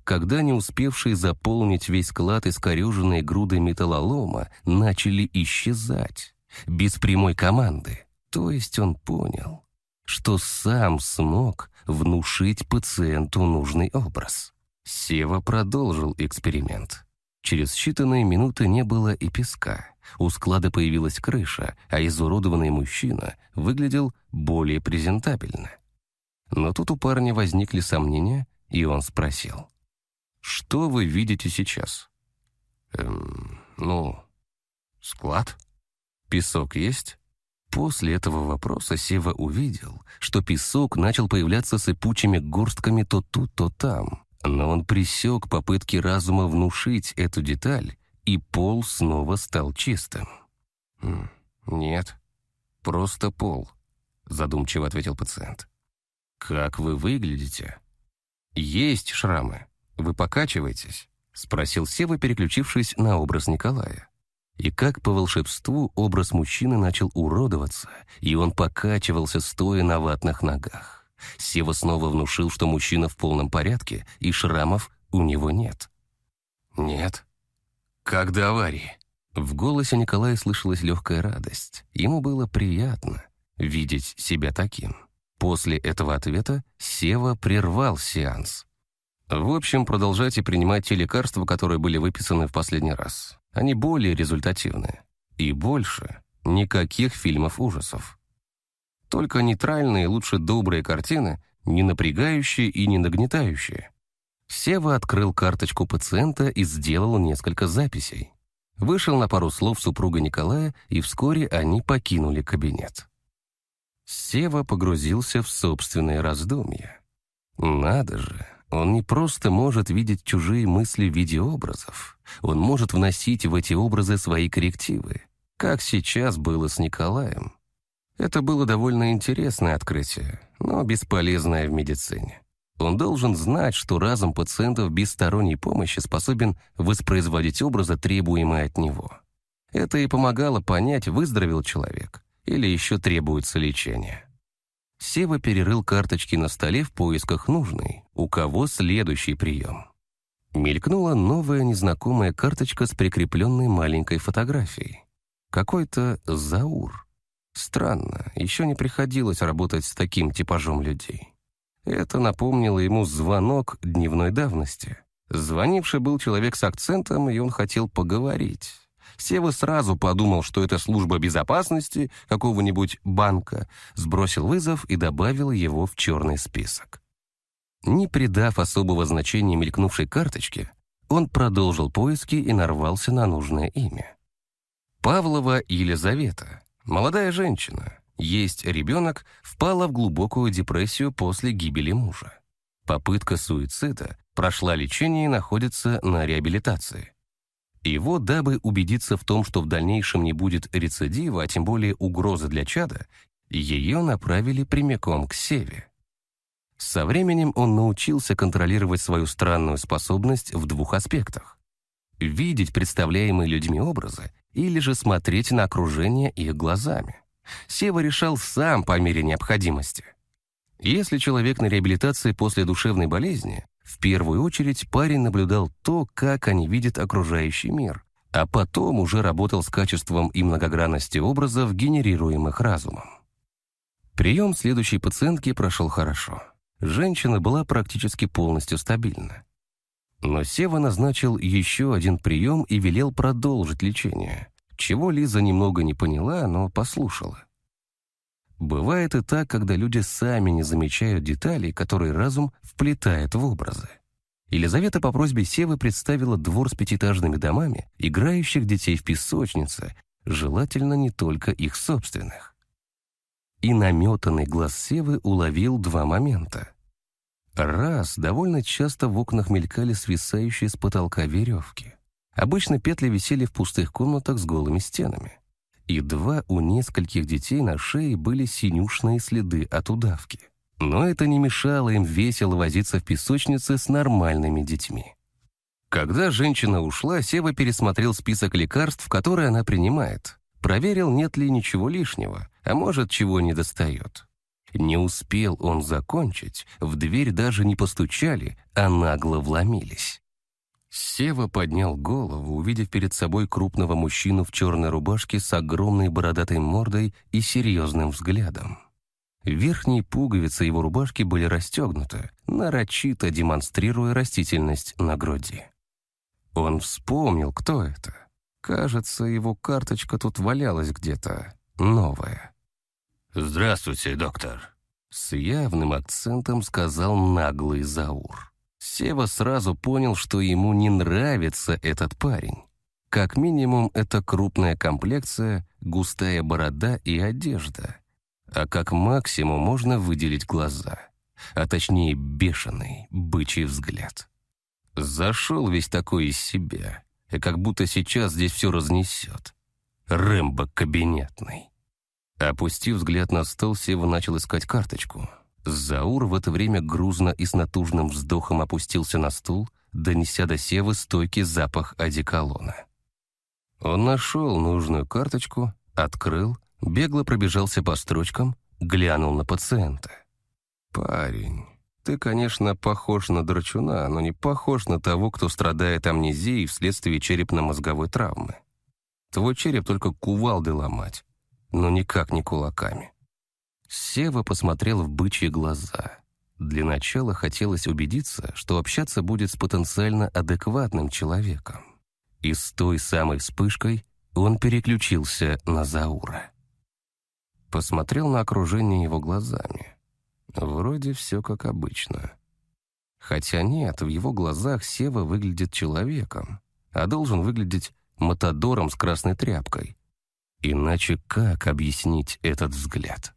когда не успевшие заполнить весь склад искореженные груды металлолома начали исчезать, без прямой команды. То есть он понял, что сам смог внушить пациенту нужный образ. Сева продолжил эксперимент. Через считанные минуты не было и песка. У склада появилась крыша, а изуродованный мужчина выглядел более презентабельно. Но тут у парня возникли сомнения, и он спросил: «Что вы видите сейчас?» «Эм, ну, склад. Песок есть?» После этого вопроса Сева увидел, что песок начал появляться сыпучими горстками то тут, то там. Но он пресек попытки разума внушить эту деталь, и пол снова стал чистым. «Нет, просто пол», — задумчиво ответил пациент. «Как вы выглядите?» «Есть шрамы. Вы покачиваетесь?» — спросил Сева, переключившись на образ Николая. И как по волшебству образ мужчины начал уродоваться, и он покачивался, стоя на ватных ногах. Сева снова внушил, что мужчина в полном порядке, и шрамов у него нет. «Нет? Как до аварии?» В голосе Николая слышалась легкая радость. Ему было приятно видеть себя таким. После этого ответа Сева прервал сеанс. «В общем, продолжайте принимать те лекарства, которые были выписаны в последний раз. Они более результативны. И больше никаких фильмов ужасов. Только нейтральные, лучше добрые картины, не напрягающие и не нагнетающие». Сева открыл карточку пациента и сделал несколько записей. Вышел на пару слов супруга Николая, и вскоре они покинули кабинет. Сева погрузился в собственные раздумья. Надо же, он не просто может видеть чужие мысли в виде образов, он может вносить в эти образы свои коррективы, как сейчас было с Николаем. Это было довольно интересное открытие, но бесполезное в медицине. Он должен знать, что разум пациентов без сторонней помощи способен воспроизводить образы, требуемые от него. Это и помогало понять, выздоровел человек или еще требуется лечение. Сева перерыл карточки на столе в поисках нужной, у кого следующий прием. Мелькнула новая незнакомая карточка с прикрепленной маленькой фотографией. Какой-то Заур. Странно, еще не приходилось работать с таким типажом людей. Это напомнило ему звонок дневной давности. Звонивший был человек с акцентом, и он хотел поговорить. Сева сразу подумал, что это служба безопасности какого-нибудь банка, сбросил вызов и добавил его в черный список. Не придав особого значения мелькнувшей карточке, он продолжил поиски и нарвался на нужное имя. Павлова Елизавета, молодая женщина, есть ребенок, впала в глубокую депрессию после гибели мужа. Попытка суицида, прошла лечение и находится на реабилитации. И вот, дабы убедиться в том, что в дальнейшем не будет рецидива, а тем более угрозы для чада, ее направили прямиком к Севе. Со временем он научился контролировать свою странную способность в двух аспектах: видеть представляемые людьми образы или же смотреть на окружение их глазами. Сева решал сам по мере необходимости. Если человек на реабилитации после душевной болезни, в первую очередь парень наблюдал то, как они видят окружающий мир, а потом уже работал с качеством и многогранностью образов, генерируемых разумом. Прием следующей пациентки прошел хорошо. Женщина была практически полностью стабильна. Но Сева назначил еще один прием и велел продолжить лечение, чего Лиза немного не поняла, но послушала. Бывает и так, когда люди сами не замечают деталей, которые разум вплетает в образы. Елизавета по просьбе Севы представила двор с пятиэтажными домами, играющих детей в песочнице, желательно не только их собственных. И наметанный глаз Севы уловил два момента. Раз, довольно часто в окнах мелькали свисающие с потолка веревки. Обычно петли висели в пустых комнатах с голыми стенами. И два, у нескольких детей на шее были синюшные следы от удавки. Но это не мешало им весело возиться в песочнице с нормальными детьми. Когда женщина ушла, Сева пересмотрел список лекарств, которые она принимает. Проверил, нет ли ничего лишнего, а может, чего недостает. Не успел он закончить, в дверь даже не постучали, а нагло вломились. Сева поднял голову, увидев перед собой крупного мужчину в черной рубашке с огромной бородатой мордой и серьезным взглядом. Верхние пуговицы его рубашки были расстегнуты, нарочито демонстрируя растительность на груди. Он вспомнил, кто это. Кажется, его карточка тут валялась где-то, новая. «Здравствуйте, доктор», — с явным акцентом сказал наглый Заур. Сева сразу понял, что ему не нравится этот парень. Как минимум, это крупная комплекция, густая борода и одежда. А как максимум можно выделить глаза, а точнее бешеный, бычий взгляд. Зашел весь такой из себя, и как будто сейчас здесь все разнесет. Рэмбо кабинетный. Опустив взгляд на стол, Сева начал искать карточку. Заур в это время грузно и с натужным вздохом опустился на стул, донеся до Севы стойкий запах одеколона. Он нашел нужную карточку, открыл, бегло пробежался по строчкам, глянул на пациента. «Парень, ты, конечно, похож на драчуна, но не похож на того, кто страдает амнезией вследствие черепно-мозговой травмы. Твой череп только кувалдой ломать, но никак не кулаками». Сева посмотрел в бычьи глаза. Для начала хотелось убедиться, что общаться будет с потенциально адекватным человеком. И с той самой вспышкой он переключился на Заура. Посмотрел на окружение его глазами. Вроде все как обычно. Хотя нет, в его глазах Сева выглядит человеком, а должен выглядеть матадором с красной тряпкой. Иначе как объяснить этот взгляд?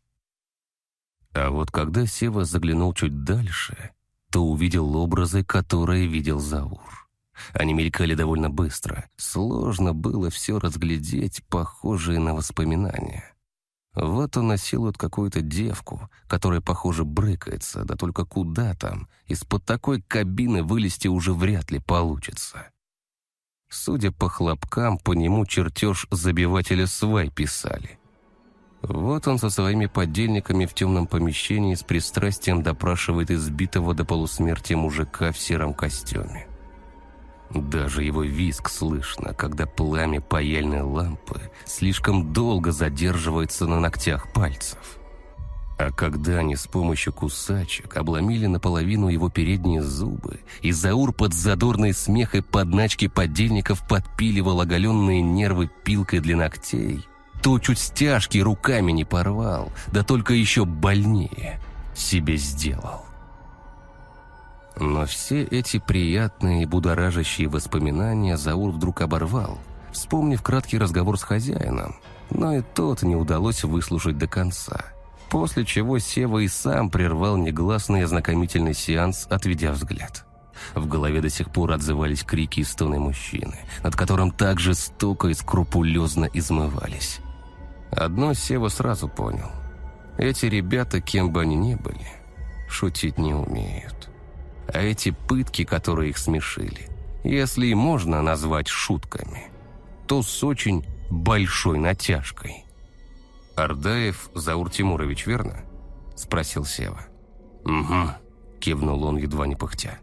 А вот когда Сева заглянул чуть дальше, то увидел образы, которые видел Заур. Они мелькали довольно быстро. Сложно было все разглядеть, похожие на воспоминания. Вот он насилует какую-то девку, которая, похоже, брыкается, да только куда там, из-под такой кабины вылезти уже вряд ли получится. Судя по хлопкам, по нему чертеж забивателя свай писали. Вот он со своими подельниками в темном помещении с пристрастием допрашивает избитого до полусмерти мужика в сером костюме. Даже его визг слышно, когда пламя паяльной лампы слишком долго задерживается на ногтях пальцев. А когда они с помощью кусачек обломили наполовину его передние зубы, и Заур под задорный смех и подначки подельников подпиливал оголенные нервы пилкой для ногтей, то чуть стяжки руками не порвал, да только еще больнее себе сделал. Но все эти приятные и будоражащие воспоминания Заур вдруг оборвал, вспомнив краткий разговор с хозяином, но и тот не удалось выслушать до конца, после чего Сева и сам прервал негласный ознакомительный сеанс, отведя взгляд. В голове до сих пор отзывались крики и стоны мужчины, над которым так жестоко и скрупулезно измывались. Одно Сева сразу понял. Эти ребята, кем бы они ни были, шутить не умеют. А эти пытки, которые их смешили, если и можно назвать шутками, то с очень большой натяжкой. «Ардаев Заур Тимурович, верно?» – спросил Сева. «Угу», – кивнул он, едва не пыхтя.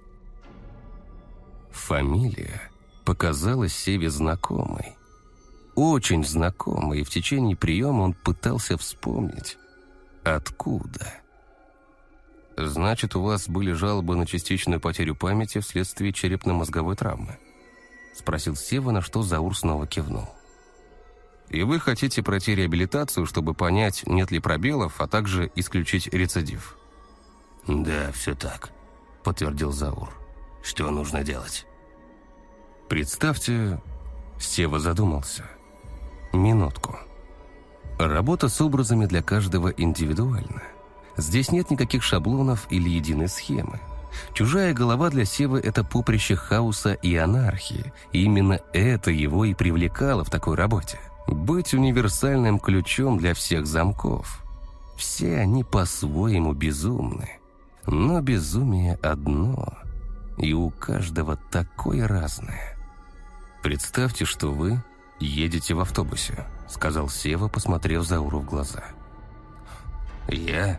Фамилия показалась Севе знакомой. Очень знакомой, и в течение приема он пытался вспомнить, откуда. «Значит, у вас были жалобы на частичную потерю памяти вследствие черепно-мозговой травмы?» – спросил Сева, на что Заур снова кивнул. «И вы хотите пройти реабилитацию, чтобы понять, нет ли пробелов, а также исключить рецидив?» «Да, все так», – подтвердил Заур. «Что нужно делать?» «Представьте...» – Сева задумался. «Минутку. Работа с образами для каждого индивидуальна. Здесь нет никаких шаблонов или единой схемы. Чужая голова для Севы – это поприще хаоса и анархии, и именно это его и привлекало в такой работе. Быть универсальным ключом для всех замков. Все они по-своему безумны, но безумие одно, и у каждого такое разное. Представьте, что вы едете в автобусе», – сказал Сева, посмотрев Зауру в глаза. «Я?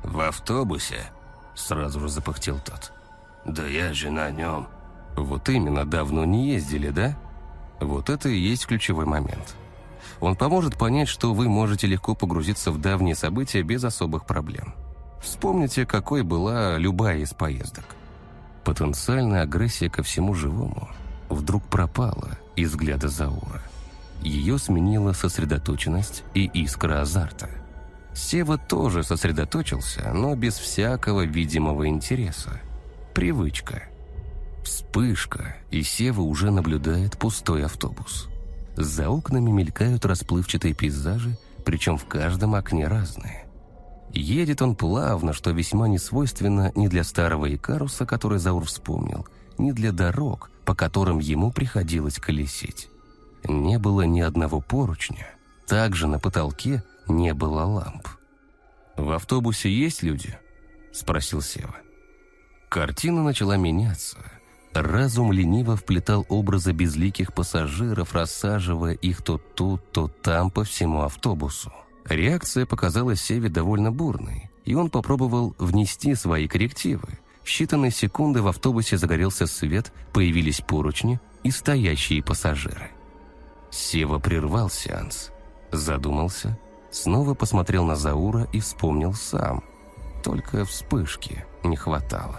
«В автобусе?» — сразу же запыхтел тот. «Да я же на нем». Вот именно, давно не ездили, да? Вот это и есть ключевой момент. Он поможет понять, что вы можете легко погрузиться в давние события без особых проблем. Вспомните, какой была любая из поездок. Потенциальная агрессия ко всему живому вдруг пропала из взгляда Заура. Ее сменила сосредоточенность и искра азарта. Сева тоже сосредоточился, но без всякого видимого интереса. Привычка. Вспышка, и Сева уже наблюдает пустой автобус. За окнами мелькают расплывчатые пейзажи, причем в каждом окне разные. Едет он плавно, что весьма несвойственно ни для старого Икаруса, который Заур вспомнил, ни для дорог, по которым ему приходилось колесить. Не было ни одного поручня, также на потолке не было ламп. «В автобусе есть люди?» – спросил Сева. Картина начала меняться. Разум лениво вплетал образы безликих пассажиров, рассаживая их то тут, то там по всему автобусу. Реакция показалась Севе довольно бурной, и он попробовал внести свои коррективы. В считанные секунды в автобусе загорелся свет, появились поручни и стоящие пассажиры. Сева прервал сеанс, задумался, снова посмотрел на Заура и вспомнил сам. Только вспышки не хватало.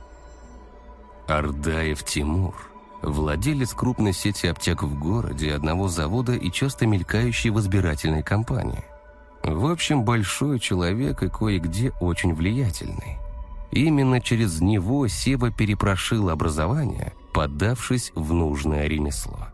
Ордаев Тимур, владелец крупной сети аптек в городе, одного завода и часто мелькающей в избирательной кампании. В общем, большой человек и кое-где очень влиятельный. Именно через него Сева перепрошил образование, поддавшись в нужное ремесло.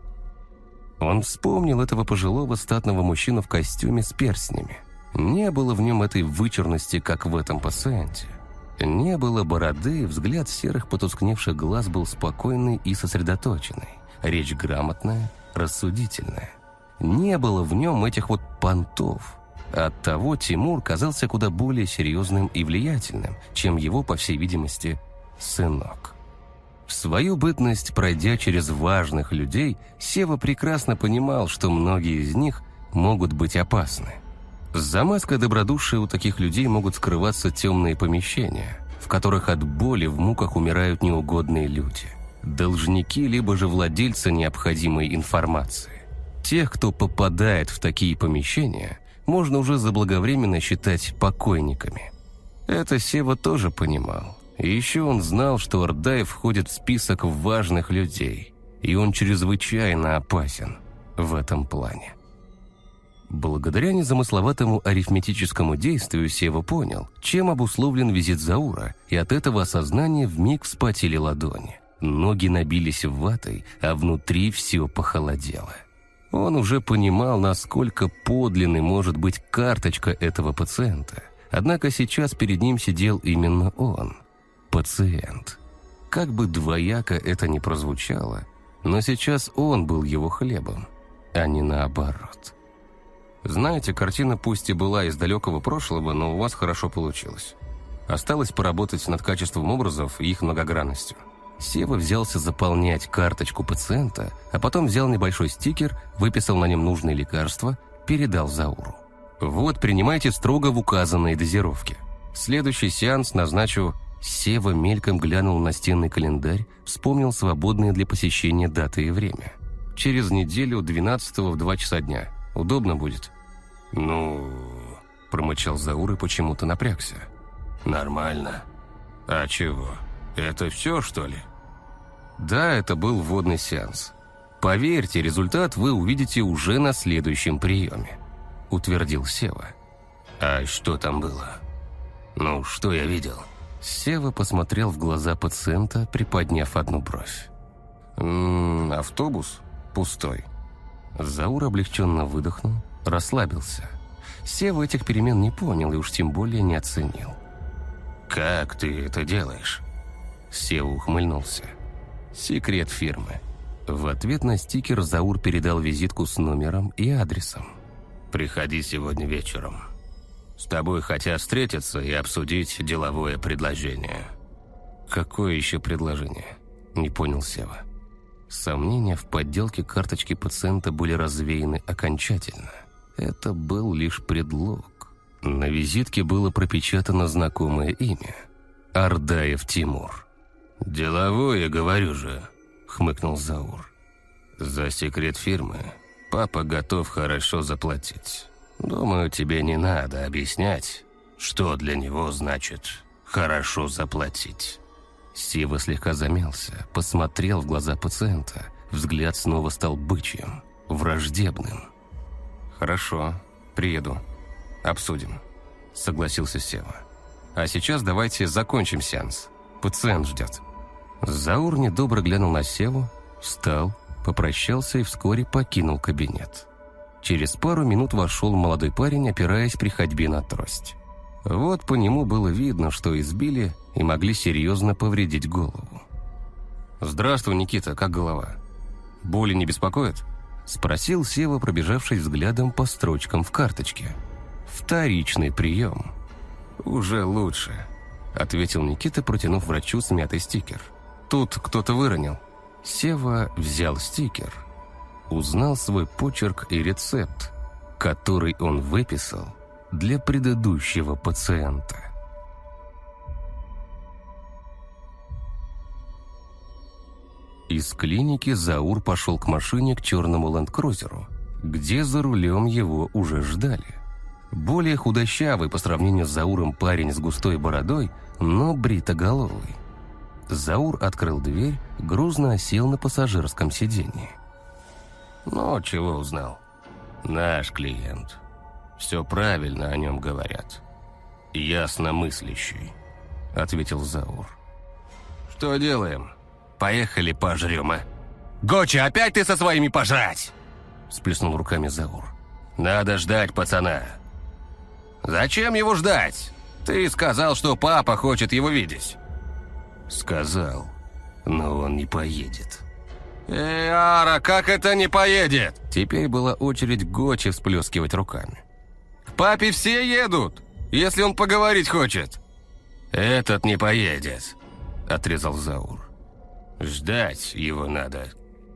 Он вспомнил этого пожилого статного мужчину в костюме с перстнями. Не было в нем этой вычурности, как в этом пациенте. Не было бороды, взгляд серых потускневших глаз был спокойный и сосредоточенный. Речь грамотная, рассудительная. Не было в нем этих вот понтов. Оттого Тимур казался куда более серьезным и влиятельным, чем его, по всей видимости, сынок. В свою бытность, пройдя через важных людей, Сева прекрасно понимал, что многие из них могут быть опасны. За маской добродушия у таких людей могут скрываться темные помещения, в которых от боли в муках умирают неугодные люди, должники либо же владельцы необходимой информации. Тех, кто попадает в такие помещения, можно уже заблаговременно считать покойниками. Это Сева тоже понимал. И еще он знал, что Ордаев входит в список важных людей, и он чрезвычайно опасен в этом плане. Благодаря незамысловатому арифметическому действию Сева понял, чем обусловлен визит Заура, и от этого осознания вмиг вспотели ладони. Ноги набились ватой, а внутри все похолодело. Он уже понимал, насколько подлинной может быть карточка этого пациента. Однако сейчас перед ним сидел именно он, пациент. Как бы двояко это ни прозвучало, но сейчас он был его хлебом, а не наоборот. Знаете, картина пусть и была из далекого прошлого, но у вас хорошо получилось. Осталось поработать над качеством образов и их многогранностью. Сева взялся заполнять карточку пациента, а потом взял небольшой стикер, выписал на нем нужные лекарства, передал Зауру. «Вот, принимайте строго в указанной дозировке. Следующий сеанс назначу...» Сева мельком глянул на настенный календарь, вспомнил свободные для посещения даты и время. «Через неделю, двенадцатого в два часа дня. Удобно будет?» «Ну...» – промычал Заур и почему-то напрягся. «Нормально. А чего? Это все, что ли?» «Да, это был вводный сеанс. Поверьте, результат вы увидите уже на следующем приеме», – утвердил Сева. «А что там было? Ну, что я видел?» Сева посмотрел в глаза пациента, приподняв одну бровь. «М-м, автобус пустой». Заур облегченно выдохнул, расслабился. Сева этих перемен не понял и уж тем более не оценил. «Как ты это делаешь?» Сева ухмыльнулся. «Секрет фирмы». В ответ на стикер Заур передал визитку с номером и адресом. «Приходи сегодня вечером. С тобой хотят встретиться и обсудить деловое предложение». «Какое еще предложение?» – не понял Сева. Сомнения в подделке карточки пациента были развеяны окончательно. Это был лишь предлог. На визитке было пропечатано знакомое имя – Ардаев Тимур. «Деловое, говорю же», – хмыкнул Заур. «За секрет фирмы папа готов хорошо заплатить. Думаю, тебе не надо объяснять, что для него значит «хорошо заплатить». Сева слегка замялся, посмотрел в глаза пациента. Взгляд снова стал бычьим, враждебным. «Хорошо, приеду. Обсудим», — согласился Сева. «А сейчас давайте закончим сеанс. Пациент ждет». Заур недобро глянул на Севу, встал, попрощался и вскоре покинул кабинет. Через пару минут вошел молодой парень, опираясь при ходьбе на трость. Вот по нему было видно, что избили и могли серьезно повредить голову. «Здравствуй, Никита, как голова? Боли не беспокоят?» – спросил Сева, пробежавшись взглядом по строчкам в карточке. «Вторичный прием». «Уже лучше», – ответил Никита, протянув врачу смятый стикер. «Тут кто-то выронил». Сева взял стикер, узнал свой почерк и рецепт, который он выписал для предыдущего пациента. Из клиники Заур пошел к машине, к черному ленд-крузеру, где за рулем его уже ждали. Более худощавый по сравнению с Зауром парень с густой бородой, но бритоголовый. Заур открыл дверь, грузно осел на пассажирском сиденье. «Ну, чего узнал? Наш клиент. Все правильно о нем говорят. Ясномыслящий», — ответил Заур. «Что делаем? Поехали пожрем, а?» «Гоча, опять ты со своими пожрать!» — сплеснул руками Заур. «Надо ждать пацана». «Зачем его ждать? Ты сказал, что папа хочет его видеть». «Сказал, но он не поедет». «Эй, Ара, как это не поедет?» Теперь была очередь Гочи всплескивать руками. «К папе все едут, если он поговорить хочет». «Этот не поедет», — отрезал Заур. «Ждать его надо».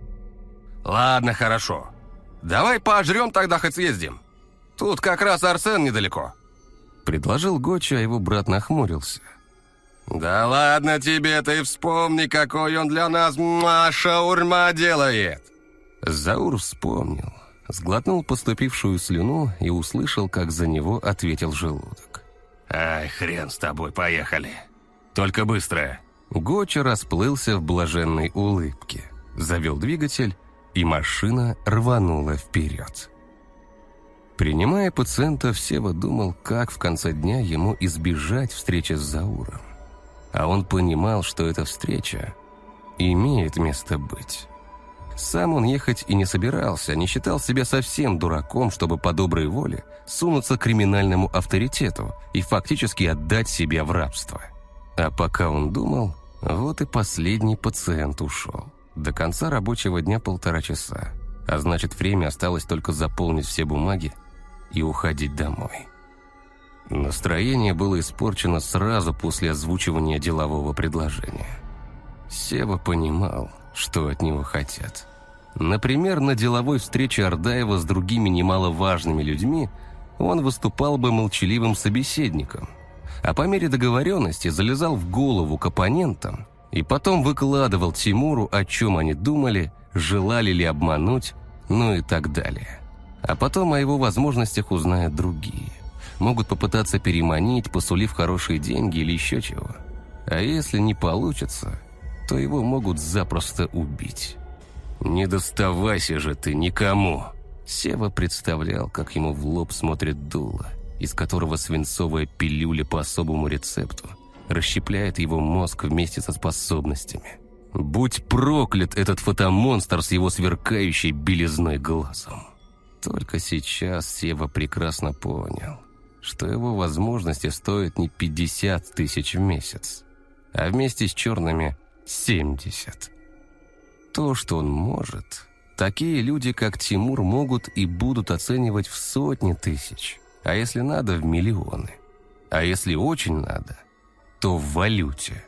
«Ладно, хорошо. Давай пожрем, тогда хоть съездим. Тут как раз Арсен недалеко», — предложил Гоча, а его брат нахмурился. «Да ладно тебе, ты вспомни, какой он для нас муа, шаурма делает!» Заур вспомнил, сглотнул поступившую слюну и услышал, как за него ответил желудок. «Ай, хрен с тобой, поехали! Только быстро!» Гоча расплылся в блаженной улыбке, завел двигатель, и машина рванула вперед. Принимая пациента, Сева думал, как в конце дня ему избежать встречи с Зауром. А он понимал, что эта встреча имеет место быть. Сам он ехать и не собирался, не считал себя совсем дураком, чтобы по доброй воле сунуться к криминальному авторитету и фактически отдать себя в рабство. А пока он думал, вот и последний пациент ушел. До конца рабочего дня полтора часа, а значит, время осталось только заполнить все бумаги и уходить домой. Настроение было испорчено сразу после озвучивания делового предложения. Сева понимал, что от него хотят. Например, на деловой встрече Ардаева с другими немаловажными людьми он выступал бы молчаливым собеседником, а по мере договоренности залезал в голову к оппонентам и потом выкладывал Тимуру, о чем они думали, желали ли обмануть, ну и так далее. А потом о его возможностях узнают другие. Могут попытаться переманить, посулив хорошие деньги или еще чего. А если не получится, то его могут запросто убить. «Не доставайся же ты никому!» Сева представлял, как ему в лоб смотрит дуло, из которого свинцовая пилюля по особому рецепту расщепляет его мозг вместе со способностями. Будь проклят этот фотомонстр с его сверкающей белизной глазом. Только сейчас Сева прекрасно понял, что его возможности стоят не пятьдесят тысяч в месяц, а вместе с черными семьдесят. То, что он может, такие люди, как Тимур, могут и будут оценивать в сотни тысяч, а если надо, в миллионы. А если очень надо, то в валюте.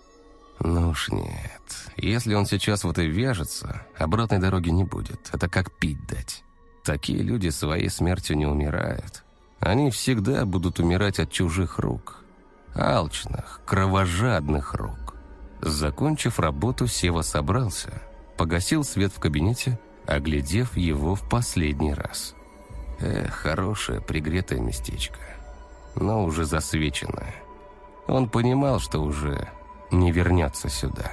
Ну уж нет, если он сейчас в это вяжется, обратной дороги не будет, это как пить дать. Такие люди своей смертью не умирают, Они всегда будут умирать от чужих рук. Алчных, кровожадных рук. Закончив работу, Сева собрался, погасил свет в кабинете, оглядев его в последний раз. Эх, хорошее пригретое местечко, но уже засвеченное. Он понимал, что уже не вернется сюда.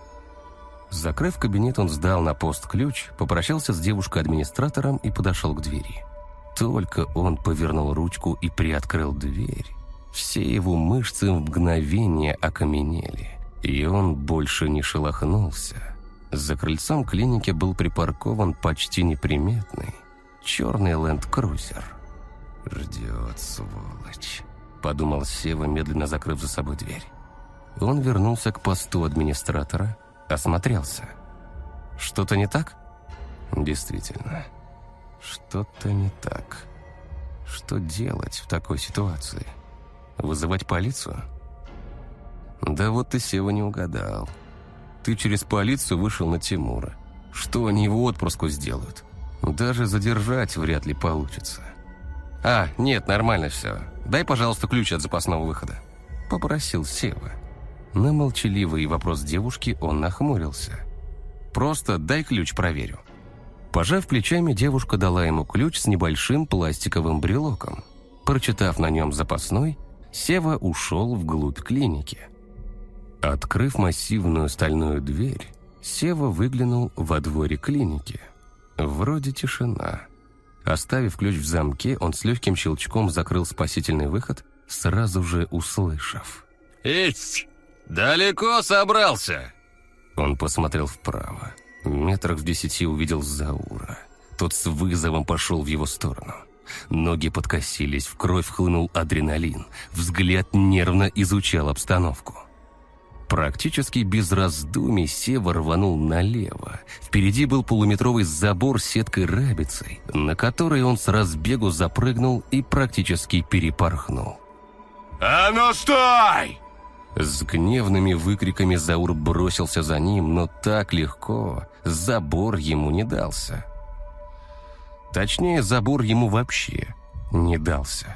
Закрыв кабинет, он сдал на пост ключ, попрощался с девушкой-администратором и подошел к двери. Только он повернул ручку и приоткрыл дверь, все его мышцы в мгновение окаменели, и он больше не шелохнулся. За крыльцом клиники был припаркован почти неприметный черный ленд-крузер. «Ждет, сволочь», — подумал Сева, медленно закрыв за собой дверь. Он вернулся к посту администратора, осмотрелся. Что-то не так? Действительно, что-то не так. Что делать в такой ситуации? Вызывать полицию? Да вот ты, Сева, не угадал. Ты через полицию вышел на Тимура. Что они его отпрыску сделают? Даже задержать вряд ли получится. А, нет, нормально все. Дай, пожалуйста, ключ от запасного выхода. Попросил Сева. На молчаливый вопрос девушки он нахмурился. Просто дай ключ, проверю. Пожав плечами, девушка дала ему ключ с небольшим пластиковым брелоком. Прочитав на нем запасной, Сева ушел вглубь клиники. Открыв массивную стальную дверь, Сева выглянул во дворе клиники. Вроде тишина. Оставив ключ в замке, он с легким щелчком закрыл спасительный выход, сразу же услышав: «Ить! Далеко собрался?» Он посмотрел вправо. Метрах в десяти увидел Заура. Тот с вызовом пошел в его сторону. Ноги подкосились, в кровь хлынул адреналин. Взгляд нервно изучал обстановку. Практически без раздумий Сева рванул налево. Впереди был полуметровый забор с сеткой-рабицей, на которой он с разбегу запрыгнул и практически перепорхнул. «А ну стой!» С гневными выкриками Заур бросился за ним, но так легко забор ему не дался. Точнее, забор ему вообще не дался.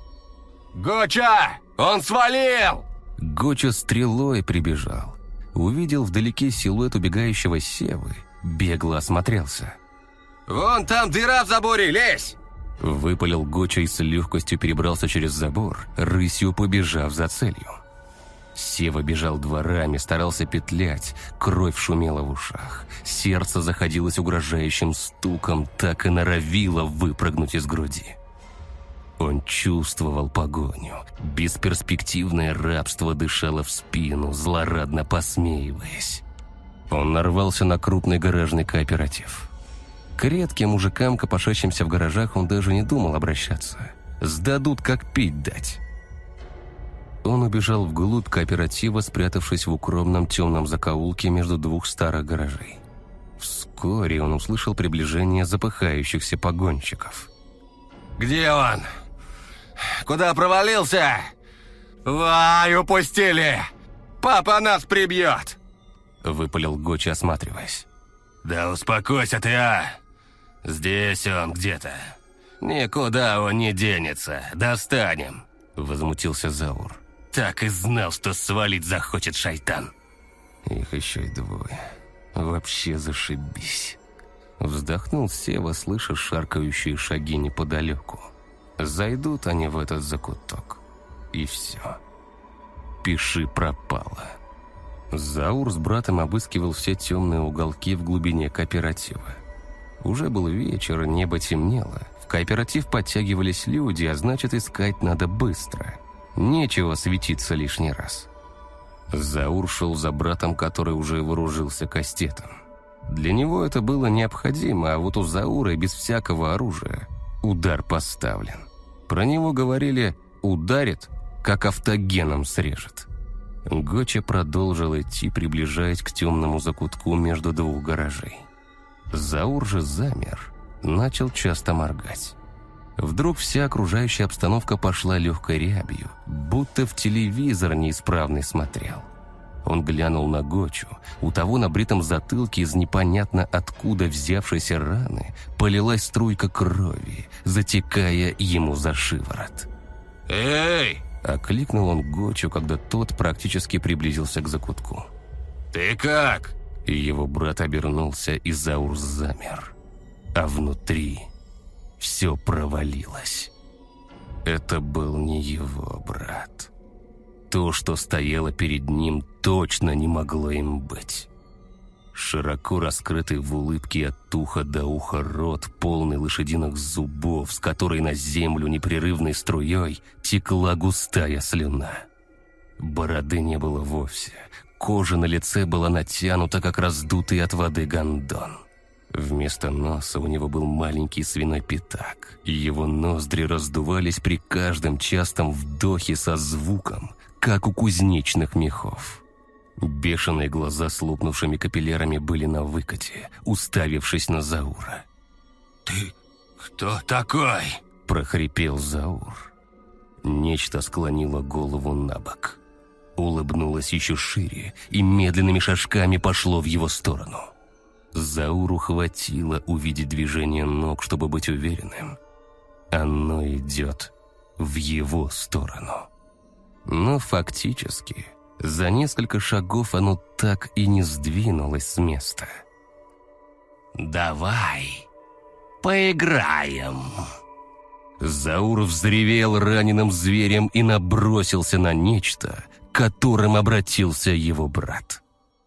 «Гоча! Он свалил!» Гоча стрелой прибежал. Увидел вдалеке силуэт убегающего Севы, бегло осмотрелся. «Вон там дыра в заборе, лезь!» Выпалил Гоча и с легкостью перебрался через забор, рысью побежав за целью. Сева бежал дворами, старался петлять, кровь шумела в ушах. Сердце заходилось угрожающим стуком, так и норовило выпрыгнуть из груди. Он чувствовал погоню. Бесперспективное рабство дышало в спину, злорадно посмеиваясь. Он нарвался на крупный гаражный кооператив. К редким мужикам, копошащимся в гаражах, он даже не думал обращаться. Сдадут, как пить дать. Он убежал вглубь кооператива, спрятавшись в укромном темном закоулке между двух старых гаражей. Вскоре он услышал приближение запыхающихся погонщиков. «Где он? Куда провалился? Вай, упустили! Папа нас прибьет!» Выпалил Гоча, осматриваясь. «Да успокойся ты, а! Здесь он где-то. Никуда он не денется. Достанем!» Возмутился Заур. «Так и знал, что свалить захочет шайтан!» Их еще и двое. Вообще зашибись. Вздохнул Сева, слыша шаркающие шаги неподалеку. Зайдут они в этот закуток. И все. Пиши пропало. Заур с братом обыскивал все темные уголки в глубине кооператива. Уже был вечер, небо темнело. В кооператив подтягивались люди, а значит, искать надо быстро. Нечего светиться лишний раз. Заур шел за братом, который уже вооружился кастетом. Для него это было необходимо, а вот у Заура без всякого оружия удар поставлен. Про него говорили «ударит, как автогеном срежет». Гоча продолжил идти, приближаясь к темному закутку между двух гаражей. Заур же замер, начал часто моргать. Вдруг вся окружающая обстановка пошла легкой рябью, будто в телевизор неисправный смотрел. Он глянул на Гочу. У того на бритом затылке из непонятно откуда взявшейся раны полилась струйка крови, затекая ему за шиворот. «Эй!» — окликнул он Гочу, когда тот практически приблизился к закутку. «Ты как?» Его брат обернулся, и Заур замер. А внутри все провалилось. Это был не его брат. То, что стояло перед ним, точно не могло им быть. Широко раскрытый в улыбке от уха до уха рот, полный лошадиных зубов, с которой на землю непрерывной струей текла густая слюна. Бороды не было вовсе. Кожа на лице была натянута, как раздутый от воды гондон. Вместо носа у него был маленький свиной пятак. Его ноздри раздувались при каждом частом вдохе со звуком, как у кузнечных мехов. Бешеные глаза с лопнувшими капиллярами были на выкате, уставившись на Заура. «Ты кто такой?» – прохрипел Заур. Нечто склонило голову на бок. Улыбнулось еще шире и медленными шажками пошло в его сторону. Зауру хватило увидеть движение ног, чтобы быть уверенным. Оно идет в его сторону. Но фактически за несколько шагов оно так и не сдвинулось с места. «Давай, поиграем!» Заур взревел раненым зверем и набросился на нечто, к которым обратился его брат.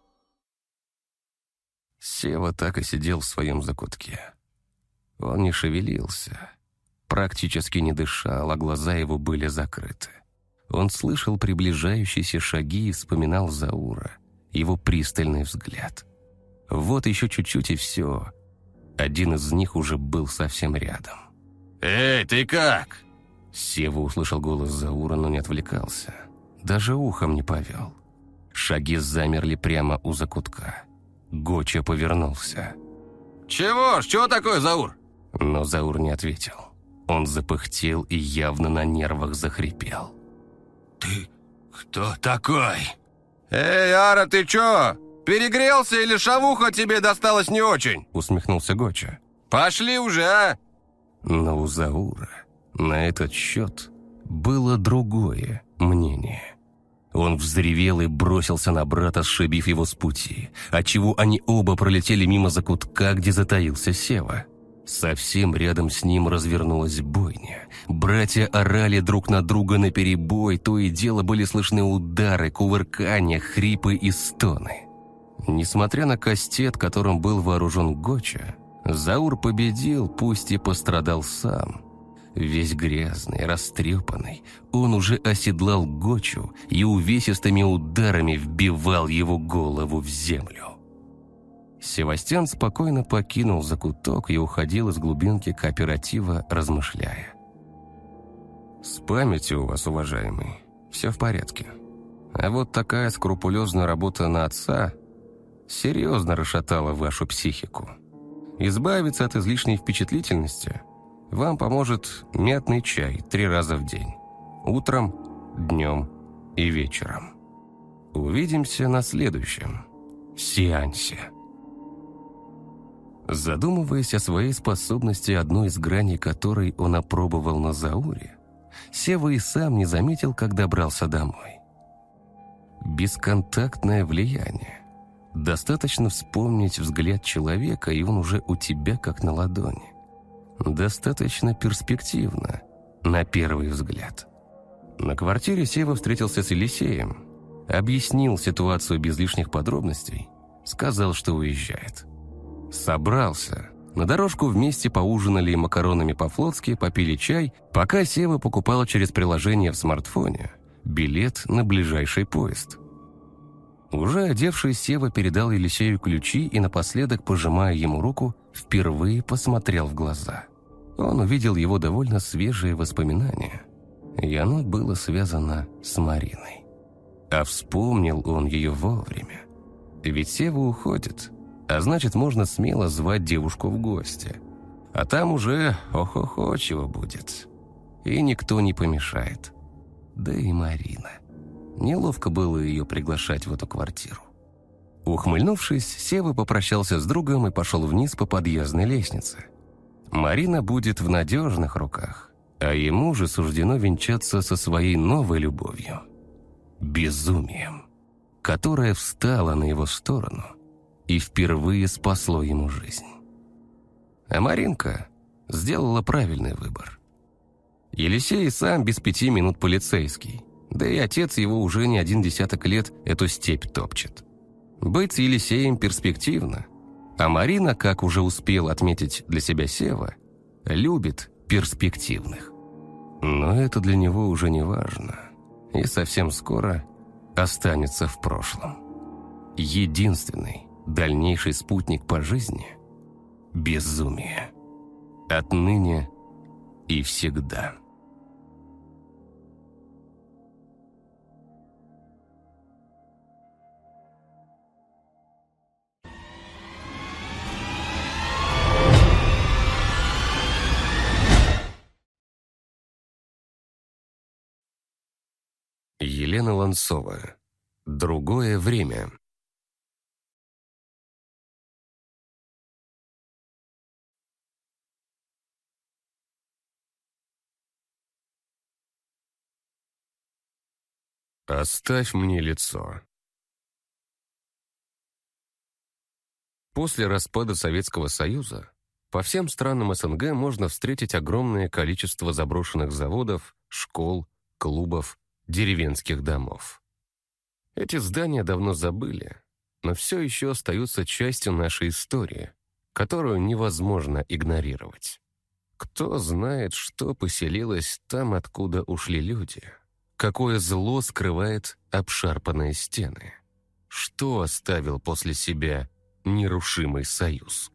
Сева так и сидел в своем закутке. Он не шевелился, практически не дышал, а глаза его были закрыты. Он слышал приближающиеся шаги и вспоминал Заура, его пристальный взгляд. Вот еще чуть-чуть и все. Один из них уже был совсем рядом. «Эй, ты как?» Сева услышал голос Заура, но не отвлекался. Даже ухом не повел. Шаги замерли прямо у закутка. Гоча повернулся. «Чего ж? Чего такое, Заур?» Но Заур не ответил. Он запыхтел и явно на нервах захрипел. «Ты кто такой?» «Эй, Ара, ты чё? Перегрелся или шавуха тебе досталась не очень?» Усмехнулся Гоча. «Пошли уже, а!» Но у Заура на этот счет было другое мнение. Он взревел и бросился на брата, сшибив его с пути, отчего они оба пролетели мимо закутка, где затаился Сева. Совсем рядом с ним развернулась бойня. Братья орали друг на друга наперебой, то и дело были слышны удары, кувыркания, хрипы и стоны. Несмотря на кастет, которым был вооружен Гоча, Заур победил, пусть и пострадал сам. Весь грязный, растрепанный, он уже оседлал Гочу и увесистыми ударами вбивал его голову в землю. Севастьян спокойно покинул закуток и уходил из глубинки кооператива, размышляя. «С памятью у вас, уважаемый, все в порядке. А вот такая скрупулезная работа на отца серьезно расшатала вашу психику. Избавиться от излишней впечатлительности вам поможет мятный чай три раза в день. Утром, днем и вечером. Увидимся на следующем сеансе». Задумываясь о своей способности, одной из граней которой он опробовал на Зауре, Сева и сам не заметил, как добрался домой. Бесконтактное влияние. Достаточно вспомнить взгляд человека, и он уже у тебя как на ладони. Достаточно перспективно, на первый взгляд. На квартире Сева встретился с Елисеем, объяснил ситуацию без лишних подробностей, сказал, что уезжает. Собрался. На дорожку вместе поужинали макаронами по-флотски, попили чай, пока Сева покупал через приложение в смартфоне билет на ближайший поезд. Уже одевший, Сева передал Елисею ключи и напоследок, пожимая ему руку, впервые посмотрел в глаза. Он увидел его довольно свежие воспоминания, и оно было связано с Мариной. А вспомнил он ее вовремя. Ведь Сева уходит, а значит, можно смело звать девушку в гости. А там уже ох-охо чего будет. И никто не помешает. Да и Марина Неловко было ее приглашать в эту квартиру. Ухмыльнувшись, Сева попрощался с другом и пошел вниз по подъездной лестнице. Марина будет в надежных руках, а ему же суждено венчаться со своей новой любовью – безумием, которое встало на его сторону и впервые спасло ему жизнь. А Маринка сделала правильный выбор. Елисей сам без пяти минут полицейский, да и отец его уже не один десяток лет эту степь топчет. Быть с Елисеем перспективно, а Марина, как уже успел отметить для себя Сева, любит перспективных. Но это для него уже не важно, и совсем скоро останется в прошлом. Единственный дальнейший спутник по жизни – безумие. Отныне и всегда. Елена Ланцова. Другое время. Оставь мне лицо. После распада Советского Союза по всем странам СНГ можно встретить огромное количество заброшенных заводов, школ, клубов, деревенских домов. Эти здания давно забыли, но все еще остаются частью нашей истории, которую невозможно игнорировать. Кто знает, что поселилось там, откуда ушли люди? Какое зло скрывает обшарпанные стены? Что оставил после себя нерушимый союз?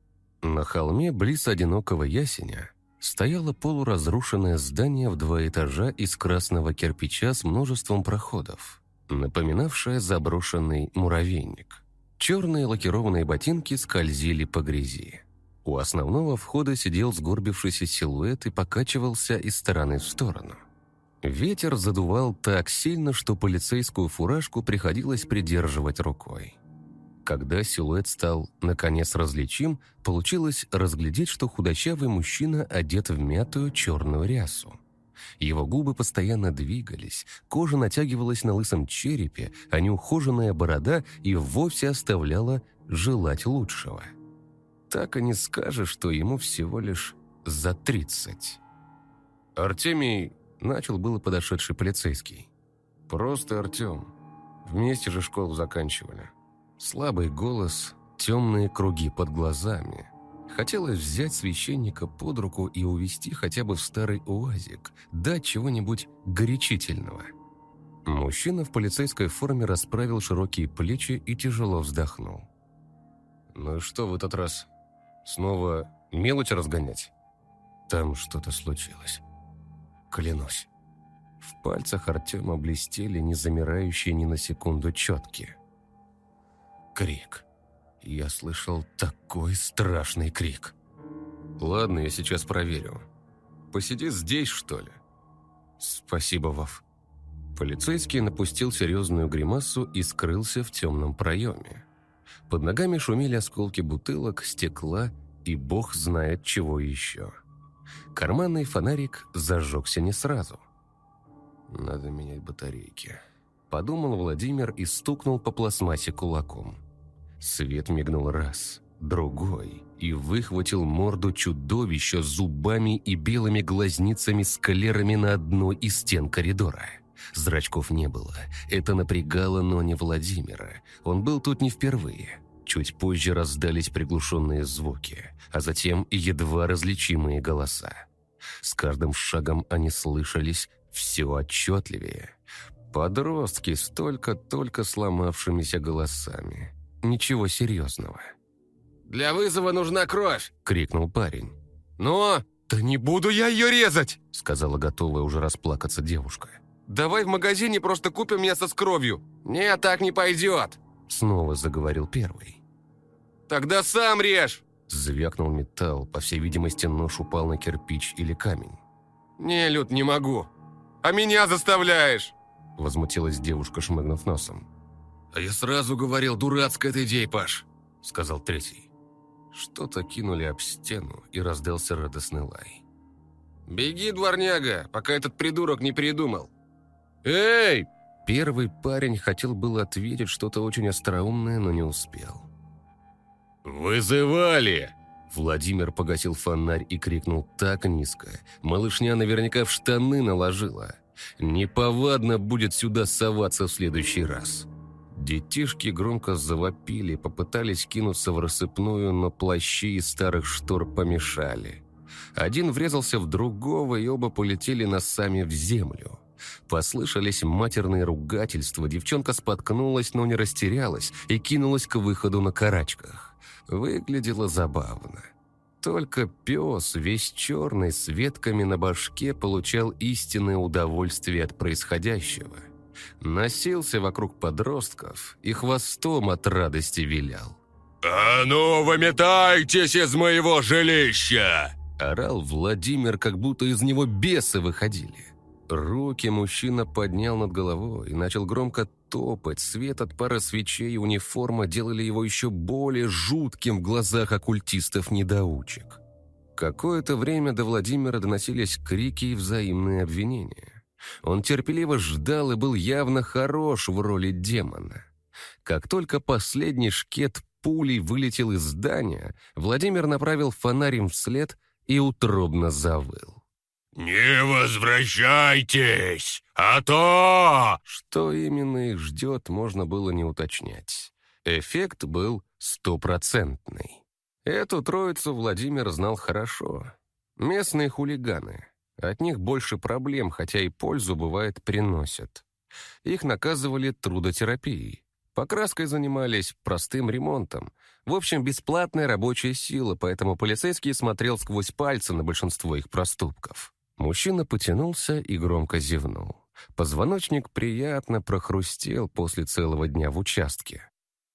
На холме близ одинокого ясеня стояло полуразрушенное здание в два этажа из красного кирпича с множеством проходов, напоминавшее заброшенный муравейник. Черные лакированные ботинки скользили по грязи. У основного входа сидел сгорбившийся силуэт и покачивался из стороны в сторону. Ветер задувал так сильно, что полицейскую фуражку приходилось придерживать рукой. Когда силуэт стал, наконец, различим, получилось разглядеть, что худощавый мужчина одет в мятую черную рясу. Его губы постоянно двигались, кожа натягивалась на лысом черепе, а неухоженная борода и вовсе оставляла желать лучшего. Так и не скажешь, что ему всего лишь за тридцать. «Артемий», — начал было подошедший полицейский. «Просто Артем. Вместе же школу заканчивали». Слабый голос, темные круги под глазами. Хотелось взять священника под руку и увести хотя бы в старый уазик, дать чего-нибудь горячительного. Мужчина в полицейской форме расправил широкие плечи и тяжело вздохнул. «Ну и что в этот раз? Снова мелочь разгонять?» «Там что-то случилось. Клянусь». В пальцах Артема блестели незамирающие ни на секунду четки. Крик. Я слышал такой страшный крик. «Ладно, я сейчас проверю. Посиди здесь, что ли?» «Спасибо, Вов». Полицейский напустил серьезную гримасу и скрылся в темном проеме. Под ногами шумели осколки бутылок, стекла и бог знает чего еще. Карманный фонарик зажегся не сразу. «Надо менять батарейки», — подумал Владимир и стукнул по пластмассе кулаком. Свет мигнул раз, другой, и выхватил морду чудовища с зубами и белыми глазницами-склерами на одной из стен коридора. Зрачков не было. Это напрягало, но не Владимира. Он был тут не впервые. Чуть позже раздались приглушенные звуки, а затем и едва различимые голоса. С каждым шагом они слышались все отчетливее. Подростки с только-только сломавшимися голосами. Ничего серьезного. «Для вызова нужна кровь!» — крикнул парень. «Но...» «Да не буду я ее резать!» — сказала готовая уже расплакаться девушка. «Давай в магазине просто купим мясо с кровью!» «Нет, так не пойдет!» — снова заговорил первый. «Тогда сам режь!» — звякнул металл. По всей видимости, нож упал на кирпич или камень. «Не, Люд, не могу. А меня заставляешь!» – возмутилась девушка, шмыгнув носом. «А я сразу говорил, дурацкая эта идея, Паш!» – сказал третий. Что-то кинули об стену, и раздался радостный лай. «Беги, дворняга, пока этот придурок не передумал!» «Эй!» Первый парень хотел было ответить что-то очень остроумное, но не успел. «Вызывали!» Владимир погасил фонарь и крикнул так низко. Малышня наверняка в штаны наложила. Неповадно будет сюда соваться в следующий раз. Детишки громко завопили, попытались кинуться в рассыпную, но плащи из старых штор помешали. Один врезался в другого, и оба полетели носами в землю. Послышались матерные ругательства, девчонка споткнулась, но не растерялась и кинулась к выходу на карачках. Выглядело забавно. Только пес, весь черный, с ветками на башке, получал истинное удовольствие от происходящего. Носился вокруг подростков и хвостом от радости вилял. «А ну, выметайтесь из моего жилища!» Орал Владимир, как будто из него бесы выходили. Руки мужчина поднял над головой и начал громко топать. Свет от пары свечей и униформа делали его еще более жутким в глазах оккультистов-недоучек. Какое-то время до Владимира доносились крики и взаимные обвинения. Он терпеливо ждал и был явно хорош в роли демона. Как только последний шкет пулей вылетел из здания, Владимир направил фонарь им вслед и утробно завыл. «Не возвращайтесь, а то...» Что именно их ждет, можно было не уточнять. Эффект был стопроцентный. Эту троицу Владимир знал хорошо. Местные хулиганы. От них больше проблем, хотя и пользу, бывает, приносят. Их наказывали трудотерапией. Покраской занимались, простым ремонтом. В общем, бесплатная рабочая сила, поэтому полицейский смотрел сквозь пальцы на большинство их проступков. Мужчина потянулся и громко зевнул. Позвоночник приятно прохрустел после целого дня в участке.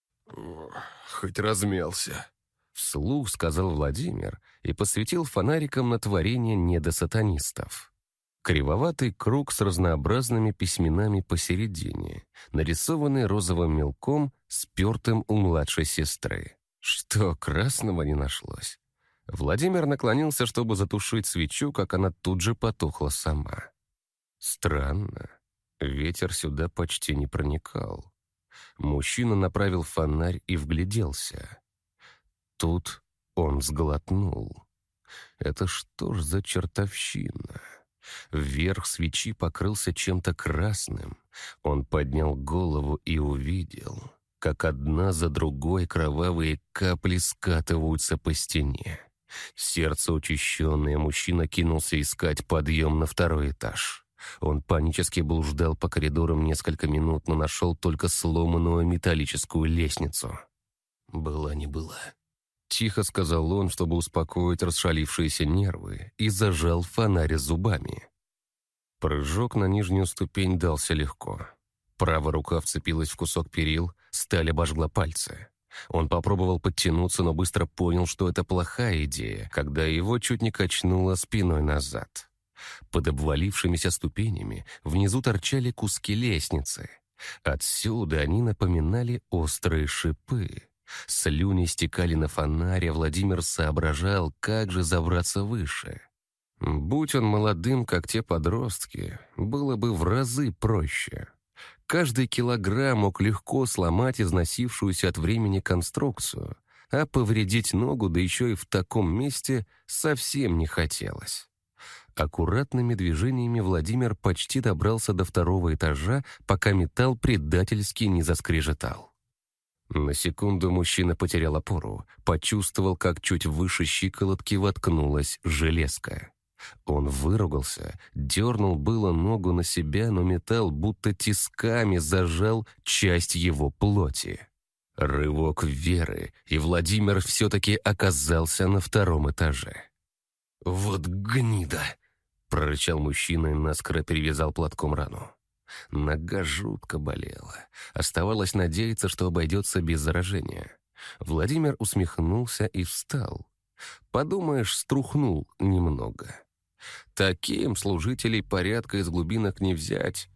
«Хоть размялся», — вслух сказал Владимир и посветил фонариком на творение недосатанистов. Кривоватый круг с разнообразными письменами посередине, нарисованный розовым мелком, спертым у младшей сестры. Что, красного не нашлось? Владимир наклонился, чтобы затушить свечу, как она тут же потухла сама. Странно. Ветер сюда почти не проникал. Мужчина направил фонарь и вгляделся. Тут он сглотнул. Это что ж за чертовщина? Верх свечи покрылся чем-то красным. Он поднял голову и увидел, как одна за другой кровавые капли скатываются по стене. Сердце учащенное, мужчина кинулся искать подъем на второй этаж. Он панически блуждал по коридорам несколько минут, но нашел только сломанную металлическую лестницу. «Была не была», — тихо сказал он, чтобы успокоить расшалившиеся нервы, и зажал фонарь зубами. Прыжок на нижнюю ступень дался легко. Правая рука вцепилась в кусок перил, сталь обожгла пальцы. Он попробовал подтянуться, но быстро понял, что это плохая идея, когда его чуть не качнуло спиной назад. Под обвалившимися ступенями внизу торчали куски лестницы. Отсюда они напоминали острые шипы. Слюни стекали на фонарь, а Владимир соображал, как же забраться выше. Будь он молодым, как те подростки, было бы в разы проще. Каждый килограмм мог легко сломать износившуюся от времени конструкцию, а повредить ногу, да еще и в таком месте, совсем не хотелось. Аккуратными движениями Владимир почти добрался до второго этажа, пока металл предательски не заскрежетал. На секунду мужчина потерял опору, почувствовал, как чуть выше щиколотки воткнулась железка. Он выругался, дернул было ногу на себя, но металл будто тисками зажал часть его плоти. Рывок веры, и Владимир все-таки оказался на втором этаже. «Вот гнида!» — прорычал мужчина и наскоро перевязал платком рану. Нога жутко болела. Оставалось надеяться, что обойдется без заражения. Владимир усмехнулся и встал. Подумаешь, струхнул немного. Таким служителей порядка из глубинок не взять.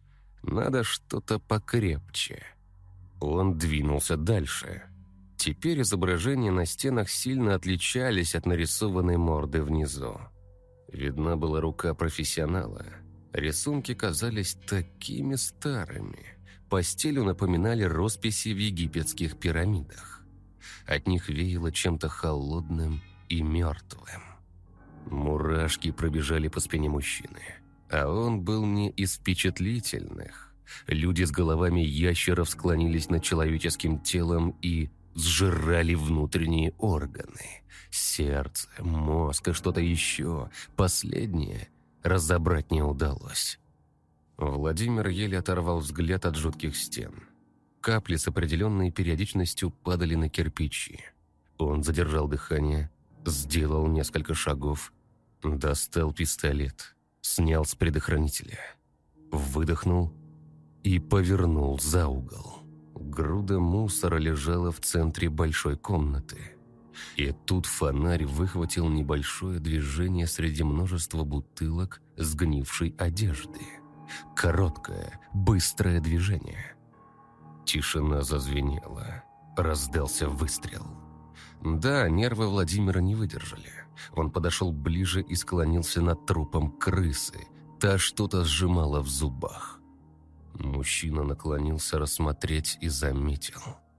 Надо что-то покрепче. Он двинулся дальше. Теперь изображения на стенах сильно отличались от нарисованной морды внизу. Видна была рука профессионала. Рисунки казались такими старыми. По стилю напоминали росписи в египетских пирамидах. От них веяло чем-то холодным и мертвым. Мурашки пробежали по спине мужчины. А он был не из впечатлительных. Люди с головами ящеров склонились над человеческим телом и сжирали внутренние органы. Сердце, мозг и что-то еще. Последнее разобрать не удалось. Владимир еле оторвал взгляд от жутких стен. Капли с определенной периодичностью падали на кирпичи. Он задержал дыхание, сделал несколько шагов, достал пистолет, снял с предохранителя, выдохнул и повернул за угол. Груда мусора лежала в центре большой комнаты. И тут фонарь выхватил небольшое движение среди множества бутылок сгнившей одежды. Короткое, быстрое движение. Тишина зазвенела. Раздался выстрел. Да, нервы Владимира не выдержали. Он подошел ближе и склонился над трупом крысы. Та что-то сжимала в зубах. Мужчина наклонился рассмотреть и заметил.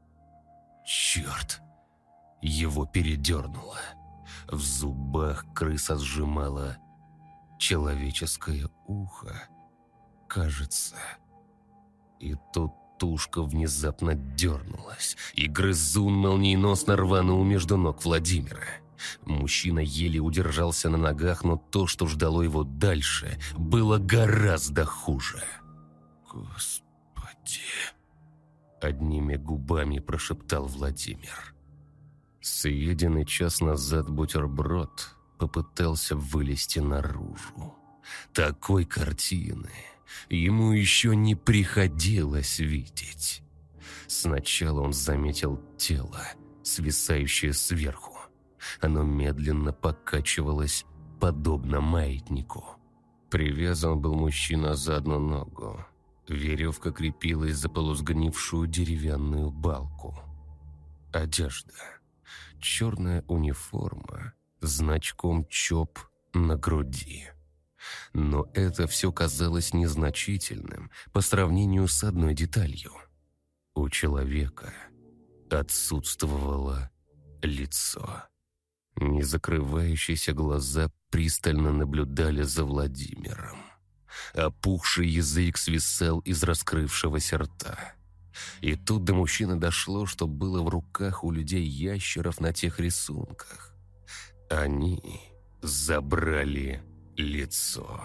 Черт! Его передернуло. В зубах крыса сжимала человеческое ухо, кажется. И тут тушка внезапно дернулась, и грызун молниеносно рванул между ног Владимира. Мужчина еле удержался на ногах, но то, что ждало его дальше, было гораздо хуже. «Господи!» — одними губами прошептал Владимир. Съеденный час назад бутерброд попытался вылезти наружу. Такой картины ему еще не приходилось видеть. Сначала он заметил тело, свисающее сверху. Оно медленно покачивалось, подобно маятнику. Привязан был мужчина за одну ногу. Веревка крепилась за полусгнившую деревянную балку. Одежда. Черная униформа, значком ЧОП на груди. Но это все казалось незначительным по сравнению с одной деталью. У человека отсутствовало лицо. Незакрывающиеся глаза пристально наблюдали за Владимиром. Опухший язык свисал из раскрывшегося рта. И тут до мужчины дошло, что было в руках у людей-ящеров на тех рисунках. Они забрали лицо.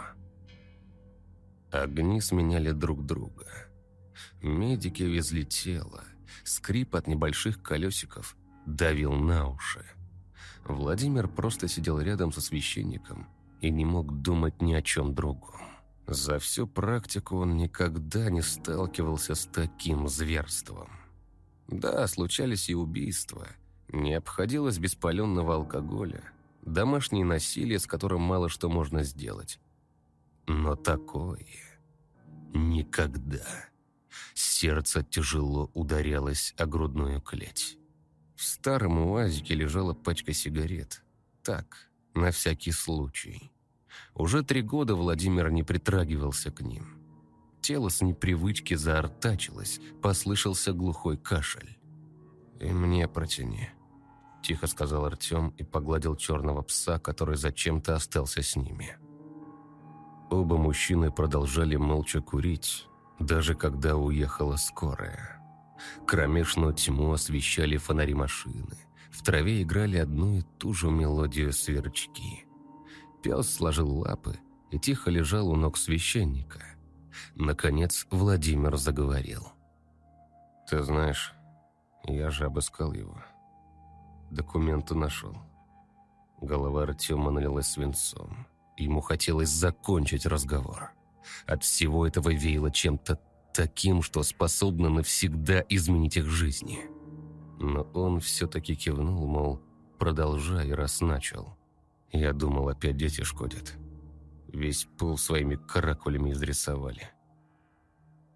Огни сменяли друг друга. Медики везли тело. Скрип от небольших колесиков давил на уши. Владимир просто сидел рядом со священником и не мог думать ни о чем другом. За всю практику он никогда не сталкивался с таким зверством. Да, случались и убийства. Не обходилось без паленого алкоголя. Домашнее насилие, с которым мало что можно сделать. Но такое никогда. Сердце тяжело ударялось о грудную клеть. В старом УАЗике лежала пачка сигарет. Так, на всякий случай. Уже три года Владимир не притрагивался к ним. Тело с непривычки заортачилось, послышался глухой кашель. «И мне протяни», – тихо сказал Артем и погладил черного пса, который зачем-то остался с ними. Оба мужчины продолжали молча курить, даже когда уехала скорая. Кромешную тьму освещали фонари машины. В траве играли одну и ту же мелодию сверчки. Пес сложил лапы и тихо лежал у ног священника. Наконец Владимир заговорил. «Ты знаешь, я же обыскал его. Документы нашел». Голова Артема налилась свинцом. Ему хотелось закончить разговор. От всего этого веяло чем-то таким, что способно навсегда изменить их жизни. Но он все-таки кивнул, мол, продолжай, раз начал. Я думал, опять дети шкодят. Весь пол своими каракулями изрисовали.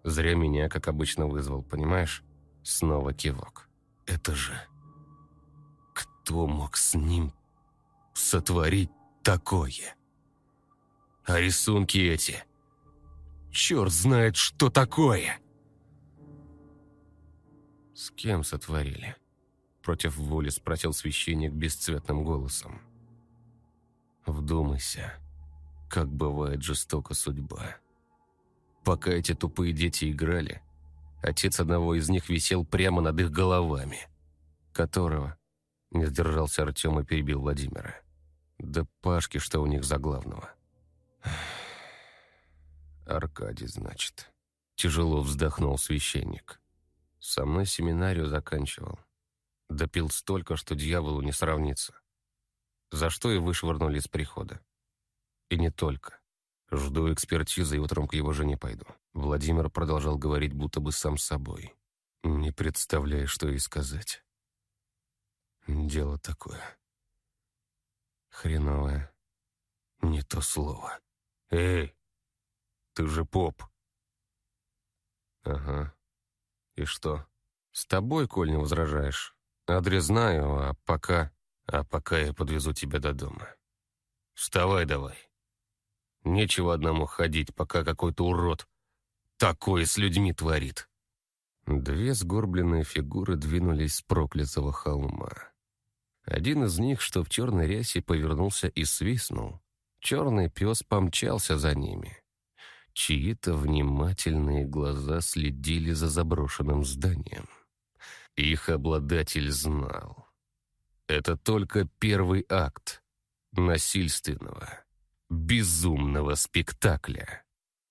Зря меня, как обычно, вызвал, понимаешь? Снова кивок. Это же... Кто мог с ним сотворить такое? А рисунки эти... Черт знает, что такое! С кем сотворили? Против воли спросил священник бесцветным голосом. Вдумайся, как бывает жестока судьба. Пока эти тупые дети играли, отец одного из них висел прямо над их головами. Которого? Не сдержался Артем и перебил Владимира. Да Пашки, что у них за главного. Аркадий, значит. Тяжело вздохнул священник. Со мной семинарию заканчивал. Допил столько, что дьяволу не сравнится. За что и вышвырнули из прихода. И не только. Жду экспертизы и утром к его жене пойду. Владимир продолжал говорить, будто бы сам с собой. Не представляю, что и сказать. Дело такое. Хреновое. Не то слово. Эй, ты же поп. Ага. И что? С тобой, коль не возражаешь. Адрес знаю, а пока... А пока я подвезу тебя до дома. Вставай давай. Нечего одному ходить, пока какой-то урод такое с людьми творит. Две сгорбленные фигуры двинулись с проклятого холма. Один из них, что в черной рясе, повернулся и свистнул. Черный пес помчался за ними. Чьи-то внимательные глаза следили за заброшенным зданием. Их обладатель знал. Это только первый акт насильственного, безумного спектакля.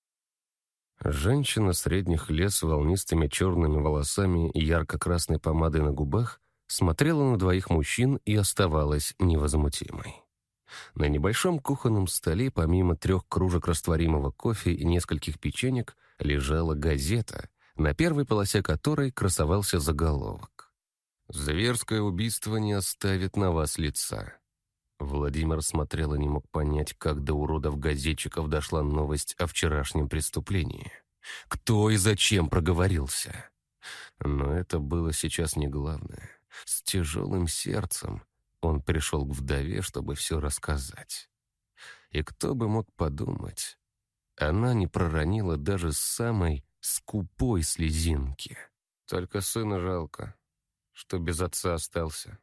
Женщина средних лет с волнистыми черными волосами и ярко-красной помадой на губах смотрела на двоих мужчин и оставалась невозмутимой. На небольшом кухонном столе, помимо трех кружек растворимого кофе и нескольких печенек, лежала газета, на первой полосе которой красовался заголовок: «Зверское убийство не оставит на вас лица». Владимир смотрел и не мог понять, как до уродов-газетчиков дошла новость о вчерашнем преступлении. Кто и зачем проговорился? Но это было сейчас не главное. С тяжелым сердцем он пришел к вдове, чтобы все рассказать. И кто бы мог подумать, она не проронила даже самой скупой слезинки. Только сына жалко, что без отца остался.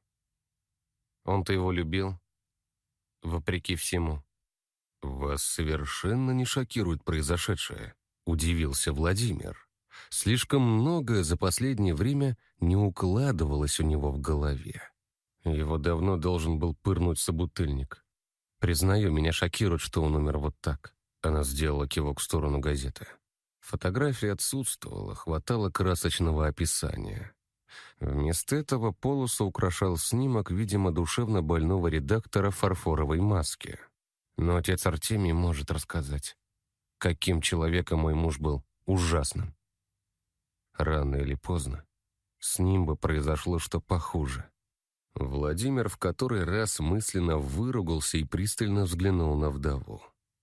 Он-то его любил, вопреки всему. «Вас совершенно не шокирует произошедшее», — удивился Владимир. Слишком многое за последнее время не укладывалось у него в голове. Его давно должен был пырнуть собутыльник. Признаю, меня шокирует, что он умер вот так. Она сделала кивок в сторону газеты. Фотография отсутствовала, хватало красочного описания. Вместо этого полосу украшал снимок, видимо, душевно больного редактора в фарфоровой маске. Но отец Артемий может рассказать, каким человеком мой муж был ужасным. Рано или поздно с ним бы произошло что похуже. Владимир в который раз мысленно выругался и пристально взглянул на вдову.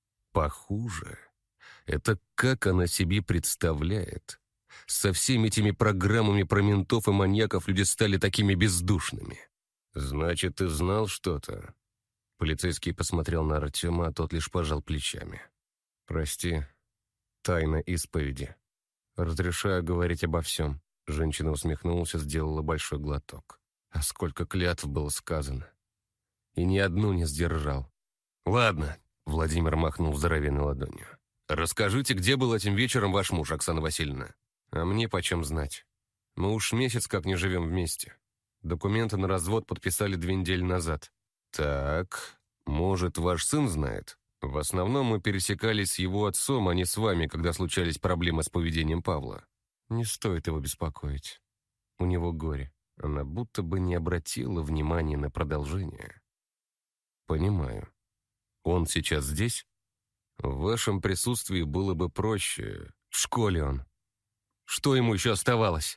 Похуже? Это как она себе представляет? Со всеми этими программами про ментов и маньяков люди стали такими бездушными. «Значит, ты знал что-то?» Полицейский посмотрел на Артема, а тот лишь пожал плечами. «Прости, тайна исповеди. Разрешаю говорить обо всем». Женщина усмехнулась и сделала большой глоток. А сколько клятв было сказано. И ни одну не сдержал. «Ладно», — Владимир махнул здоровенной ладонью. «Расскажите, где был этим вечером ваш муж, Оксана Васильевна?» «А мне почем знать? Мы уж месяц как не живем вместе. Документы на развод подписали две недели назад». «Так, может, ваш сын знает? В основном мы пересекались с его отцом, а не с вами, когда случались проблемы с поведением Павла. Не стоит его беспокоить. У него горе». Она будто бы не обратила внимания на продолжение. «Понимаю. Он сейчас здесь? В вашем присутствии было бы проще. В школе он. Что ему еще оставалось?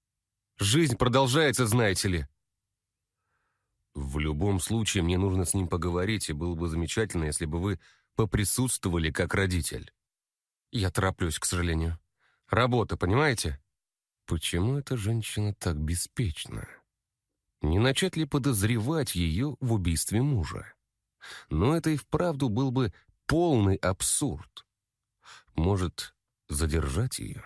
Жизнь продолжается, знаете ли». «В любом случае, мне нужно с ним поговорить, и было бы замечательно, если бы вы поприсутствовали как родитель». «Я тороплюсь, к сожалению. Работа, понимаете? Почему эта женщина так беспечна? Не начать ли подозревать ее в убийстве мужа? Но это и вправду был бы полный абсурд. Может, задержать ее?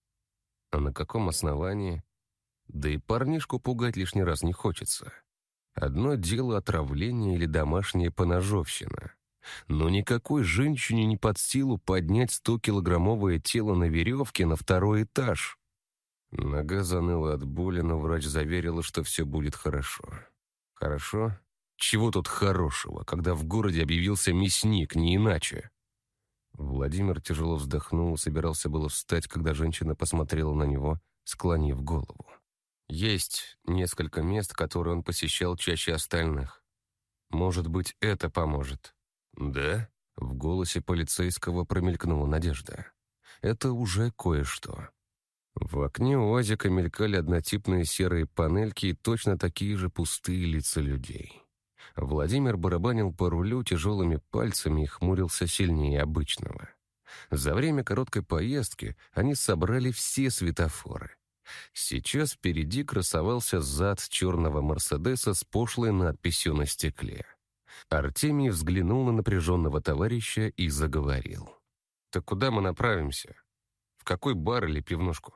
А на каком основании? Да и парнишку пугать лишний раз не хочется. Одно дело отравление или домашняя поножовщина. Но никакой женщине не под силу поднять стокилограммовое тело на веревке на второй этаж. Нога заныла от боли, но врач заверила, что все будет хорошо. Хорошо? Чего тут хорошего, когда в городе объявился мясник, не иначе? Владимир тяжело вздохнул, собирался было встать, когда женщина посмотрела на него, склонив голову. Есть несколько мест, которые он посещал чаще остальных. Может быть, это поможет. «Да?» — в голосе полицейского промелькнула надежда. «Это уже кое-что». В окне УАЗика мелькали однотипные серые панельки и точно такие же пустые лица людей. Владимир барабанил по рулю тяжелыми пальцами и хмурился сильнее обычного. За время короткой поездки они собрали все светофоры. Сейчас впереди красовался зад черного «Мерседеса» с пошлой надписью на стекле. Артемий взглянул на напряженного товарища и заговорил. «Так куда мы направимся? В какой бар или пивнушку?»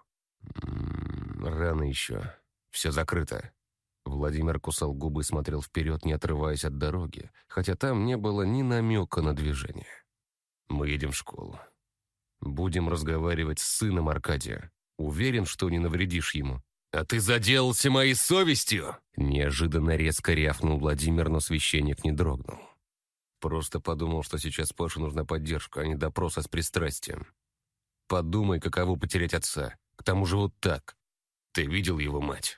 М-м, «Рано еще. Все закрыто». Владимир кусал губы и смотрел вперед, не отрываясь от дороги, хотя там не было ни намека на движение. «Мы едем в школу. Будем разговаривать с сыном Аркадия. Уверен, что не навредишь ему». «А ты заделался моей совестью?» Неожиданно резко рявкнул Владимир, но священник не дрогнул. «Просто подумал, что сейчас Паше нужна поддержка, а не допроса с пристрастием. Подумай, каково потерять отца. К тому же вот так. Ты видел его мать?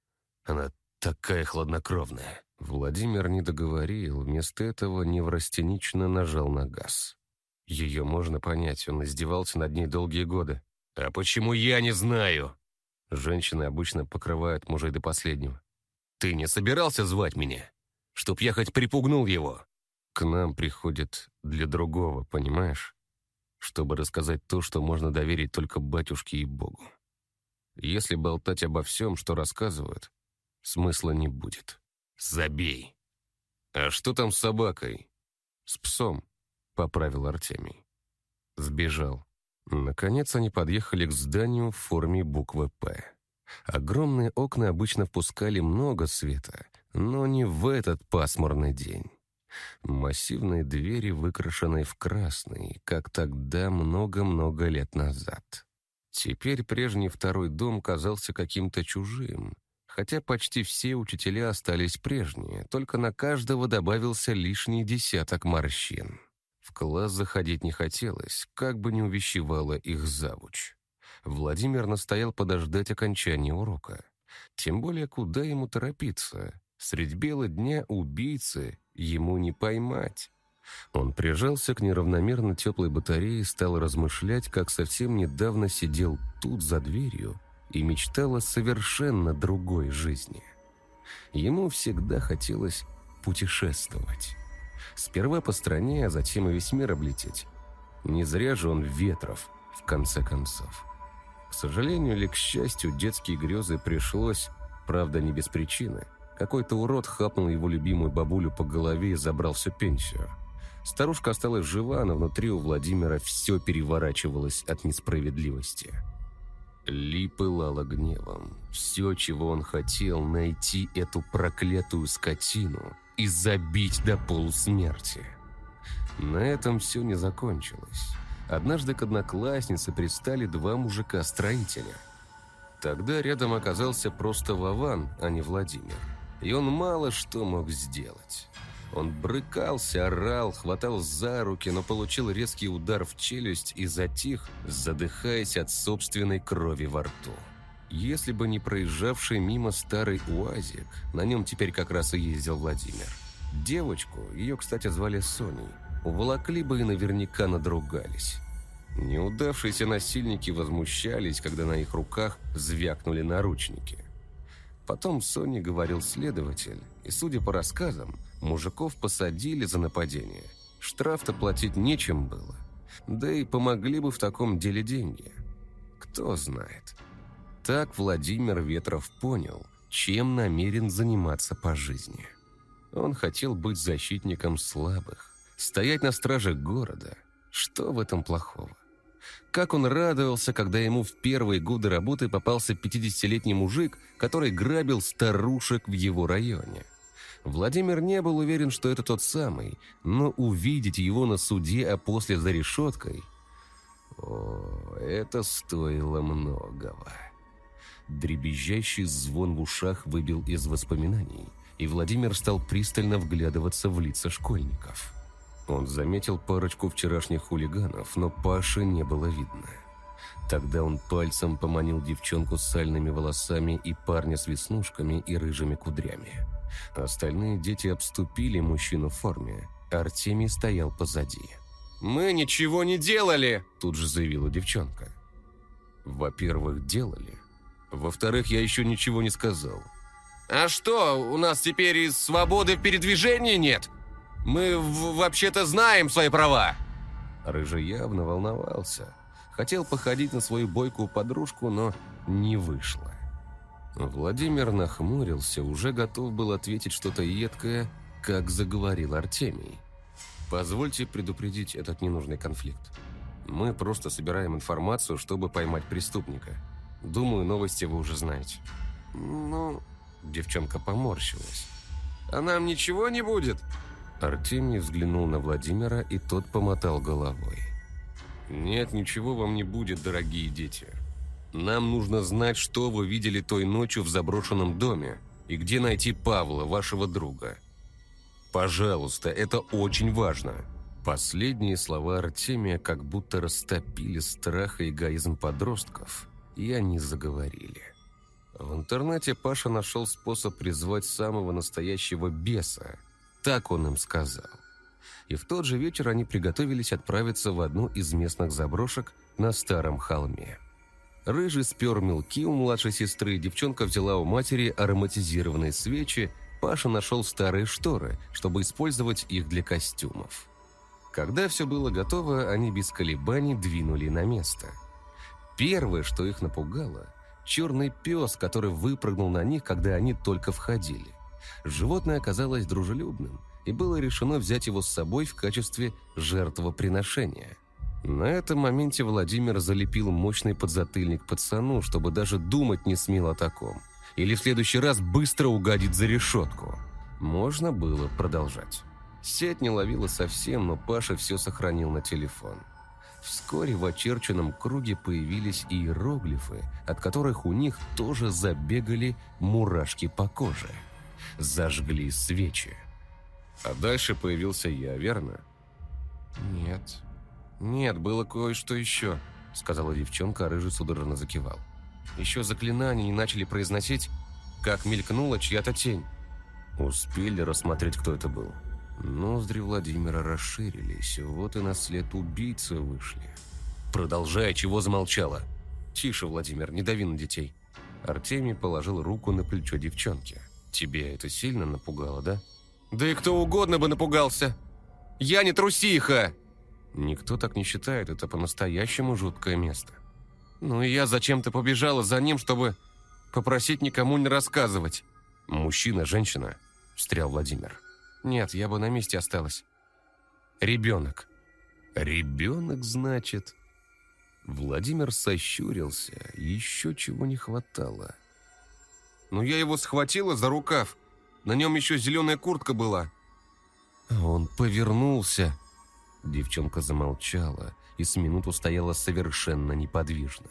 Она такая хладнокровная». Владимир не договорил, вместо этого неврастенично нажал на газ. Ее можно понять, он издевался над ней долгие годы. «А почему я не знаю?» Женщины обычно покрывают мужей до последнего. «Ты не собирался звать меня? Чтоб я хоть припугнул его?» «К нам приходит для другого, понимаешь? Чтобы рассказать то, что можно доверить только батюшке и Богу. Если болтать обо всем, что рассказывают, смысла не будет. Забей!» «А что там с собакой?» «С псом», — поправил Артемий. «Сбежал». Наконец они подъехали к зданию в форме буквы «П». Огромные окна обычно впускали много света, но не в этот пасмурный день. Массивные двери, выкрашенные в красный, как тогда много-много лет назад. Теперь прежний второй дом казался каким-то чужим, хотя почти все учителя остались прежние, только на каждого добавился лишний десяток морщин. В класс заходить не хотелось, как бы ни увещевала их завуч. Владимир настоял подождать окончания урока. Тем более, куда ему торопиться? Средь бела дня убийцы ему не поймать. Он прижался к неравномерно теплой батарее и стал размышлять, как совсем недавно сидел тут за дверью и мечтал о совершенно другой жизни. Ему всегда хотелось путешествовать. Сперва по стране, а затем и весь мир облететь. Не зря же он Ветров, в конце концов. К сожалению или к счастью, детские грезы пришлось, правда, не без причины. Какой-то урод хапнул его любимую бабулю по голове и забрал всю пенсию. Старушка осталась жива, но внутри у Владимира все переворачивалось от несправедливости. Ли пылала гневом. Все, чего он хотел, найти эту проклятую скотину и забить до полусмерти. На этом все не закончилось. Однажды к однокласснице пристали два мужика-строителя. Тогда рядом оказался просто Вован, а не Владимир. И он мало что мог сделать. Он брыкался, орал, хватал за руки, но получил резкий удар в челюсть и затих, задыхаясь от собственной крови во рту. Если бы не проезжавший мимо старый УАЗик, на нем теперь как раз и ездил Владимир. Девочку, ее, кстати, звали Соней, уволокли бы и наверняка надругались. Неудавшиеся насильники возмущались, когда на их руках звякнули наручники. Потом Соне говорил следователь, и, судя по рассказам, мужиков посадили за нападение. Штраф-то платить нечем было. Да и помогли бы в таком деле деньги. Кто знает. Так Владимир Ветров понял, чем намерен заниматься по жизни. Он хотел быть защитником слабых, стоять на страже города. Что в этом плохого? Как он радовался, когда ему в первые годы работы попался пятидесятилетний мужик, который грабил старушек в его районе. Владимир не был уверен, что это тот самый, но увидеть его на суде, а после за решеткой... О, это стоило многого. Дребезжащий звон в ушах выбил из воспоминаний, и Владимир стал пристально вглядываться в лица школьников. Он заметил парочку вчерашних хулиганов, но Паши не было видно. Тогда он пальцем поманил девчонку с сальными волосами и парня с веснушками и рыжими кудрями. Остальные дети обступили мужчину в форме. Артемий стоял позади. «Мы ничего не делали!» – тут же заявила девчонка. «Во-первых, делали. Во-вторых, я еще ничего не сказал». «А что, у нас теперь и свободы в передвижении нет? Мы вообще-то знаем свои права!» Рыжий явно волновался. Хотел походить на свою бойкую подружку, но не вышло. Владимир нахмурился, уже готов был ответить что-то едкое, как заговорил Артемий. «Позвольте предупредить этот ненужный конфликт. Мы просто собираем информацию, чтобы поймать преступника. Думаю, новости вы уже знаете». «Ну...» Девчонка поморщилась. «А нам ничего не будет?» Артемий взглянул на Владимира, и тот помотал головой. «Нет, ничего вам не будет, дорогие дети. Нам нужно знать, что вы видели той ночью в заброшенном доме и где найти Павла, вашего друга. Пожалуйста, это очень важно». Последние слова Артемия как будто растопили страх и эгоизм подростков, и они заговорили. В интернете Паша нашел способ призвать самого настоящего беса. Так он им сказал. И в тот же вечер они приготовились отправиться в одну из местных заброшек на Старом холме. Рыжий спер мелки у младшей сестры, девчонка взяла у матери ароматизированные свечи, Паша нашел старые шторы, чтобы использовать их для костюмов. Когда все было готово, они без колебаний двинули на место. Первое, что их напугало – черный пес, который выпрыгнул на них, когда они только входили. Животное оказалось дружелюбным, и было решено взять его с собой в качестве жертвоприношения. На этом моменте Владимир залепил мощный подзатыльник пацану, чтобы даже думать не смел о таком. Или в следующий раз быстро угодит за решетку. Можно было продолжать. Сеть не ловила совсем, но Паша все сохранил на телефон. Вскоре в очерченном круге появились иероглифы, от которых у них тоже забегали мурашки по коже. Зажгли свечи. А дальше появился я, верно? Нет. Нет, было кое-что еще, сказала девчонка, а рыжий судорожно закивал. Еще заклинания не начали произносить, как мелькнула чья-то тень. Успели рассмотреть, кто это был. Ноздри Владимира расширились, вот и на след убийцы вышли. Продолжая, чего замолчала? Тише, Владимир, не дави на детей. Артемий положил руку на плечо девчонки. Тебя это сильно напугало, да? Да и кто угодно бы напугался. Я не трусиха. Никто так не считает, это по-настоящему жуткое место. Ну и я зачем-то побежала за ним, чтобы попросить никому не рассказывать. Мужчина, женщина, встрял Владимир. Нет, я бы на месте осталась. Ребенок. Ребенок, значит? Владимир сощурился, еще чего не хватало. Ну я его схватила за рукав. На нем еще зеленая куртка была. А он повернулся. Девчонка замолчала и с минуту стояла совершенно неподвижно.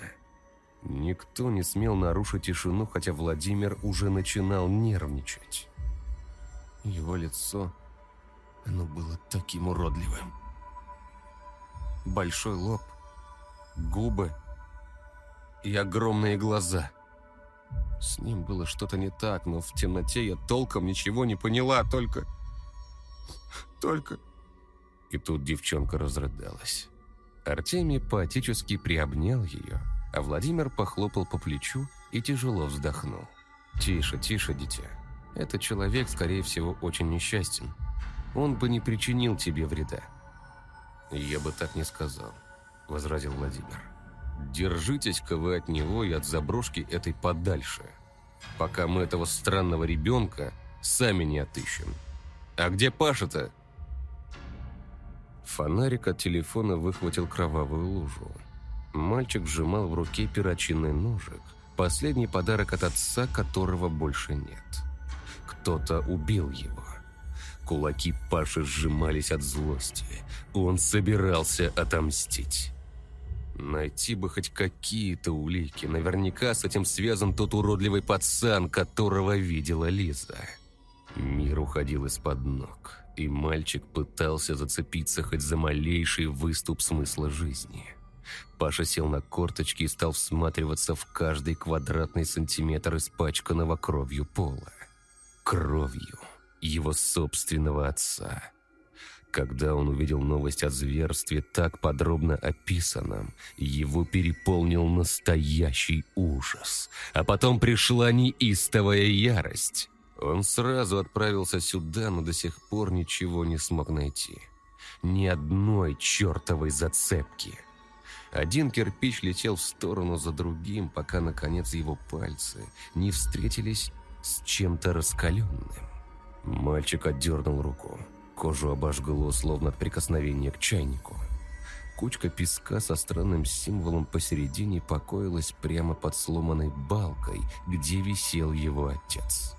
Никто не смел нарушить тишину, хотя Владимир уже начинал нервничать. Его лицо, оно было таким уродливым. Большой лоб, губы и огромные глаза. С ним было что-то не так, но в темноте я толком ничего не поняла, только... Только... И тут девчонка разрыдалась. Артемий поотечески приобнял ее, а Владимир похлопал по плечу и тяжело вздохнул. «Тише, тише, дитя. Этот человек, скорее всего, очень несчастен. Он бы не причинил тебе вреда». «Я бы так не сказал», — возразил Владимир. Держитесь-ка вы от него и от заброшки этой подальше, пока мы этого странного ребенка сами не отыщем. А где Паша-то?» Фонарик от телефона выхватил кровавую лужу. Мальчик сжимал в руке перочинный ножик, последний подарок от отца, которого больше нет. Кто-то убил его. Кулаки Паши сжимались от злости. Он собирался отомстить. Найти бы хоть какие-то улики. Наверняка с этим связан тот уродливый пацан, которого видела Лиза. Мир уходил из-под ног, и мальчик пытался зацепиться хоть за малейший выступ смысла жизни. Паша сел на корточки и стал всматриваться в каждый квадратный сантиметр испачканного кровью пола. Кровью его собственного отца. Когда он увидел новость о зверстве, так подробно описанном, его переполнил настоящий ужас. А потом пришла неистовая ярость. Он сразу отправился сюда, но до сих пор ничего не смог найти. Ни одной чертовой зацепки. Один кирпич летел в сторону за другим, пока, наконец, его пальцы не встретились с чем-то раскаленным. Мальчик отдернул руку. Кожу обожгло, словно от прикосновения к чайнику. Кучка песка со странным символом посередине покоилась прямо под сломанной балкой, где висел его отец.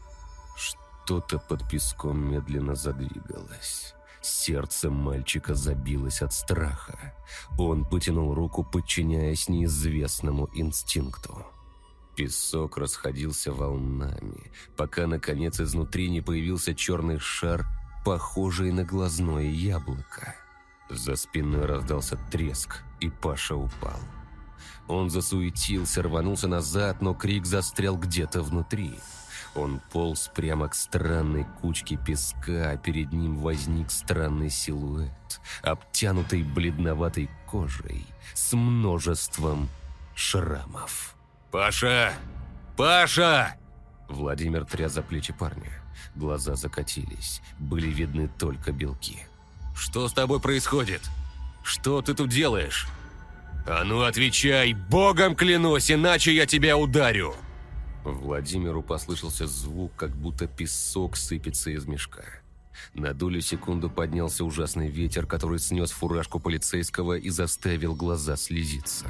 Что-то под песком медленно задвигалось. Сердце мальчика забилось от страха. Он потянул руку, подчиняясь неизвестному инстинкту. Песок расходился волнами, пока, наконец, изнутри не появился черный шар, похожий на глазное яблоко. За спиной раздался треск, и Паша упал. Он засуетился, рванулся назад, но крик застрял где-то внутри. Он полз прямо к странной кучке песка, а перед ним возник странный силуэт, обтянутый бледноватой кожей, с множеством шрамов. «Паша! Паша!» Владимир тряс за плечи парня. Глаза закатились, были видны только белки. «Что с тобой происходит? Что ты тут делаешь? А ну отвечай, богом клянусь, иначе я тебя ударю!» Владимиру послышался звук, как будто песок сыпется из мешка. На долю секунду поднялся ужасный ветер, который снес фуражку полицейского и заставил глаза слезиться.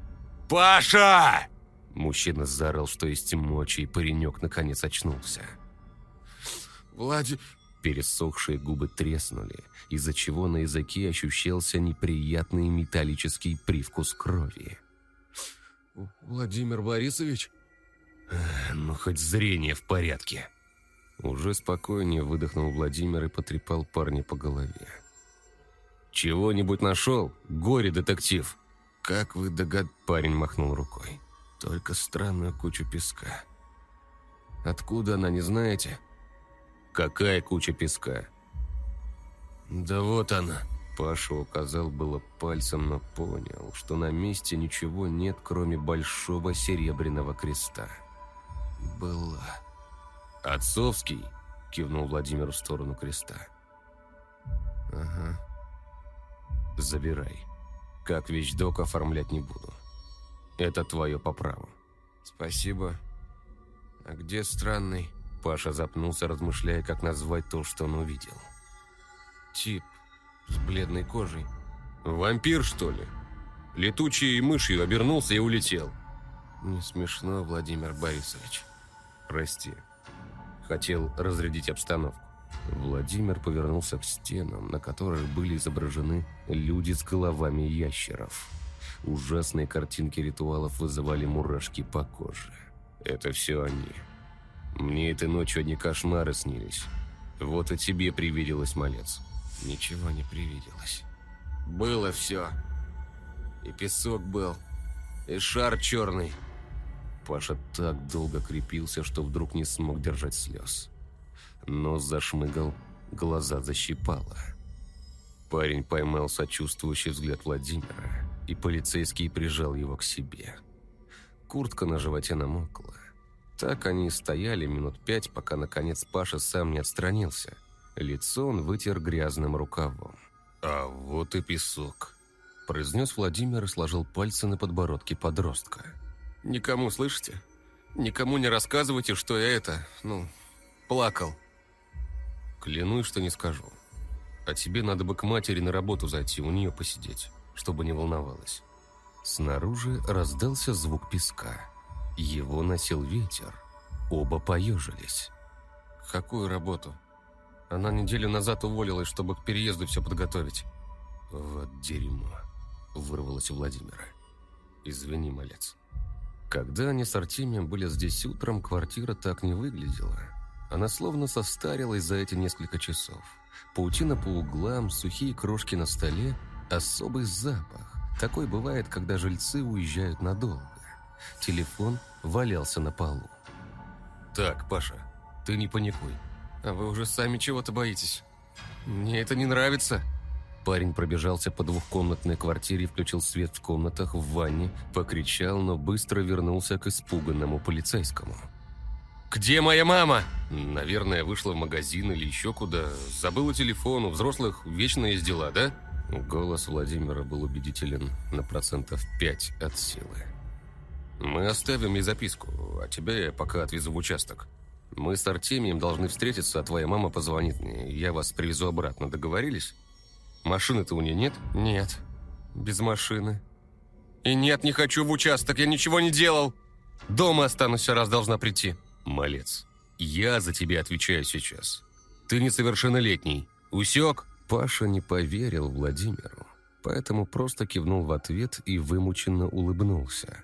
«Паша!» Мужчина заорал, что есть мочи, и паренек наконец очнулся. «Влади...» Пересохшие губы треснули, из-за чего на языке ощущался неприятный металлический привкус крови. «Владимир Борисович?» «Ну, хоть зрение в порядке». Уже спокойнее выдохнул Владимир и потрепал парня по голове. «Чего-нибудь нашел? Горе-детектив!» «Как вы догад...» Парень махнул рукой. «Только странную кучу песка. Откуда она, не знаете?» «Какая куча песка?» «Да вот она». Паша указал было пальцем, но понял, что на месте ничего нет, кроме большого серебряного креста. «Была». «Отцовский?» – кивнул Владимир в сторону креста. «Ага». «Забирай. Как вещдок оформлять не буду. Это твое по праву». «Спасибо. А где странный?» Паша запнулся, размышляя, как назвать то, что он увидел. «Тип с бледной кожей». «Вампир, что ли? Летучей мышью обернулся и улетел». «Не смешно, Владимир Борисович». «Прости. Хотел разрядить обстановку». Владимир повернулся к стенам, на которых были изображены люди с головами ящеров. Ужасные картинки ритуалов вызывали мурашки по коже. Это все они. Мне этой ночью одни кошмары снились. Вот и тебе привиделось, малец. Ничего не привиделось. Было все. И песок был, и шар черный. Паша так долго крепился, что вдруг не смог держать слез. Нос зашмыгал, глаза защипало. Парень поймал сочувствующий взгляд Владимира, и полицейский прижал его к себе. Куртка на животе намокла. Так они и стояли минут пять, пока, наконец, Паша сам не отстранился. Лицо он вытер грязным рукавом. «А вот и песок. произнес Владимир и сложил пальцы на подбородке подростка. «Никому, слышите? Никому не рассказывайте, что я это, ну, плакал». «Клянусь, что не скажу. А тебе надо бы к матери на работу зайти, у нее посидеть, чтобы не волновалась». Снаружи раздался звук песка. Его носил ветер. Оба поежились. «Какую работу? Она неделю назад уволилась, чтобы к переезду все подготовить». «Вот дерьмо», — вырвалось у Владимира. «Извини, малец». Когда они с Артемием были здесь утром, квартира так не выглядела. Она словно состарилась за эти несколько часов. Паутина по углам, сухие крошки на столе, особый запах. Такой бывает, когда жильцы уезжают надолго. Телефон валялся на полу. «Так, Паша, ты не паникуй. А вы уже сами чего-то боитесь. Мне это не нравится». Парень пробежался по двухкомнатной квартире, включил свет в комнатах, в ванне, покричал, но быстро вернулся к испуганному полицейскому. «Где моя мама?» «Наверное, вышла в магазин или еще куда. Забыла телефон, у взрослых вечно есть дела, да?» Голос Владимира был убедителен на процентов пять от силы. «Мы оставим ей записку, а тебя я пока отвезу в участок. Мы с Артемием должны встретиться, а твоя мама позвонит мне, я вас привезу обратно. Договорились? Машины-то у нее нет?» «Нет, без машины. И нет, не хочу в участок, я ничего не делал. Дома останусь, раз должна прийти». «Малец, я за тебя отвечаю сейчас. Ты несовершеннолетний. Усек?» Паша не поверил Владимиру, поэтому просто кивнул в ответ и вымученно улыбнулся.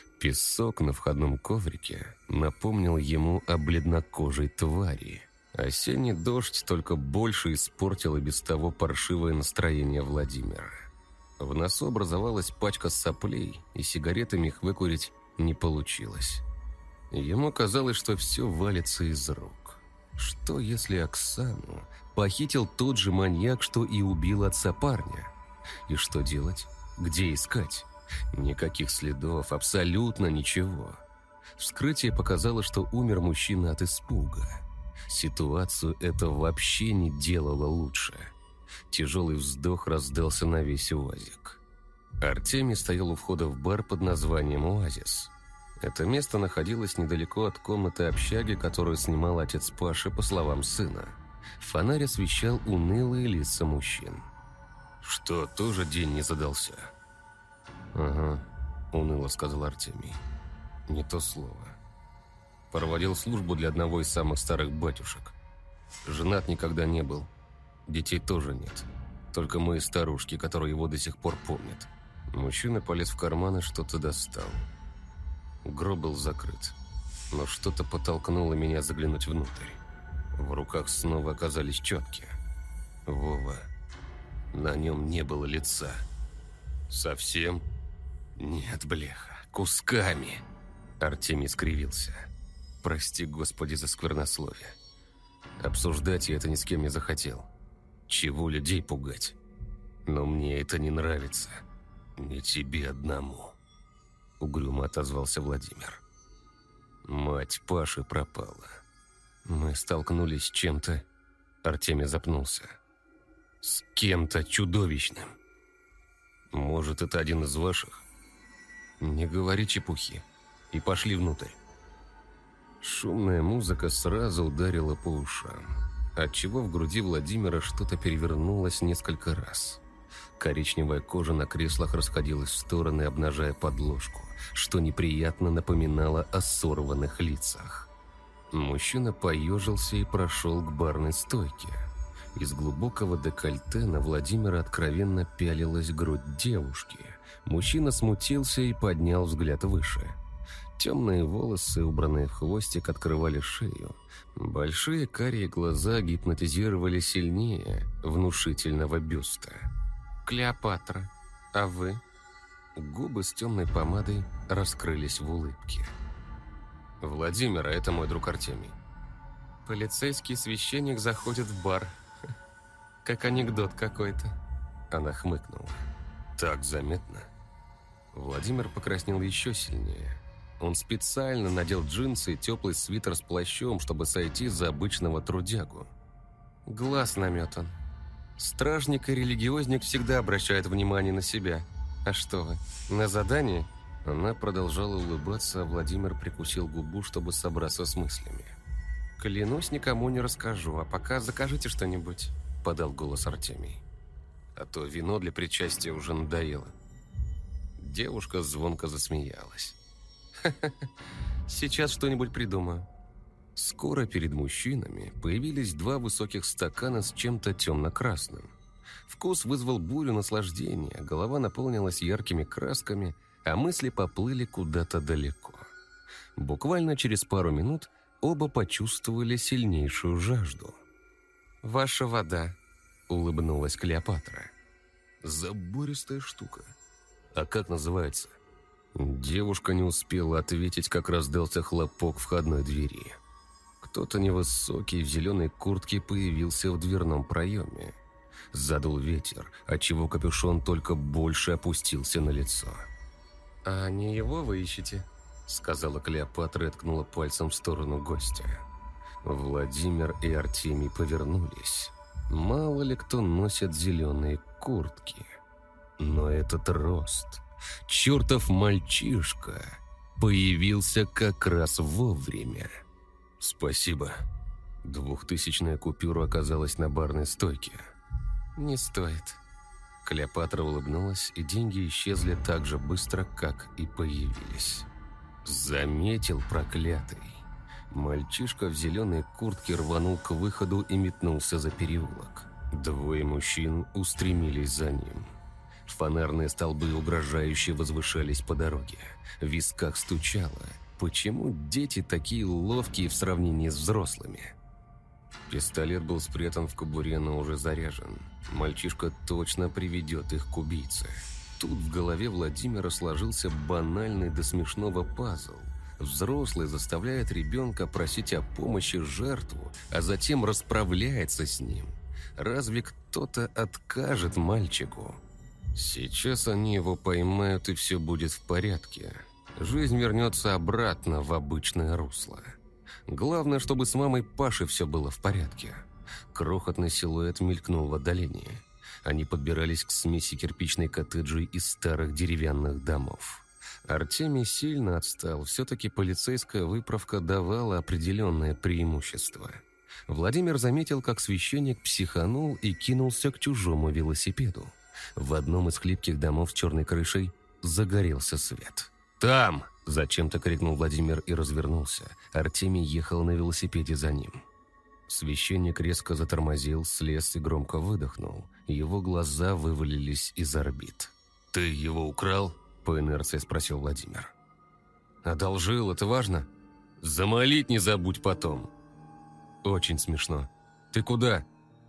Песок на входном коврике напомнил ему о бледнокожей твари. Осенний дождь только больше испортил и без того паршивое настроение Владимира. В носу образовалась пачка соплей, и сигаретами их выкурить не получилось. Ему казалось, что все валится из рук. Что, если Оксану похитил тот же маньяк, что и убил отца парня? И что делать? Где искать? Никаких следов, абсолютно ничего. Вскрытие показало, что умер мужчина от испуга. Ситуацию это вообще не делало лучше. Тяжелый вздох раздался на весь УАЗик. Артемий стоял у входа в бар под названием «Оазис». Это место находилось недалеко от комнаты общаги, которую снимал отец Паши, по словам сына. Фонарь освещал унылые лица мужчин. «Что, тоже день не задался?» «Ага», — уныло сказал Артемий. «Не то слово. Проводил службу для одного из самых старых батюшек. Женат никогда не был. Детей тоже нет. Только мы и старушки, которые его до сих пор помнят». Мужчина полез в карман и что-то достал. Гроб был закрыт, но что-то подтолкнуло меня заглянуть внутрь. В руках снова оказались четки. Вова, на нем не было лица. Совсем? Нет, бляха, кусками. Артемий скривился. Прости, Господи, за сквернословие. Обсуждать я это ни с кем не захотел. Чего людей пугать? Но мне это не нравится. Не тебе одному. Угрюмо отозвался Владимир. Мать Паши пропала. Мы столкнулись с чем-то... Артемий запнулся. С кем-то чудовищным. Может, это один из ваших? Не говори чепухи. И пошли внутрь. Шумная музыка сразу ударила по ушам, отчего в груди Владимира что-то перевернулось несколько раз. Коричневая кожа на креслах расходилась в стороны, обнажая подложку, что неприятно напоминало о сорванных лицах. Мужчина поежился и прошел к барной стойке. Из глубокого декольте на Владимира откровенно пялилась грудь девушки. Мужчина смутился и поднял взгляд выше. Темные волосы, убранные в хвостик, открывали шею. Большие карие глаза гипнотизировали сильнее внушительного бюста. «Клеопатра, а вы?» Губы с темной помадой раскрылись в улыбке. «Владимир, а это мой друг Артемий». «Полицейский священник заходит в бар. Как анекдот какой-то». Она хмыкнула. «Так заметно?» Владимир покраснел еще сильнее. Он специально надел джинсы и теплый свитер с плащом, чтобы сойти за обычного трудягу. Глаз наметан. Стражник и религиозник всегда обращают внимание на себя. А что вы, на задание?» Она продолжала улыбаться, а Владимир прикусил губу, чтобы собраться с мыслями. «Клянусь, никому не расскажу, а пока закажите что-нибудь», — подал голос Артемий. «А то вино для причастия уже надоело». Девушка звонко засмеялась. «Ха-ха-ха, сейчас что-нибудь придумаю». Скоро перед мужчинами появились два высоких стакана с чем-то темно-красным. Вкус вызвал бурю наслаждения, голова наполнилась яркими красками, а мысли поплыли куда-то далеко. Буквально через пару минут оба почувствовали сильнейшую жажду. «Ваша вода», — улыбнулась Клеопатра. «Забористая штука. А как называется?» Девушка не успела ответить, как раздался хлопок входной двери. Кто-то невысокий в зеленой куртке появился в дверном проеме. Задул ветер, отчего капюшон только больше опустился на лицо. «А не его вы ищете?» — сказала Клеопатра и ткнула пальцем в сторону гостя. Владимир и Артемий повернулись. Мало ли кто носит зеленые куртки. Но этот рост, чертов мальчишка, появился как раз вовремя. «Спасибо». Двухтысячная купюра оказалась на барной стойке. «Не стоит». Клеопатра улыбнулась, и деньги исчезли так же быстро, как и появились. Заметил проклятый. Мальчишка в зеленой куртке рванул к выходу и метнулся за переулок. Двое мужчин устремились за ним. Фонарные столбы угрожающе возвышались по дороге. В висках стучало. Почему дети такие ловкие в сравнении с взрослыми? Пистолет был спрятан в кобуре, но уже заряжен. Мальчишка точно приведет их к убийце. Тут в голове Владимира сложился банальный до смешного пазл. Взрослый заставляет ребенка просить о помощи жертву, а затем расправляется с ним. Разве кто-то откажет мальчику? Сейчас они его поймают, и все будет в порядке. Жизнь вернется обратно в обычное русло. Главное, чтобы с мамой Пашей все было в порядке. Крохотный силуэт мелькнул в отдалении. Они подбирались к смеси кирпичной коттеджей из старых деревянных домов. Артемий сильно отстал, все-таки полицейская выправка давала определенное преимущество. Владимир заметил, как священник психанул и кинулся к чужому велосипеду. В одном из хлипких домов с черной крышей загорелся свет. «Там!» – зачем-то крикнул Владимир и развернулся. Артемий ехал на велосипеде за ним. Священник резко затормозил, слез и громко выдохнул. Его глаза вывалились из орбит. «Ты его украл?» – по инерции спросил Владимир. «Одолжил, это важно? Замолить не забудь потом!» «Очень смешно. Ты куда?»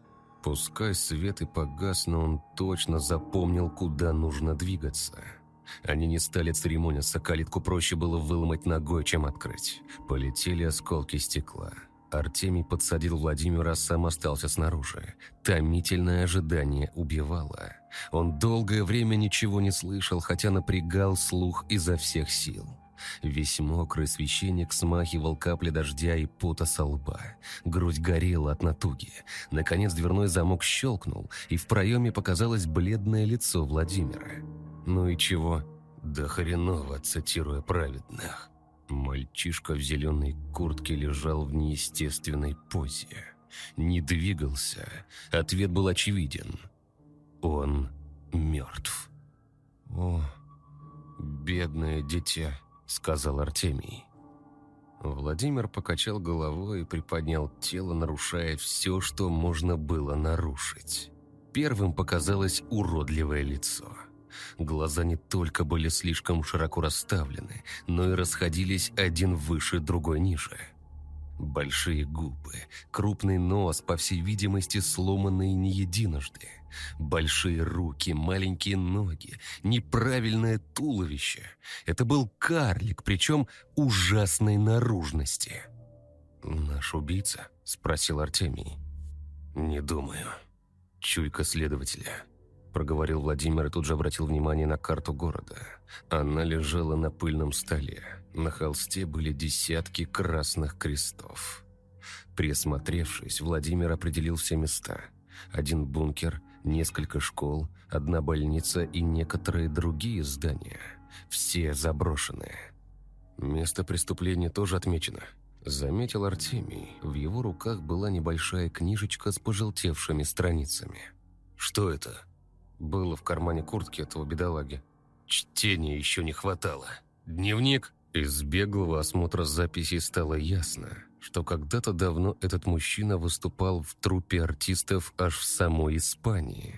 Пускай свет и погас, но он точно запомнил, куда нужно двигаться. Они не стали церемониться, калитку проще было выломать ногой, чем открыть. Полетели осколки стекла. Артемий подсадил Владимира, сам остался снаружи. Томительное ожидание убивало. Он долгое время ничего не слышал, хотя напрягал слух изо всех сил. Весь мокрый священник смахивал капли дождя и пота со лба. Грудь горела от натуги. Наконец дверной замок щелкнул, и в проеме показалось бледное лицо Владимира. «Ну и чего?» «Да хреново», цитируя праведных. Мальчишка в зеленой куртке лежал в неестественной позе. Не двигался. Ответ был очевиден. Он мертв. «О, бедное дитя», — сказал Артемий. Владимир покачал головой и приподнял тело, нарушая все, что можно было нарушить. Первым показалось уродливое лицо. Глаза не только были слишком широко расставлены, но и расходились один выше, другой ниже. Большие губы, крупный нос, по всей видимости, сломанный не единожды. Большие руки, маленькие ноги, неправильное туловище. Это был карлик, причем ужасной наружности. «Наш убийца?» – спросил Артемий. «Не думаю. Чуйка следователя», – проговорил Владимир и тут же обратил внимание на карту города. Она лежала на пыльном столе. На холсте были десятки красных крестов. Присмотревшись, Владимир определил все места. Один бункер, Несколько школ, одна больница и некоторые другие здания. Все заброшенные. «Место преступления тоже отмечено», — заметил Артемий. В его руках была небольшая книжечка с пожелтевшими страницами. «Что это?» Было в кармане куртки этого бедолаги. Чтения еще не хватало. Дневник? Из беглого осмотра записей стало ясно, что когда-то давно этот мужчина выступал в труппе артистов аж в самой Испании.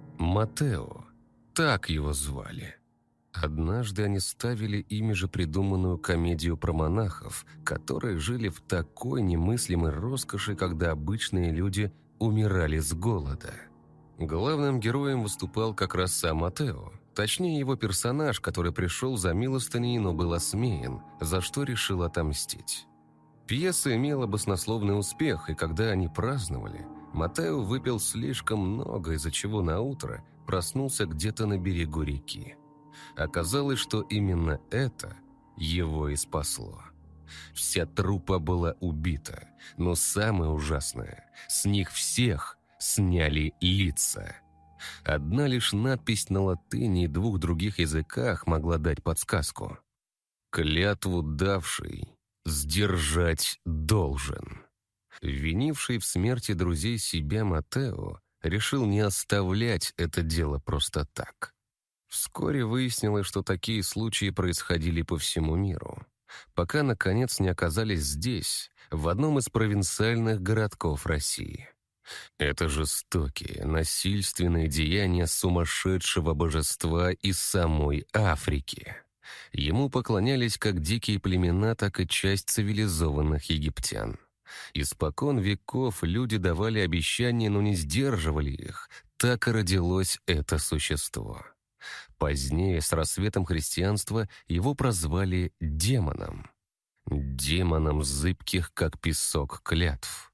Матео. Так его звали. Однажды они ставили ими же придуманную комедию про монахов, которые жили в такой немыслимой роскоши, когда обычные люди умирали с голода. Главным героем выступал как раз сам Матео, точнее его персонаж, который пришел за милостыней, но был осмеян, за что решил отомстить. Пьеса имела баснословный успех, и когда они праздновали, Матео выпил слишком много, из-за чего наутро проснулся где-то на берегу реки. Оказалось, что именно это его и спасло. Вся труппа была убита, но самое ужасное, с них всех сняли лица. Одна лишь надпись на латыни и двух других языках могла дать подсказку. «Клятву давший сдержать должен». Винивший в смерти друзей себя Матео решил не оставлять это дело просто так. Вскоре выяснилось, что такие случаи происходили по всему миру, пока, наконец, не оказались здесь, в одном из провинциальных городков России. Это жестокие, насильственные деяния сумасшедшего божества из самой Африки. Ему поклонялись как дикие племена, так и часть цивилизованных египтян. Испокон веков люди давали обещания, но не сдерживали их. Так и родилось это существо. Позднее, с рассветом христианства, его прозвали демоном. Демоном зыбких, как песок, клятв.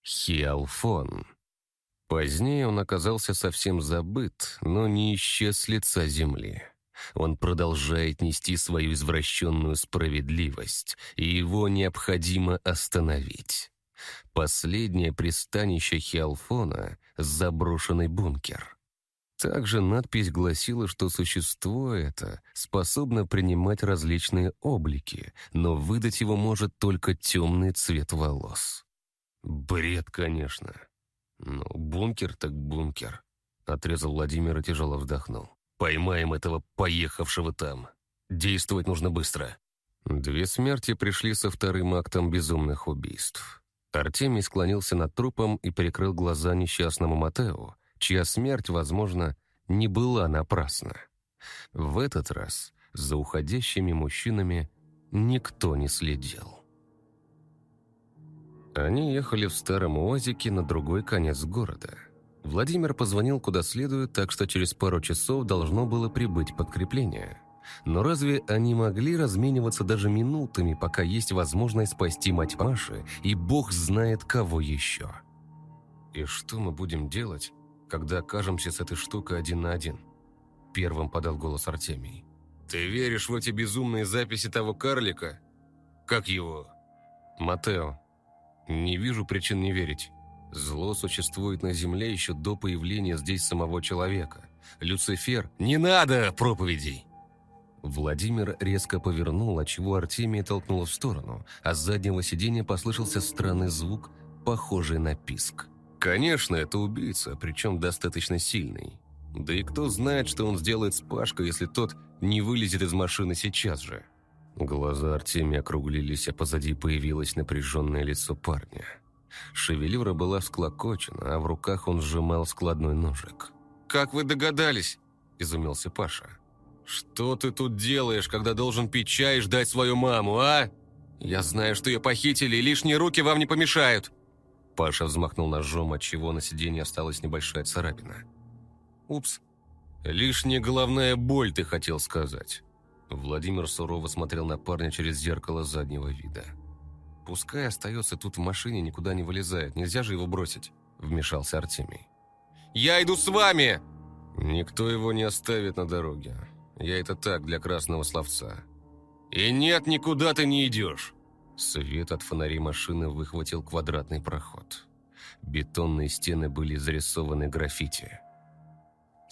Хиалфон. Позднее он оказался совсем забыт, но не исчез с лица земли. Он продолжает нести свою извращенную справедливость, и его необходимо остановить. Последнее пристанище Хиалфона — заброшенный бункер. Также надпись гласила, что существо это способно принимать различные облики, но выдать его может только темный цвет волос. Бред, конечно. Ну, бункер так бункер. Отрезал Владимир и тяжело вздохнул. Поймаем этого поехавшего там. Действовать нужно быстро. Две смерти пришли со вторым актом безумных убийств. Артемий склонился над трупом и прикрыл глаза несчастному Матео, чья смерть, возможно, не была напрасна. В этот раз за уходящими мужчинами никто не следил. Они ехали в старом УАЗике на другой конец города. Владимир позвонил куда следует, так что через пару часов должно было прибыть подкрепление. Но разве они могли размениваться даже минутами, пока есть возможность спасти мать Маши и бог знает кого еще? «И что мы будем делать, когда окажемся с этой штукой один на один?» Первым подал голос Артемий. «Ты веришь в эти безумные записи того карлика? Как его?» «Матео. Не вижу причин не верить. Зло существует на земле еще до появления здесь самого человека. Люцифер...» «Не надо проповедей!» Владимир резко повернул, отчего Артемия толкнула в сторону, а с заднего сиденья послышался странный звук, похожий на писк. Конечно, это убийца, причем достаточно сильный. Да и кто знает, что он сделает с Пашкой, если тот не вылезет из машины сейчас же. Глаза Артемия округлились, а позади появилось напряженное лицо парня. Шевелюра была всклокочена, а в руках он сжимал складной ножик. «Как вы догадались?» – изумился Паша. «Что ты тут делаешь, когда должен пить чай и ждать свою маму, а? Я знаю, что ее похитили, и лишние руки вам не помешают!» Паша взмахнул ножом, отчего на сиденье осталась небольшая царапина. «Упс. Лишняя головная боль, ты хотел сказать». Владимир сурово смотрел на парня через зеркало заднего вида. «Пускай остается тут в машине, никуда не вылезает. Нельзя же его бросить», – вмешался Артемий. «Я иду с вами!» «Никто его не оставит на дороге. Я это так, для красного словца». «И нет, никуда ты не идешь!» Свет от фонарей машины выхватил квадратный проход. Бетонные стены были зарисованы граффити.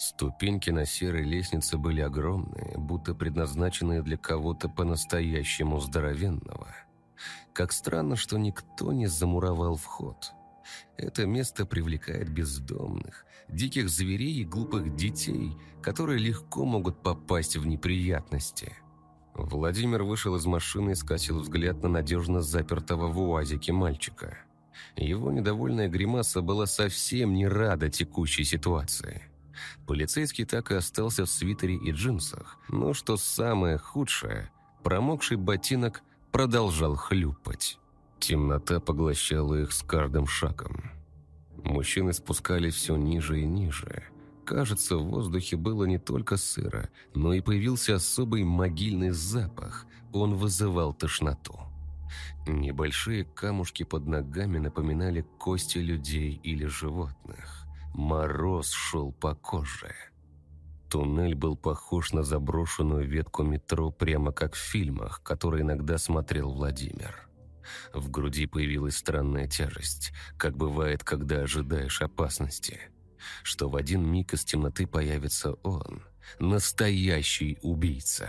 Ступеньки на серой лестнице были огромные, будто предназначенные для кого-то по-настоящему здоровенного. Как странно, что никто не замуровал вход. Это место привлекает бездомных, диких зверей и глупых детей, которые легко могут попасть в неприятности. Владимир вышел из машины и скосил взгляд на надежно запертого в уазике мальчика. Его недовольная гримаса была совсем не рада текущей ситуации. Полицейский так и остался в свитере и джинсах, но, что самое худшее, промокший ботинок продолжал хлюпать. Темнота поглощала их с каждым шагом. Мужчины спускались все ниже и ниже. Кажется, в воздухе было не только сыро, но и появился особый могильный запах. Он вызывал тошноту. Небольшие камушки под ногами напоминали кости людей или животных. Мороз шел по коже. Туннель был похож на заброшенную ветку метро, прямо как в фильмах, которые иногда смотрел Владимир. В груди появилась странная тяжесть, как бывает, когда ожидаешь опасности. Что в один миг из темноты появится он, настоящий убийца.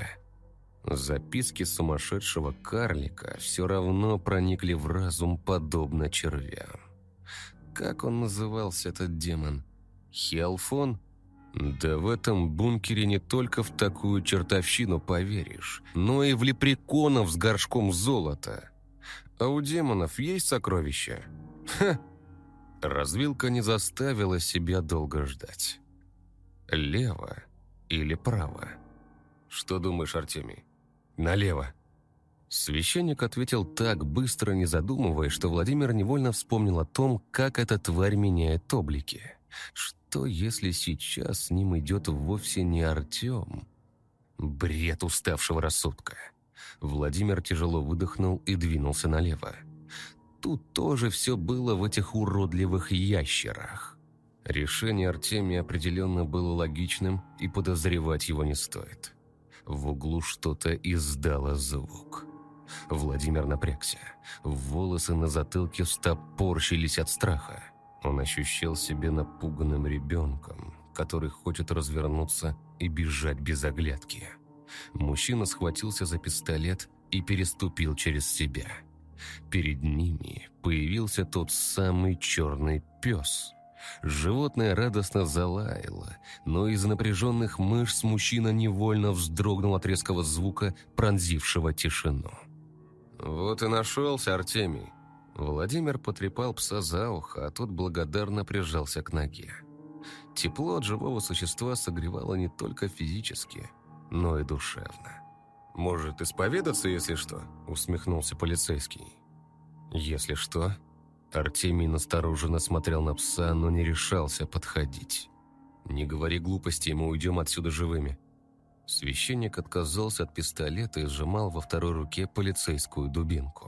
Записки сумасшедшего карлика все равно проникли в разум, подобно червям. Как он назывался, этот демон? Хелфон? Да в этом бункере не только в такую чертовщину поверишь, но и в лепреконов с горшком золота. А у демонов есть сокровища? Ха! Развилка не заставила себя долго ждать. Лево или право? Что думаешь, Артемий? Налево. Священник ответил так быстро, не задумываясь, что Владимир невольно вспомнил о том, как эта тварь меняет облики. Что, если сейчас с ним идет вовсе не Артем? Бред уставшего рассудка. Владимир тяжело выдохнул и двинулся налево. Тут тоже все было в этих уродливых ящерах. Решение Артемия определенно было логичным, и подозревать его не стоит. В углу что-то издало звук. Владимир напрягся. Волосы на затылке встопорщились от страха. Он ощущал себя напуганным ребенком, который хочет развернуться и бежать без оглядки. Мужчина схватился за пистолет и переступил через себя. Перед ними появился тот самый черный пес. Животное радостно залаяло, но из напряженных мышц мужчина невольно вздрогнул от резкого звука, пронзившего тишину. «Вот и нашелся, Артемий!» Владимир потрепал пса за ухо, а тот благодарно прижался к ноге. Тепло от живого существа согревало не только физически, но и душевно. «Может, исповедаться, если что?» – усмехнулся полицейский. «Если что?» Артемий настороженно смотрел на пса, но не решался подходить. «Не говори глупостей, мы уйдем отсюда живыми». Священник отказался от пистолета и сжимал во второй руке полицейскую дубинку.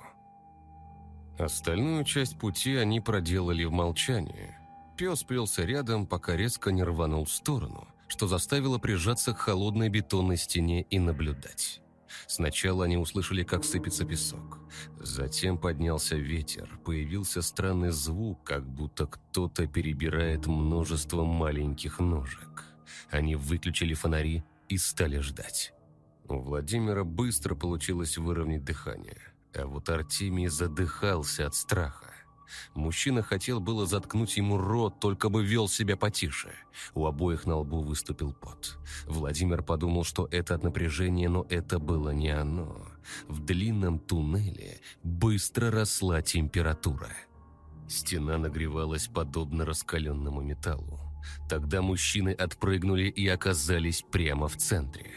Остальную часть пути они проделали в молчании. Пес плелся рядом, пока резко не рванул в сторону, что заставило прижаться к холодной бетонной стене и наблюдать. Сначала они услышали, как сыпется песок. Затем поднялся ветер, появился странный звук, как будто кто-то перебирает множество маленьких ножек. Они выключили фонари и стали ждать. У Владимира быстро получилось выровнять дыхание, а вот Артемий задыхался от страха. Мужчина хотел было заткнуть ему рот, только бы вел себя потише. У обоих на лбу выступил пот. Владимир подумал, что это от напряжения, но это было не оно. В длинном туннеле быстро росла температура. Стена нагревалась подобно раскаленному металлу. Тогда мужчины отпрыгнули и оказались прямо в центре.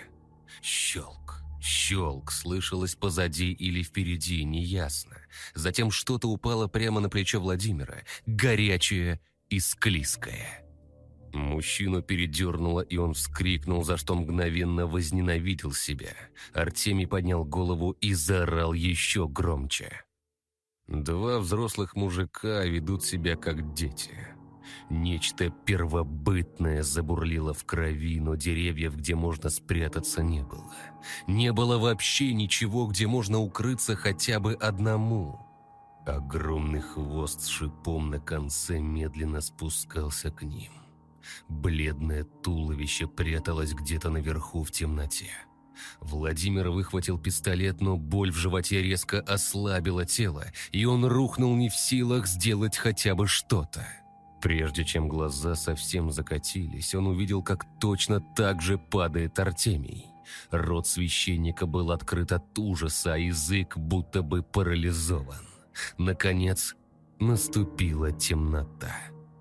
Щелк. Щелк слышалось позади или впереди, неясно. Затем что-то упало прямо на плечо Владимира, горячее и склизкое. Мужчину передернуло, и он вскрикнул, за что мгновенно возненавидел себя. Артемий поднял голову и заорал еще громче. Два взрослых мужика ведут себя как дети. Нечто первобытное забурлило в крови, но деревьев, где можно спрятаться, не было. Не было вообще ничего, где можно укрыться хотя бы одному. Огромный хвост с шипом на конце медленно спускался к ним. Бледное туловище пряталось где-то наверху в темноте. Владимир выхватил пистолет, но боль в животе резко ослабила тело, и он рухнул не в силах сделать хотя бы что-то. Прежде чем глаза совсем закатились, он увидел, как точно так же падает Артемий. Рот священника был открыт от ужаса, а язык будто бы парализован. Наконец, наступила темнота.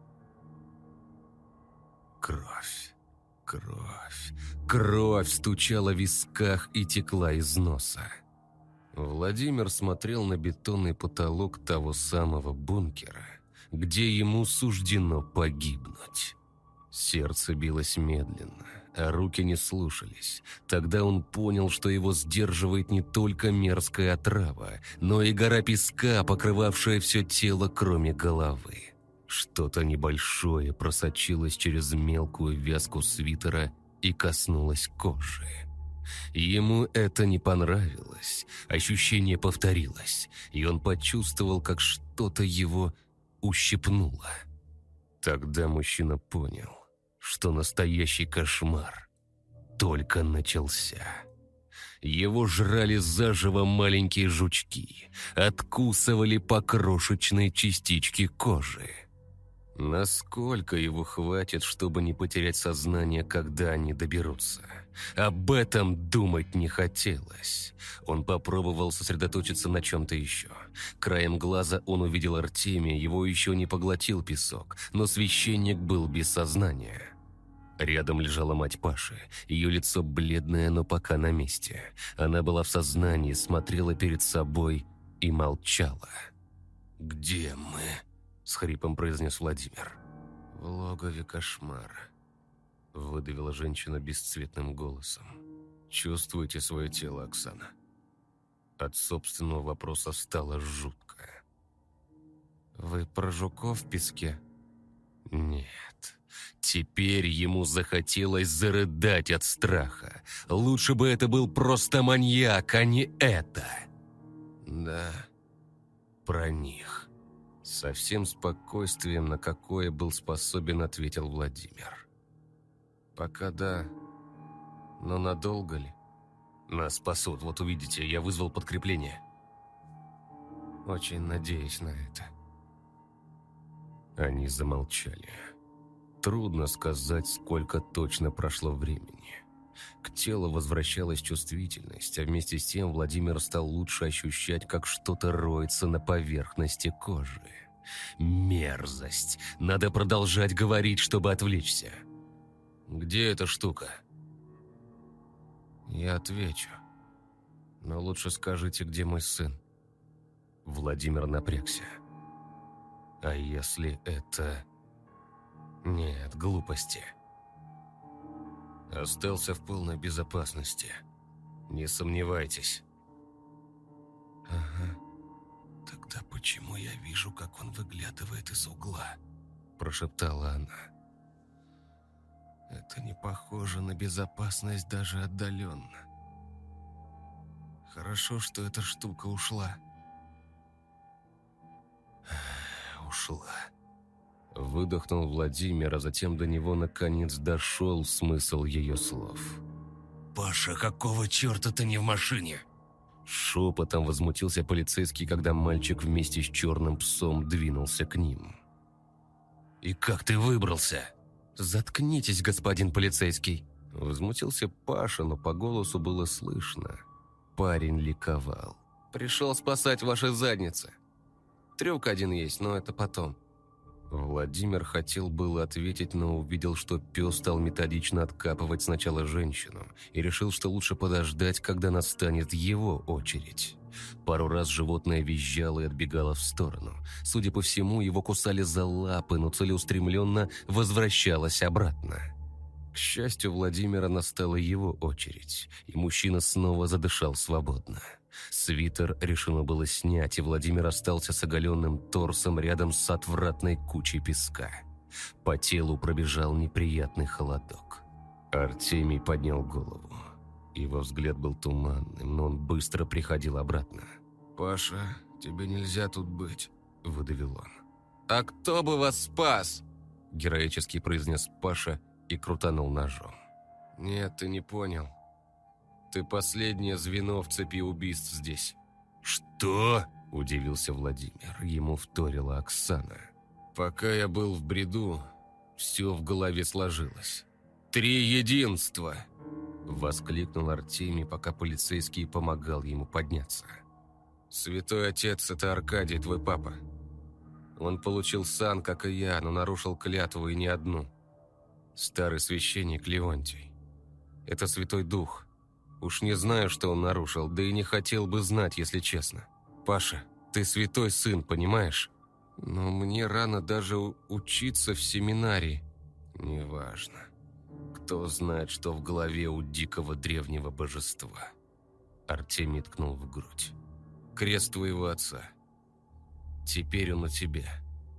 Кровь, кровь, кровь стучала в висках и текла из носа. Владимир смотрел на бетонный потолок того самого бункера, где ему суждено погибнуть. Сердце билось медленно, а руки не слушались. Тогда он понял, что его сдерживает не только мерзкая отрава, но и гора песка, покрывавшая все тело, кроме головы. Что-то небольшое просочилось через мелкую вязку свитера и коснулось кожи. Ему это не понравилось, ощущение повторилось, и он почувствовал, как что-то его ущипнуло. Тогда мужчина понял, что настоящий кошмар только начался. Его жрали заживо маленькие жучки, откусывали по крошечной частичке кожи. Насколько его хватит, чтобы не потерять сознание, когда они доберутся? Об этом думать не хотелось. Он попробовал сосредоточиться на чем-то еще. Краем глаза он увидел Артемия, его еще не поглотил песок, но священник был без сознания. Рядом лежала мать Паши, ее лицо бледное, но пока на месте. Она была в сознании, смотрела перед собой и молчала. «Где мы?» – с хрипом произнес Владимир. «В логове кошмара», – выдавила женщина бесцветным голосом. «Чувствуете свое тело, Оксана?» От собственного вопроса стало жутко. «Вы про жуков в песке?» «Нет». Теперь ему захотелось зарыдать от страха. Лучше бы это был просто маньяк, а не это. «Да, про них». Со всем спокойствием, на какое был способен, ответил Владимир. «Пока да, но надолго ли?» «Нас спасут, вот увидите, я вызвал подкрепление». «Очень надеюсь на это». Они замолчали. Трудно сказать, сколько точно прошло времени. К телу возвращалась чувствительность, а вместе с тем Владимир стал лучше ощущать, как что-то роется на поверхности кожи. Мерзость! Надо продолжать говорить, чтобы отвлечься. «Где эта штука?» «Я отвечу. Но лучше скажите, где мой сын?» Владимир напрягся. «А если это...» «Нет, глупости». «Остался в полной безопасности. Не сомневайтесь». «Ага. Тогда почему я вижу, как он выглядывает из угла?» Прошептала она. «Это не похоже на безопасность даже отдаленно. Хорошо, что эта штука ушла». «Ушла». Выдохнул Владимир, а затем до него наконец дошел смысл ее слов. «Паша, какого черта ты не в машине?» Шепотом возмутился полицейский, когда мальчик вместе с черным псом двинулся к ним. «И как ты выбрался?» «Заткнитесь, господин полицейский!» Возмутился Паша, но по голосу было слышно. Парень ликовал. «Пришел спасать ваши задницы. Трюк один есть, но это потом». Владимир хотел было ответить, но увидел, что пес стал методично откапывать сначала женщину и решил, что лучше подождать, когда настанет его очередь. Пару раз животное визжало и отбегало в сторону. Судя по всему, его кусали за лапы, но целеустремленно возвращалось обратно. К счастью, Владимира настала его очередь, и мужчина снова задышал свободно. Свитер решено было снять, и Владимир остался с оголенным торсом рядом с отвратной кучей песка. По телу пробежал неприятный холодок. Артемий поднял голову. Его взгляд был туманным, но он быстро приходил обратно. «Паша, тебе нельзя тут быть», – выдавил он. «А кто бы вас спас?» – героически произнес Паша и крутанул ножом. «Нет, ты не понял. Ты последнее звено в цепи убийств здесь». «Что?» – удивился Владимир. Ему вторила Оксана. «Пока я был в бреду, все в голове сложилось. Три единства!» – воскликнул Артемий, пока полицейский помогал ему подняться. «Святой Отец – это Аркадий, твой папа. Он получил сан, как и я, но нарушил клятву и не одну. Старый священник Леонтий. Это Святой Дух. Уж не знаю, что он нарушил, да и не хотел бы знать, если честно. Паша, ты святой сын, понимаешь? Но мне рано даже учиться в семинарии. Неважно. Кто знает, что в голове у дикого древнего божества». Артемий ткнул в грудь. «Крест твоего отца. Теперь он у тебя.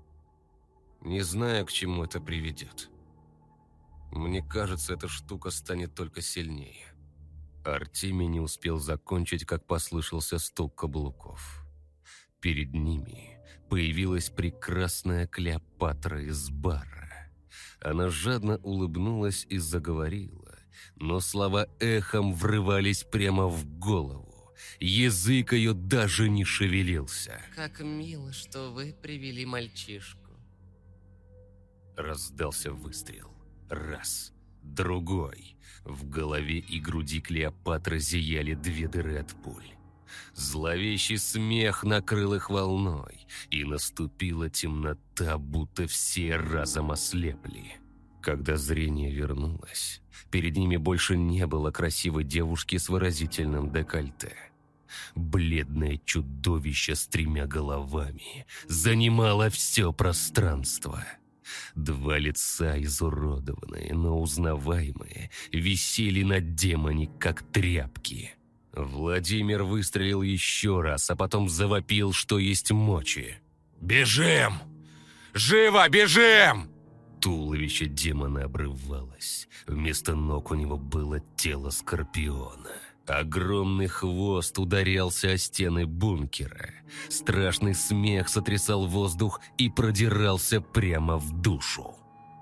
Не знаю, к чему это приведет. Мне кажется, эта штука станет только сильнее». Артемий не успел закончить, как послышался стук каблуков. Перед ними появилась прекрасная Клеопатра из бара. Она жадно улыбнулась и заговорила, но слова эхом врывались прямо в голову. Язык ее даже не шевелился. «Как мило, что вы привели мальчишку». Раздался выстрел. Раз, другой. В голове и груди Клеопатры зияли две дыры от пуль. Зловещий смех накрыл их волной, и наступила темнота, будто все разом ослепли. Когда зрение вернулось, перед ними больше не было красивой девушки с выразительным декольте. Бледное чудовище с тремя головами занимало все пространство. Два лица, изуродованные, но узнаваемые, висели на демоне, как тряпки. Владимир выстрелил еще раз, а потом завопил, что есть мочи. «Бежим! Живо, бежим!» Туловище демона обрывалось. Вместо ног у него было тело скорпиона. Огромный хвост ударялся о стены бункера. Страшный смех сотрясал воздух и продирался прямо в душу.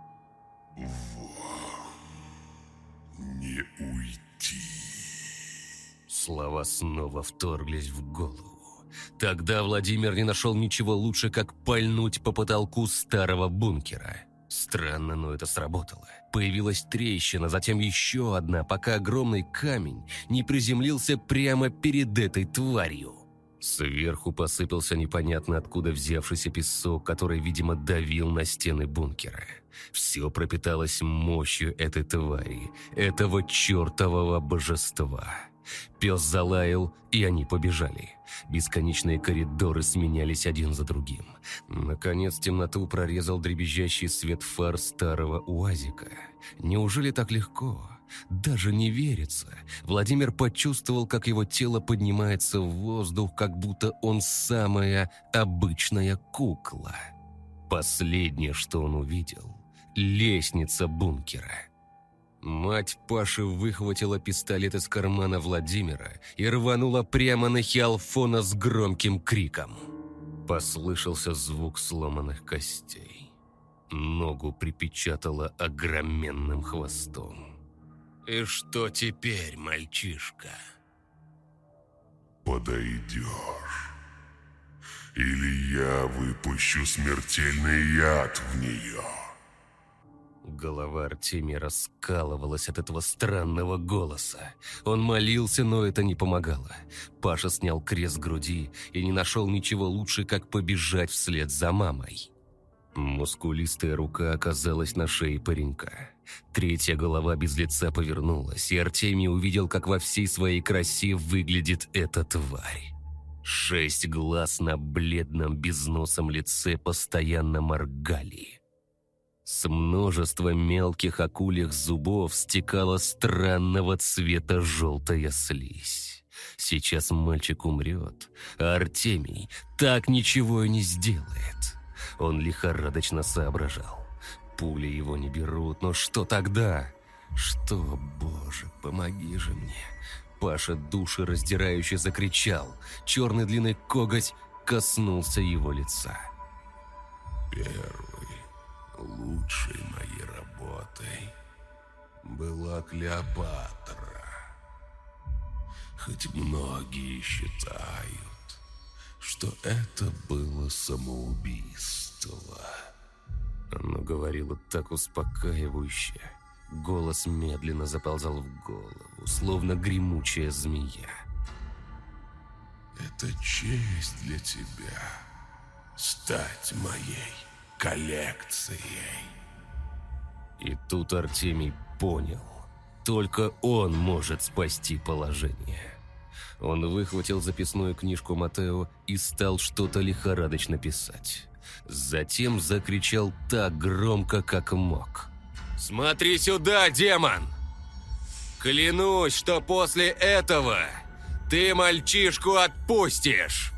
«Вам не уйти». Слова снова вторглись в голову. Тогда Владимир не нашел ничего лучше, как пальнуть по потолку старого бункера. Странно, но это сработало. Появилась трещина, затем еще одна, пока огромный камень не приземлился прямо перед этой тварью. Сверху посыпался непонятно откуда взявшийся песок, который, видимо, давил на стены бункера. Все пропиталось мощью этой твари, этого чертового божества. Пес залаял, и они побежали. Бесконечные коридоры сменялись один за другим. Наконец темноту прорезал дребезжащий свет фар старого УАЗика. Неужели так легко? Даже не верится. Владимир почувствовал, как его тело поднимается в воздух, как будто он самая обычная кукла. Последнее, что он увидел – лестница бункера. Мать Паши выхватила пистолет из кармана Владимира и рванула прямо на Хиалфона с громким криком. Послышался звук сломанных костей. Ногу припечатало огроменным хвостом. «И что теперь, мальчишка?» «Подойдешь, или я выпущу смертельный яд в нее». Голова Артемия раскалывалась от этого странного голоса. Он молился, но это не помогало. Паша снял крест с груди и не нашел ничего лучше, как побежать вслед за мамой. Мускулистая рука оказалась на шее паренька. Третья голова без лица повернулась, и Артемий увидел, как во всей своей красе выглядит эта тварь. Шесть глаз на бледном безносом лице постоянно моргали. С множества мелких акульих зубов стекала странного цвета желтая слизь. Сейчас мальчик умрет, а Артемий так ничего и не сделает. Он лихорадочно соображал. Пули его не берут, но что тогда? Что, Боже, помоги же мне. Паша душераздирающе закричал. Черный длинный коготь коснулся его лица. Первый. Лучшей моей работой была Клеопатра. Хоть многие считают, что это было самоубийство. Оно говорило так успокаивающе. Голос медленно заползал в голову, словно гремучая змея. Это честь для тебя стать моей коллекцией. И тут Артемий понял. Только он может спасти положение. Он выхватил записную книжку Матео и стал что-то лихорадочно писать. Затем закричал так громко, как мог. «Смотри сюда, демон! Клянусь, что после этого ты мальчишку отпустишь!»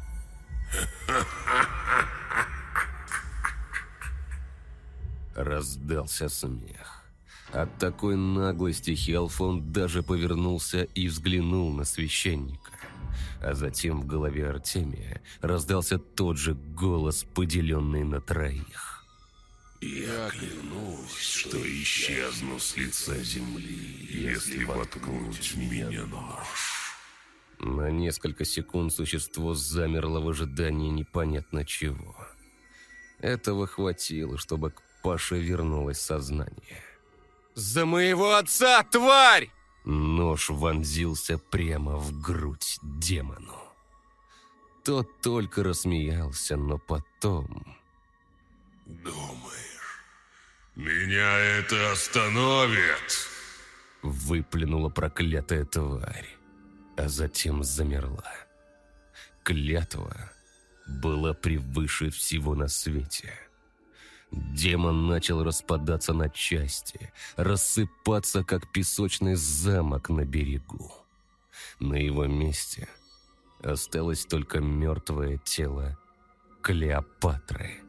Раздался смех. От такой наглости Хелфон даже повернулся и взглянул на священника. А затем в голове Артемия раздался тот же голос, поделенный на троих. «Я клянусь, что исчезну с лица земли, если воткнуть в меня нож». На несколько секунд существо замерло в ожидании непонятно чего. Этого хватило, чтобы к Паше вернулось сознание. «За моего отца, тварь!» Нож вонзился прямо в грудь демону. Тот только рассмеялся, но потом... «Думаешь, меня это остановит?» Выплюнула проклятая тварь, а затем замерла. Клятва была превыше всего на свете. Демон начал распадаться на части, рассыпаться, как песочный замок на берегу. На его месте осталось только мертвое тело Клеопатры.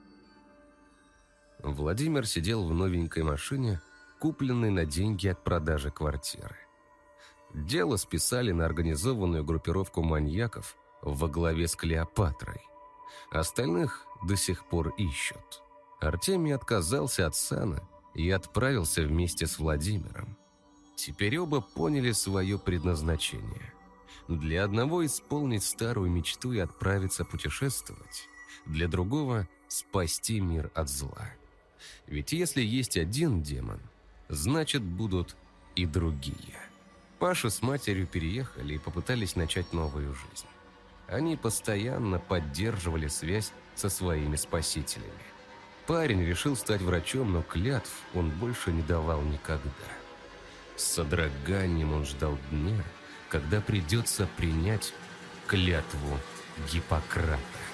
Владимир сидел в новенькой машине, купленной на деньги от продажи квартиры. Дело списали на организованную группировку маньяков во главе с Клеопатрой. Остальных до сих пор ищут. Артемий отказался от сана и отправился вместе с Владимиром. Теперь оба поняли свое предназначение. Для одного исполнить старую мечту и отправиться путешествовать, для другого спасти мир от зла. Ведь если есть один демон, значит будут и другие. Паша с матерью переехали и попытались начать новую жизнь. Они постоянно поддерживали связь со своими спасителями. Парень решил стать врачом, но клятв он больше не давал никогда. С содроганием он ждал дня, когда придется принять клятву Гиппократа.